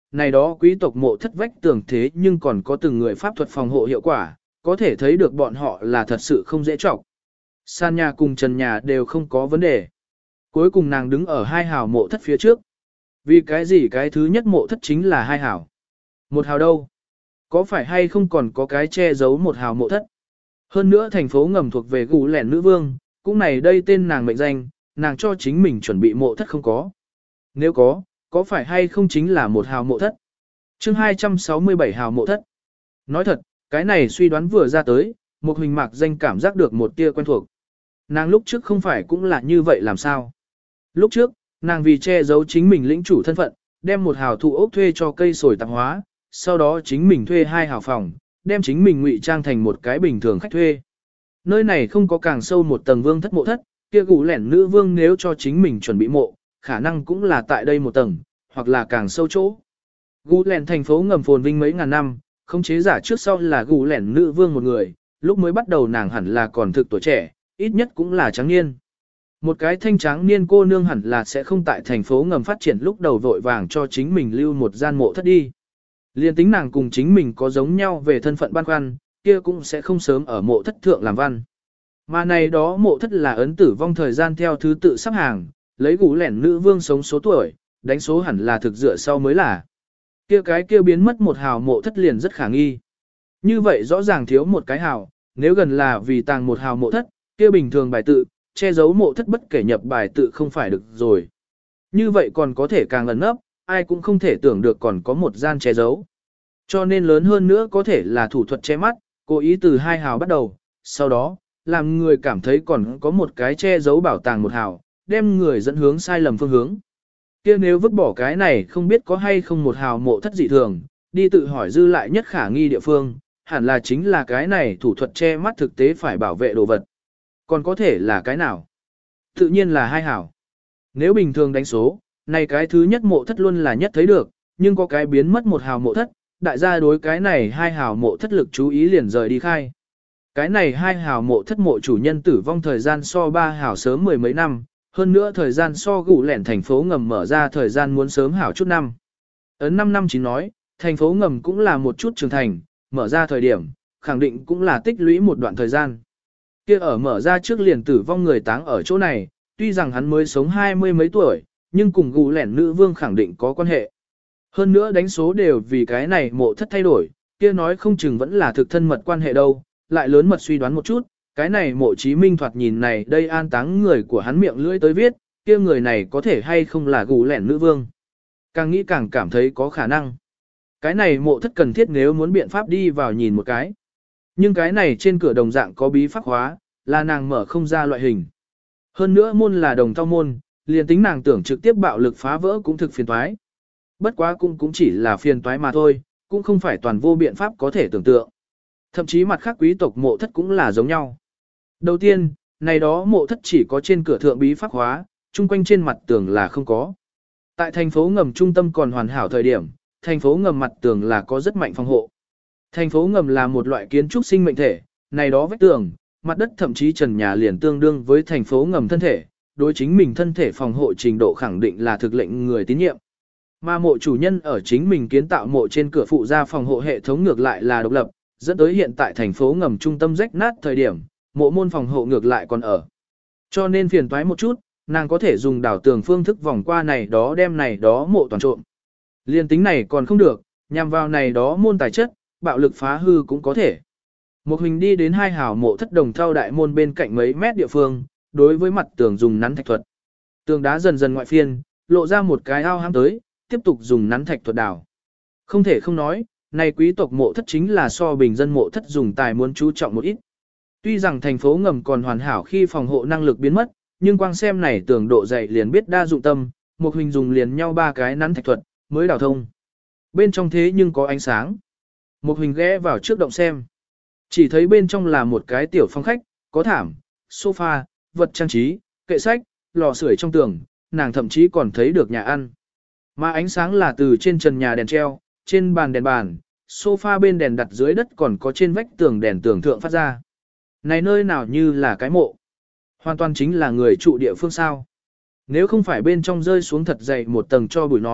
này đó quý tộc mộ thất vách tường thế nhưng còn có từng người pháp thuật phòng hộ hiệu quả, có thể thấy được bọn họ là thật sự không dễ trọng. Sàn nhà cùng trần nhà đều không có vấn đề. Cuối cùng nàng đứng ở hai hào mộ thất phía trước. Vì cái gì cái thứ nhất mộ thất chính là hai hào? Một hào đâu? Có phải hay không còn có cái che giấu một hào mộ thất? Hơn nữa thành phố ngầm thuộc về gù lẻn nữ vương, cũng này đây tên nàng mệnh danh, nàng cho chính mình chuẩn bị mộ thất không có. Nếu có, có phải hay không chính là một hào mộ thất? chương hai trăm sáu mươi bảy hào mộ thất. Nói thật, cái này suy đoán vừa ra tới, một huỳnh mạc danh cảm giác được một tia quen thuộc. Nàng lúc trước không phải cũng là như vậy làm sao? Lúc trước, nàng vì che giấu chính mình lĩnh chủ thân phận, đem một hào thụ ốc thuê cho cây sồi tạp hóa, sau đó chính mình thuê hai hào phòng, đem chính mình ngụy trang thành một cái bình thường khách thuê. Nơi này không có càng sâu một tầng vương thất mộ thất, kia gù lẻn nữ vương nếu cho chính mình chuẩn bị mộ, khả năng cũng là tại đây một tầng, hoặc là càng sâu chỗ. Gù lẻn thành phố ngầm phồn vinh mấy ngàn năm, không chế giả trước sau là gù lẻn nữ vương một người, lúc mới bắt đầu nàng hẳn là còn thực tuổi trẻ, ít nhất cũng là trắng niên. Một cái thanh tráng niên cô nương hẳn là sẽ không tại thành phố ngầm phát triển lúc đầu vội vàng cho chính mình lưu một gian mộ thất đi. Liên tính nàng cùng chính mình có giống nhau về thân phận băn khoăn, kia cũng sẽ không sớm ở mộ thất thượng làm văn. Mà này đó mộ thất là ấn tử vong thời gian theo thứ tự sắp hàng, lấy gù lẻn nữ vương sống số tuổi, đánh số hẳn là thực dựa sau mới là. Kia cái kia biến mất một hào mộ thất liền rất khả nghi. Như vậy rõ ràng thiếu một cái hào, nếu gần là vì tàng một hào mộ thất, kia bình thường bài tự, che giấu mộ thất bất kể nhập bài tự không phải được rồi. Như vậy còn có thể càng ẩn nấp, ai cũng không thể tưởng được còn có một gian che giấu. Cho nên lớn hơn nữa có thể là thủ thuật che mắt, cố ý từ hai hào bắt đầu, sau đó, làm người cảm thấy còn có một cái che giấu bảo tàng một hào, đem người dẫn hướng sai lầm phương hướng. Kia nếu vứt bỏ cái này không biết có hay không một hào mộ thất dị thường, đi tự hỏi dư lại nhất khả nghi địa phương, hẳn là chính là cái này thủ thuật che mắt thực tế phải bảo vệ đồ vật. Còn có thể là cái nào? Tự nhiên là hai hào. Nếu bình thường đánh số, này cái thứ nhất mộ thất luôn là nhất thấy được, nhưng có cái biến mất một hào mộ thất, đại gia đối cái này hai hào mộ thất lực chú ý liền rời đi khai. Cái này hai hào mộ thất mộ chủ nhân tử vong thời gian so ba hào sớm mười mấy năm, hơn nữa thời gian so gù lẻn thành phố ngầm mở ra thời gian muốn sớm hảo chút năm. Ấn năm năm chỉ nói, thành phố ngầm cũng là một chút trưởng thành, mở ra thời điểm, khẳng định cũng là tích lũy một đoạn thời gian. Kia ở mở ra trước liền tử vong người táng ở chỗ này, tuy rằng hắn mới sống hai mươi mấy tuổi, nhưng cùng gù lẻn nữ vương khẳng định có quan hệ. Hơn nữa đánh số đều vì cái này mộ thất thay đổi, kia nói không chừng vẫn là thực thân mật quan hệ đâu, lại lớn mật suy đoán một chút, cái này mộ chí minh thoạt nhìn này đây an táng người của hắn miệng lưỡi tới viết, kia người này có thể hay không là gù lẻn nữ vương. Càng nghĩ càng cảm thấy có khả năng. Cái này mộ thất cần thiết nếu muốn biện pháp đi vào nhìn một cái. Nhưng cái này trên cửa đồng dạng có bí pháp hóa, là nàng mở không ra loại hình. Hơn nữa môn là đồng thau môn, liền tính nàng tưởng trực tiếp bạo lực phá vỡ cũng thực phiền toái. Bất quá cũng cũng chỉ là phiền toái mà thôi, cũng không phải toàn vô biện pháp có thể tưởng tượng. Thậm chí mặt khác quý tộc mộ thất cũng là giống nhau. Đầu tiên, này đó mộ thất chỉ có trên cửa thượng bí pháp hóa, chung quanh trên mặt tường là không có. Tại thành phố ngầm trung tâm còn hoàn hảo thời điểm, thành phố ngầm mặt tường là có rất mạnh phòng hộ. Thành phố ngầm là một loại kiến trúc sinh mệnh thể, này đó vách tường, mặt đất thậm chí trần nhà liền tương đương với thành phố ngầm thân thể, đối chính mình thân thể phòng hộ trình độ khẳng định là thực lệnh người tín nhiệm. Mà mộ chủ nhân ở chính mình kiến tạo mộ trên cửa phụ ra phòng hộ hệ thống ngược lại là độc lập, dẫn tới hiện tại thành phố ngầm trung tâm rách nát thời điểm, mộ môn phòng hộ ngược lại còn ở. Cho nên phiền toái một chút, nàng có thể dùng đảo tường phương thức vòng qua này đó đem này đó mộ toàn trộm. Liên tính này còn không được, nhằm vào này đó môn tài chất, bạo lực phá hư cũng có thể. Một hình đi đến hai hào mộ thất đồng thau đại môn bên cạnh mấy mét địa phương, đối với mặt tường dùng nắn thạch thuật. Tường đá dần dần ngoại phiên, lộ ra một cái ao hám tới, tiếp tục dùng nắn thạch thuật đào. Không thể không nói, này quý tộc mộ thất chính là so bình dân mộ thất dùng tài muốn chú trọng một ít. Tuy rằng thành phố ngầm còn hoàn hảo khi phòng hộ năng lực biến mất, nhưng quang xem này tường độ dày liền biết đa dụng tâm, một hình dùng liền nhau ba cái nắn thạch thuật, mới đào thông. Bên trong thế nhưng có ánh sáng. Một hình ghé vào trước động xem. Chỉ thấy bên trong là một cái tiểu phòng khách, có thảm, sofa, vật trang trí, kệ sách, lò sưởi trong tường, nàng thậm chí còn thấy được nhà ăn. Mà ánh sáng là từ trên trần nhà đèn treo, trên bàn đèn bàn, sofa bên đèn đặt dưới đất còn có trên vách tường đèn tường thượng phát ra. Này nơi nào như là cái mộ. Hoàn toàn chính là người trụ địa phương sao. Nếu không phải bên trong rơi xuống thật dày một tầng cho bụi nói,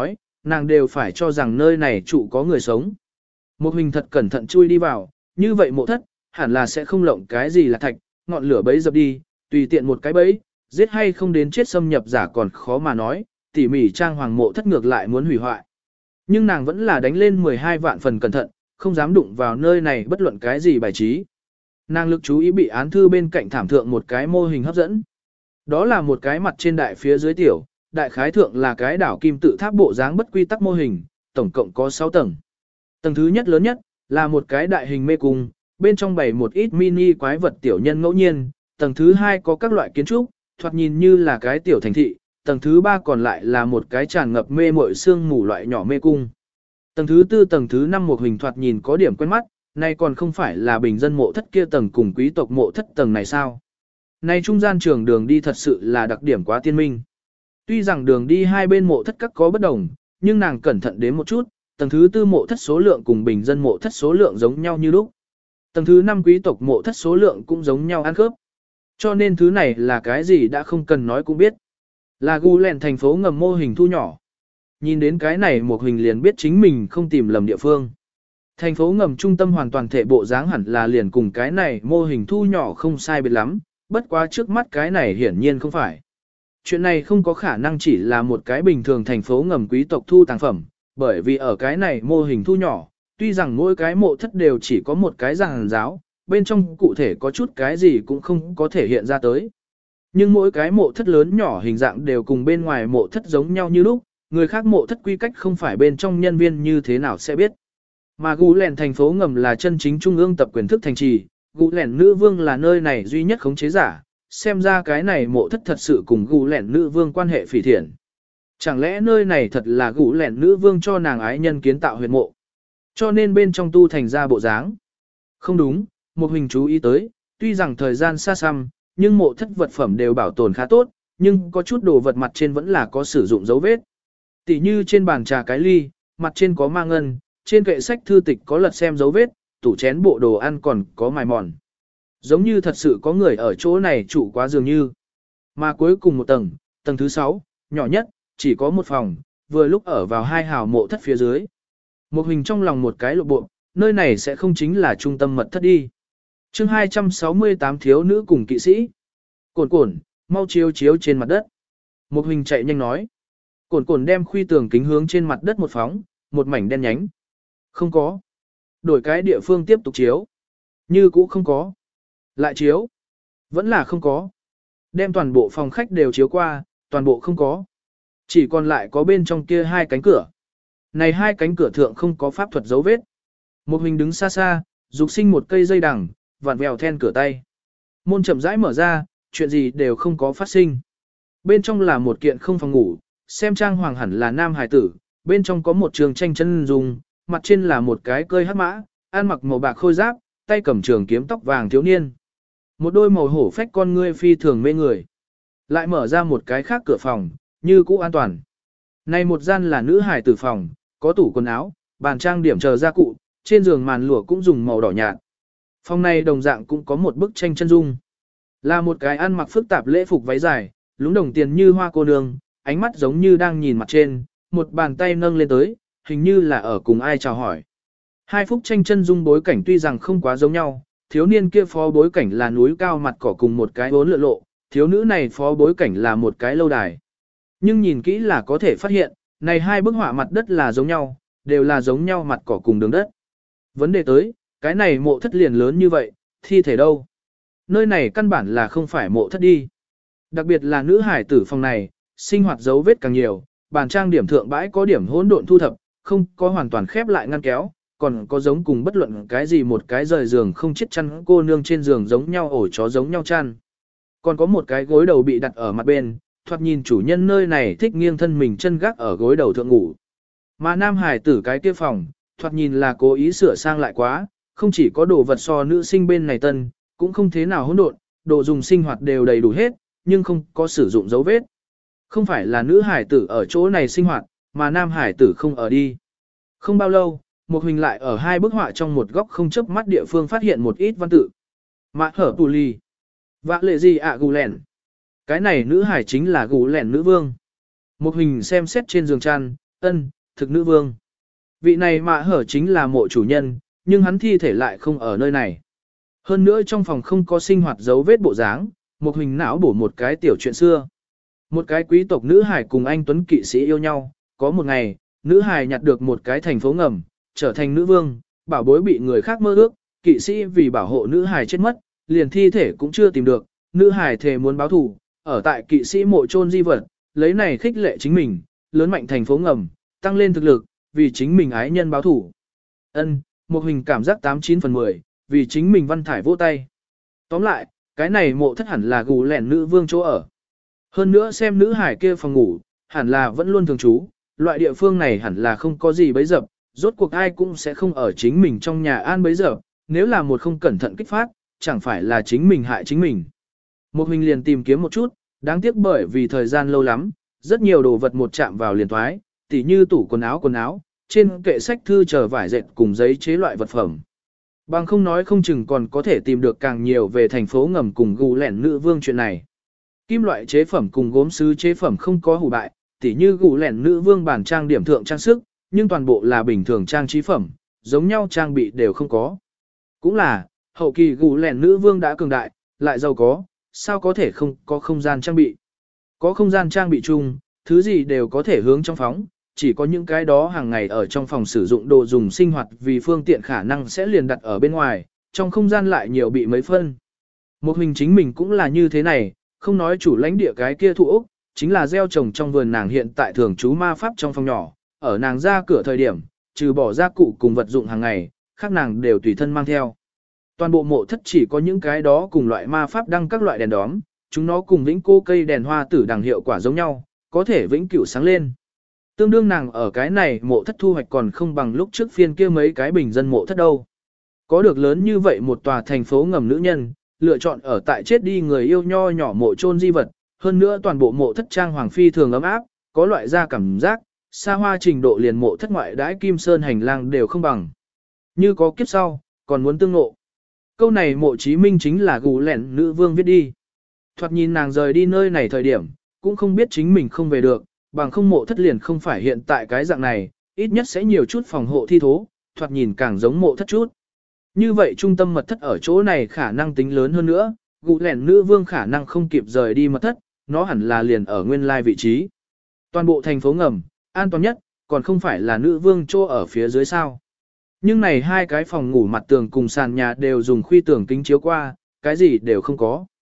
nàng đều phải cho rằng nơi này trụ có người sống. Một hình thật cẩn thận chui đi vào, như vậy mộ thất, hẳn là sẽ không lộng cái gì là thạch, ngọn lửa bấy dập đi, tùy tiện một cái bẫy, giết hay không đến chết xâm nhập giả còn khó mà nói, tỉ mỉ trang hoàng mộ thất ngược lại muốn hủy hoại. Nhưng nàng vẫn là đánh lên mười hai vạn phần cẩn thận, không dám đụng vào nơi này bất luận cái gì bài trí. Nàng lực chú ý bị án thư bên cạnh thảm thượng một cái mô hình hấp dẫn. Đó là một cái mặt trên đại phía dưới tiểu, đại khái thượng là cái đảo kim tự tháp bộ dáng bất quy tắc mô hình, tổng cộng có sáu tầng. Tầng thứ nhất lớn nhất, là một cái đại hình mê cung, bên trong bày một ít mini quái vật tiểu nhân ngẫu nhiên, tầng thứ hai có các loại kiến trúc, thoạt nhìn như là cái tiểu thành thị, tầng thứ ba còn lại là một cái tràn ngập mê muội sương mù loại nhỏ mê cung. Tầng thứ tư tầng thứ năm một hình thoạt nhìn có điểm quen mắt, nay còn không phải là bình dân mộ thất kia tầng cùng quý tộc mộ thất tầng này sao? Nay trung gian trường đường đi thật sự là đặc điểm quá tiên minh. Tuy rằng đường đi hai bên mộ thất các có bất đồng, nhưng nàng cẩn thận đến một chút, tầng thứ tư mộ thất số lượng cùng bình dân mộ thất số lượng giống nhau như lúc. Tầng thứ năm quý tộc mộ thất số lượng cũng giống nhau ăn khớp. Cho nên thứ này là cái gì đã không cần nói cũng biết. Là gu lẹn thành phố ngầm mô hình thu nhỏ. Nhìn đến cái này một hình liền biết chính mình không tìm lầm địa phương. Thành phố ngầm trung tâm hoàn toàn thể bộ dáng hẳn là liền cùng cái này mô hình thu nhỏ không sai biệt lắm, bất quá trước mắt cái này hiển nhiên không phải. Chuyện này không có khả năng chỉ là một cái bình thường thành phố ngầm quý tộc thu tàng phẩm, bởi vì ở cái này mô hình thu nhỏ, tuy rằng mỗi cái mộ thất đều chỉ có một cái giàn giáo, bên trong cụ thể có chút cái gì cũng không có thể hiện ra tới. Nhưng mỗi cái mộ thất lớn nhỏ hình dạng đều cùng bên ngoài mộ thất giống nhau như lúc, người khác mộ thất quy cách không phải bên trong nhân viên như thế nào sẽ biết. Mà Gú Lẻn thành phố ngầm là chân chính trung ương tập quyền thức thành trì, Gú Lẻn nữ vương là nơi này duy nhất khống chế giả, xem ra cái này mộ thất thật sự cùng Gú Lẻn nữ vương quan hệ phỉ thiện. Chẳng lẽ nơi này thật là Gú Lẻn nữ vương cho nàng ái nhân kiến tạo huyệt mộ, cho nên bên trong tu thành ra bộ dáng? Không đúng, một hình chú ý tới, tuy rằng thời gian xa xăm, nhưng mộ thất vật phẩm đều bảo tồn khá tốt, nhưng có chút đồ vật mặt trên vẫn là có sử dụng dấu vết. Tỷ như trên bàn trà cái ly, mặt trên có mang ngân, trên kệ sách thư tịch có lật xem dấu vết, tủ chén bộ đồ ăn còn có mài mòn. Giống như thật sự có người ở chỗ này trụ quá dường như. Mà cuối cùng một tầng, tầng thứ sáu, nhỏ nhất, chỉ có một phòng, vừa lúc ở vào hai hào mộ thất phía dưới. Một hình trong lòng một cái lộ bộ, nơi này sẽ không chính là trung tâm mật thất đi. chương hai trăm sáu mươi tám thiếu nữ cùng kỵ sĩ. Cồn cồn, mau chiếu chiếu trên mặt đất. Một hình chạy nhanh nói. Cồn cồn đem khuy tường kính hướng trên mặt đất một phóng, một mảnh đen nhánh. Không có. Đổi cái địa phương tiếp tục chiếu. Như cũ không có. Lại chiếu. Vẫn là không có. Đem toàn bộ phòng khách đều chiếu qua, toàn bộ không có. Chỉ còn lại có bên trong kia hai cánh cửa. Này hai cánh cửa thượng không có pháp thuật dấu vết. Một hình đứng xa xa, dục sinh một cây dây đằng, vặn vèo then cửa tay. Môn chậm rãi mở ra, chuyện gì đều không có phát sinh. Bên trong là một kiện không phòng ngủ, xem trang hoàng hẳn là nam hài tử, bên trong có một trường tranh chân dung, mặt trên là một cái cơi hắc mã, ăn mặc màu bạc khôi giáp, tay cầm trường kiếm tóc vàng thiếu niên. Một đôi màu hổ phách con ngươi phi thường mê người. Lại mở ra một cái khác cửa phòng, như cũ an toàn. Này một gian là nữ hài tử phòng, có tủ quần áo, bàn trang điểm chờ gia cụ, trên giường màn lụa cũng dùng màu đỏ nhạt. Phòng này đồng dạng cũng có một bức tranh chân dung. Là một cái ăn mặc phức tạp lễ phục váy dài, lúng đồng tiền như hoa cô nương, ánh mắt giống như đang nhìn mặt trên, một bàn tay nâng lên tới, hình như là ở cùng ai chào hỏi. Hai phúc tranh chân dung bối cảnh tuy rằng không quá giống nhau, thiếu niên kia phó bối cảnh là núi cao mặt cỏ cùng một cái bốn lượn lộ, thiếu nữ này phó bối cảnh là một cái lâu đài. Nhưng nhìn kỹ là có thể phát hiện, này hai bức họa mặt đất là giống nhau, đều là giống nhau mặt cỏ cùng đường đất. Vấn đề tới, cái này mộ thất liền lớn như vậy, thi thể đâu? Nơi này căn bản là không phải mộ thất đi. Đặc biệt là nữ hải tử phòng này, sinh hoạt dấu vết càng nhiều, bàn trang điểm thượng bãi có điểm hỗn độn thu thập, không có hoàn toàn khép lại ngăn kéo, còn có giống cùng bất luận cái gì một cái rời giường không chết chăn cô nương trên giường giống nhau ổ chó giống nhau chăn. Còn có một cái gối đầu bị đặt ở mặt bên, thoạt nhìn chủ nhân nơi này thích nghiêng thân mình chân gác ở gối đầu thượng ngủ. Mà nam hải tử cái kia phòng, thoạt nhìn là cố ý sửa sang lại quá, không chỉ có đồ vật so nữ sinh bên này tân, cũng không thế nào hỗn độn, đồ dùng sinh hoạt đều đầy đủ hết, nhưng không có sử dụng dấu vết. Không phải là nữ hải tử ở chỗ này sinh hoạt, mà nam hải tử không ở đi. Không bao lâu, một hình lại ở hai bức họa trong một góc không chớp mắt địa phương phát hiện một ít văn tự. Mạ hở tù ly. Vạ lệ gì ạ gù lẻn. Cái này nữ hải chính là gù lẻn nữ vương. Một hình xem xét trên giường chăn, ân, thực nữ vương. Vị này mạ hở chính là mộ chủ nhân, nhưng hắn thi thể lại không ở nơi này. Hơn nữa trong phòng không có sinh hoạt dấu vết bộ dáng, một hình não bổ một cái tiểu chuyện xưa. Một cái quý tộc nữ hài cùng anh tuấn kỵ sĩ yêu nhau, có một ngày, nữ hài nhặt được một cái thành phố ngầm, trở thành nữ vương, bảo bối bị người khác mơ ước, kỵ sĩ vì bảo hộ nữ hài chết mất, liền thi thể cũng chưa tìm được, nữ hài thề muốn báo thù, ở tại kỵ sĩ mộ chôn di vật, lấy này khích lệ chính mình, lớn mạnh thành phố ngầm, tăng lên thực lực, vì chính mình ái nhân báo thù. Ân, một hình cảm giác tám chín phần mười, vì chính mình văn thải vỗ tay. Tóm lại, cái này mộ thất hẳn là gù lẻn nữ vương chỗ ở. Hơn nữa xem nữ hải kia phòng ngủ, hẳn là vẫn luôn thường trú, loại địa phương này hẳn là không có gì bấy dập, rốt cuộc ai cũng sẽ không ở chính mình trong nhà an bấy dập, nếu là một không cẩn thận kích phát, chẳng phải là chính mình hại chính mình. Một hình liền tìm kiếm một chút, đáng tiếc bởi vì thời gian lâu lắm, rất nhiều đồ vật một chạm vào liền thoái, tỉ như tủ quần áo quần áo, trên kệ sách thư chờ vải dệt cùng giấy chế loại vật phẩm. Bằng không nói không chừng còn có thể tìm được càng nhiều về thành phố ngầm cùng gù lẻn nữ vương chuyện này. Kim loại chế phẩm cùng gốm sứ chế phẩm không có hủ bại, tỉ như gù lẻn nữ vương bản trang điểm thượng trang sức, nhưng toàn bộ là bình thường trang trí phẩm, giống nhau trang bị đều không có. Cũng là, hậu kỳ gù lẻn nữ vương đã cường đại, lại giàu có, sao có thể không có không gian trang bị. Có không gian trang bị chung, thứ gì đều có thể hướng trong phóng, chỉ có những cái đó hàng ngày ở trong phòng sử dụng đồ dùng sinh hoạt vì phương tiện khả năng sẽ liền đặt ở bên ngoài, trong không gian lại nhiều bị mấy phân. Một hình chính mình cũng là như thế này, không nói chủ lãnh địa cái kia thụ ốc, chính là gieo trồng trong vườn nàng hiện tại thường trú ma pháp trong phòng nhỏ, ở nàng ra cửa thời điểm, trừ bỏ gia cụ cùng vật dụng hàng ngày, khác nàng đều tùy thân mang theo. Toàn bộ mộ thất chỉ có những cái đó cùng loại ma pháp đăng các loại đèn đóm, chúng nó cùng vĩnh cô cây đèn hoa tử đằng hiệu quả giống nhau, có thể vĩnh cửu sáng lên. Tương đương nàng ở cái này mộ thất thu hoạch còn không bằng lúc trước phiên kia mấy cái bình dân mộ thất đâu. Có được lớn như vậy một tòa thành phố ngầm nữ nhân, lựa chọn ở tại chết đi người yêu nho nhỏ mộ chôn di vật, hơn nữa toàn bộ mộ thất trang hoàng phi thường ấm áp, có loại ra cảm giác, xa hoa trình độ liền mộ thất ngoại đãi kim sơn hành lang đều không bằng. Như có kiếp sau, còn muốn tương ngộ. Câu này mộ chí minh chính là gù lẻn nữ vương viết đi. Thoạt nhìn nàng rời đi nơi này thời điểm, cũng không biết chính mình không về được, bằng không mộ thất liền không phải hiện tại cái dạng này, ít nhất sẽ nhiều chút phòng hộ thi thố, thoạt nhìn càng giống mộ thất chút. Như vậy trung tâm mật thất ở chỗ này khả năng tính lớn hơn nữa, gù lẻn nữ vương khả năng không kịp rời đi mật thất, nó hẳn là liền ở nguyên lai vị trí. Toàn bộ thành phố ngầm, an toàn nhất, còn không phải là nữ vương chỗ ở phía dưới sao. Nhưng này hai cái phòng ngủ mặt tường cùng sàn nhà đều dùng khuy tường kính chiếu qua, cái gì đều không có.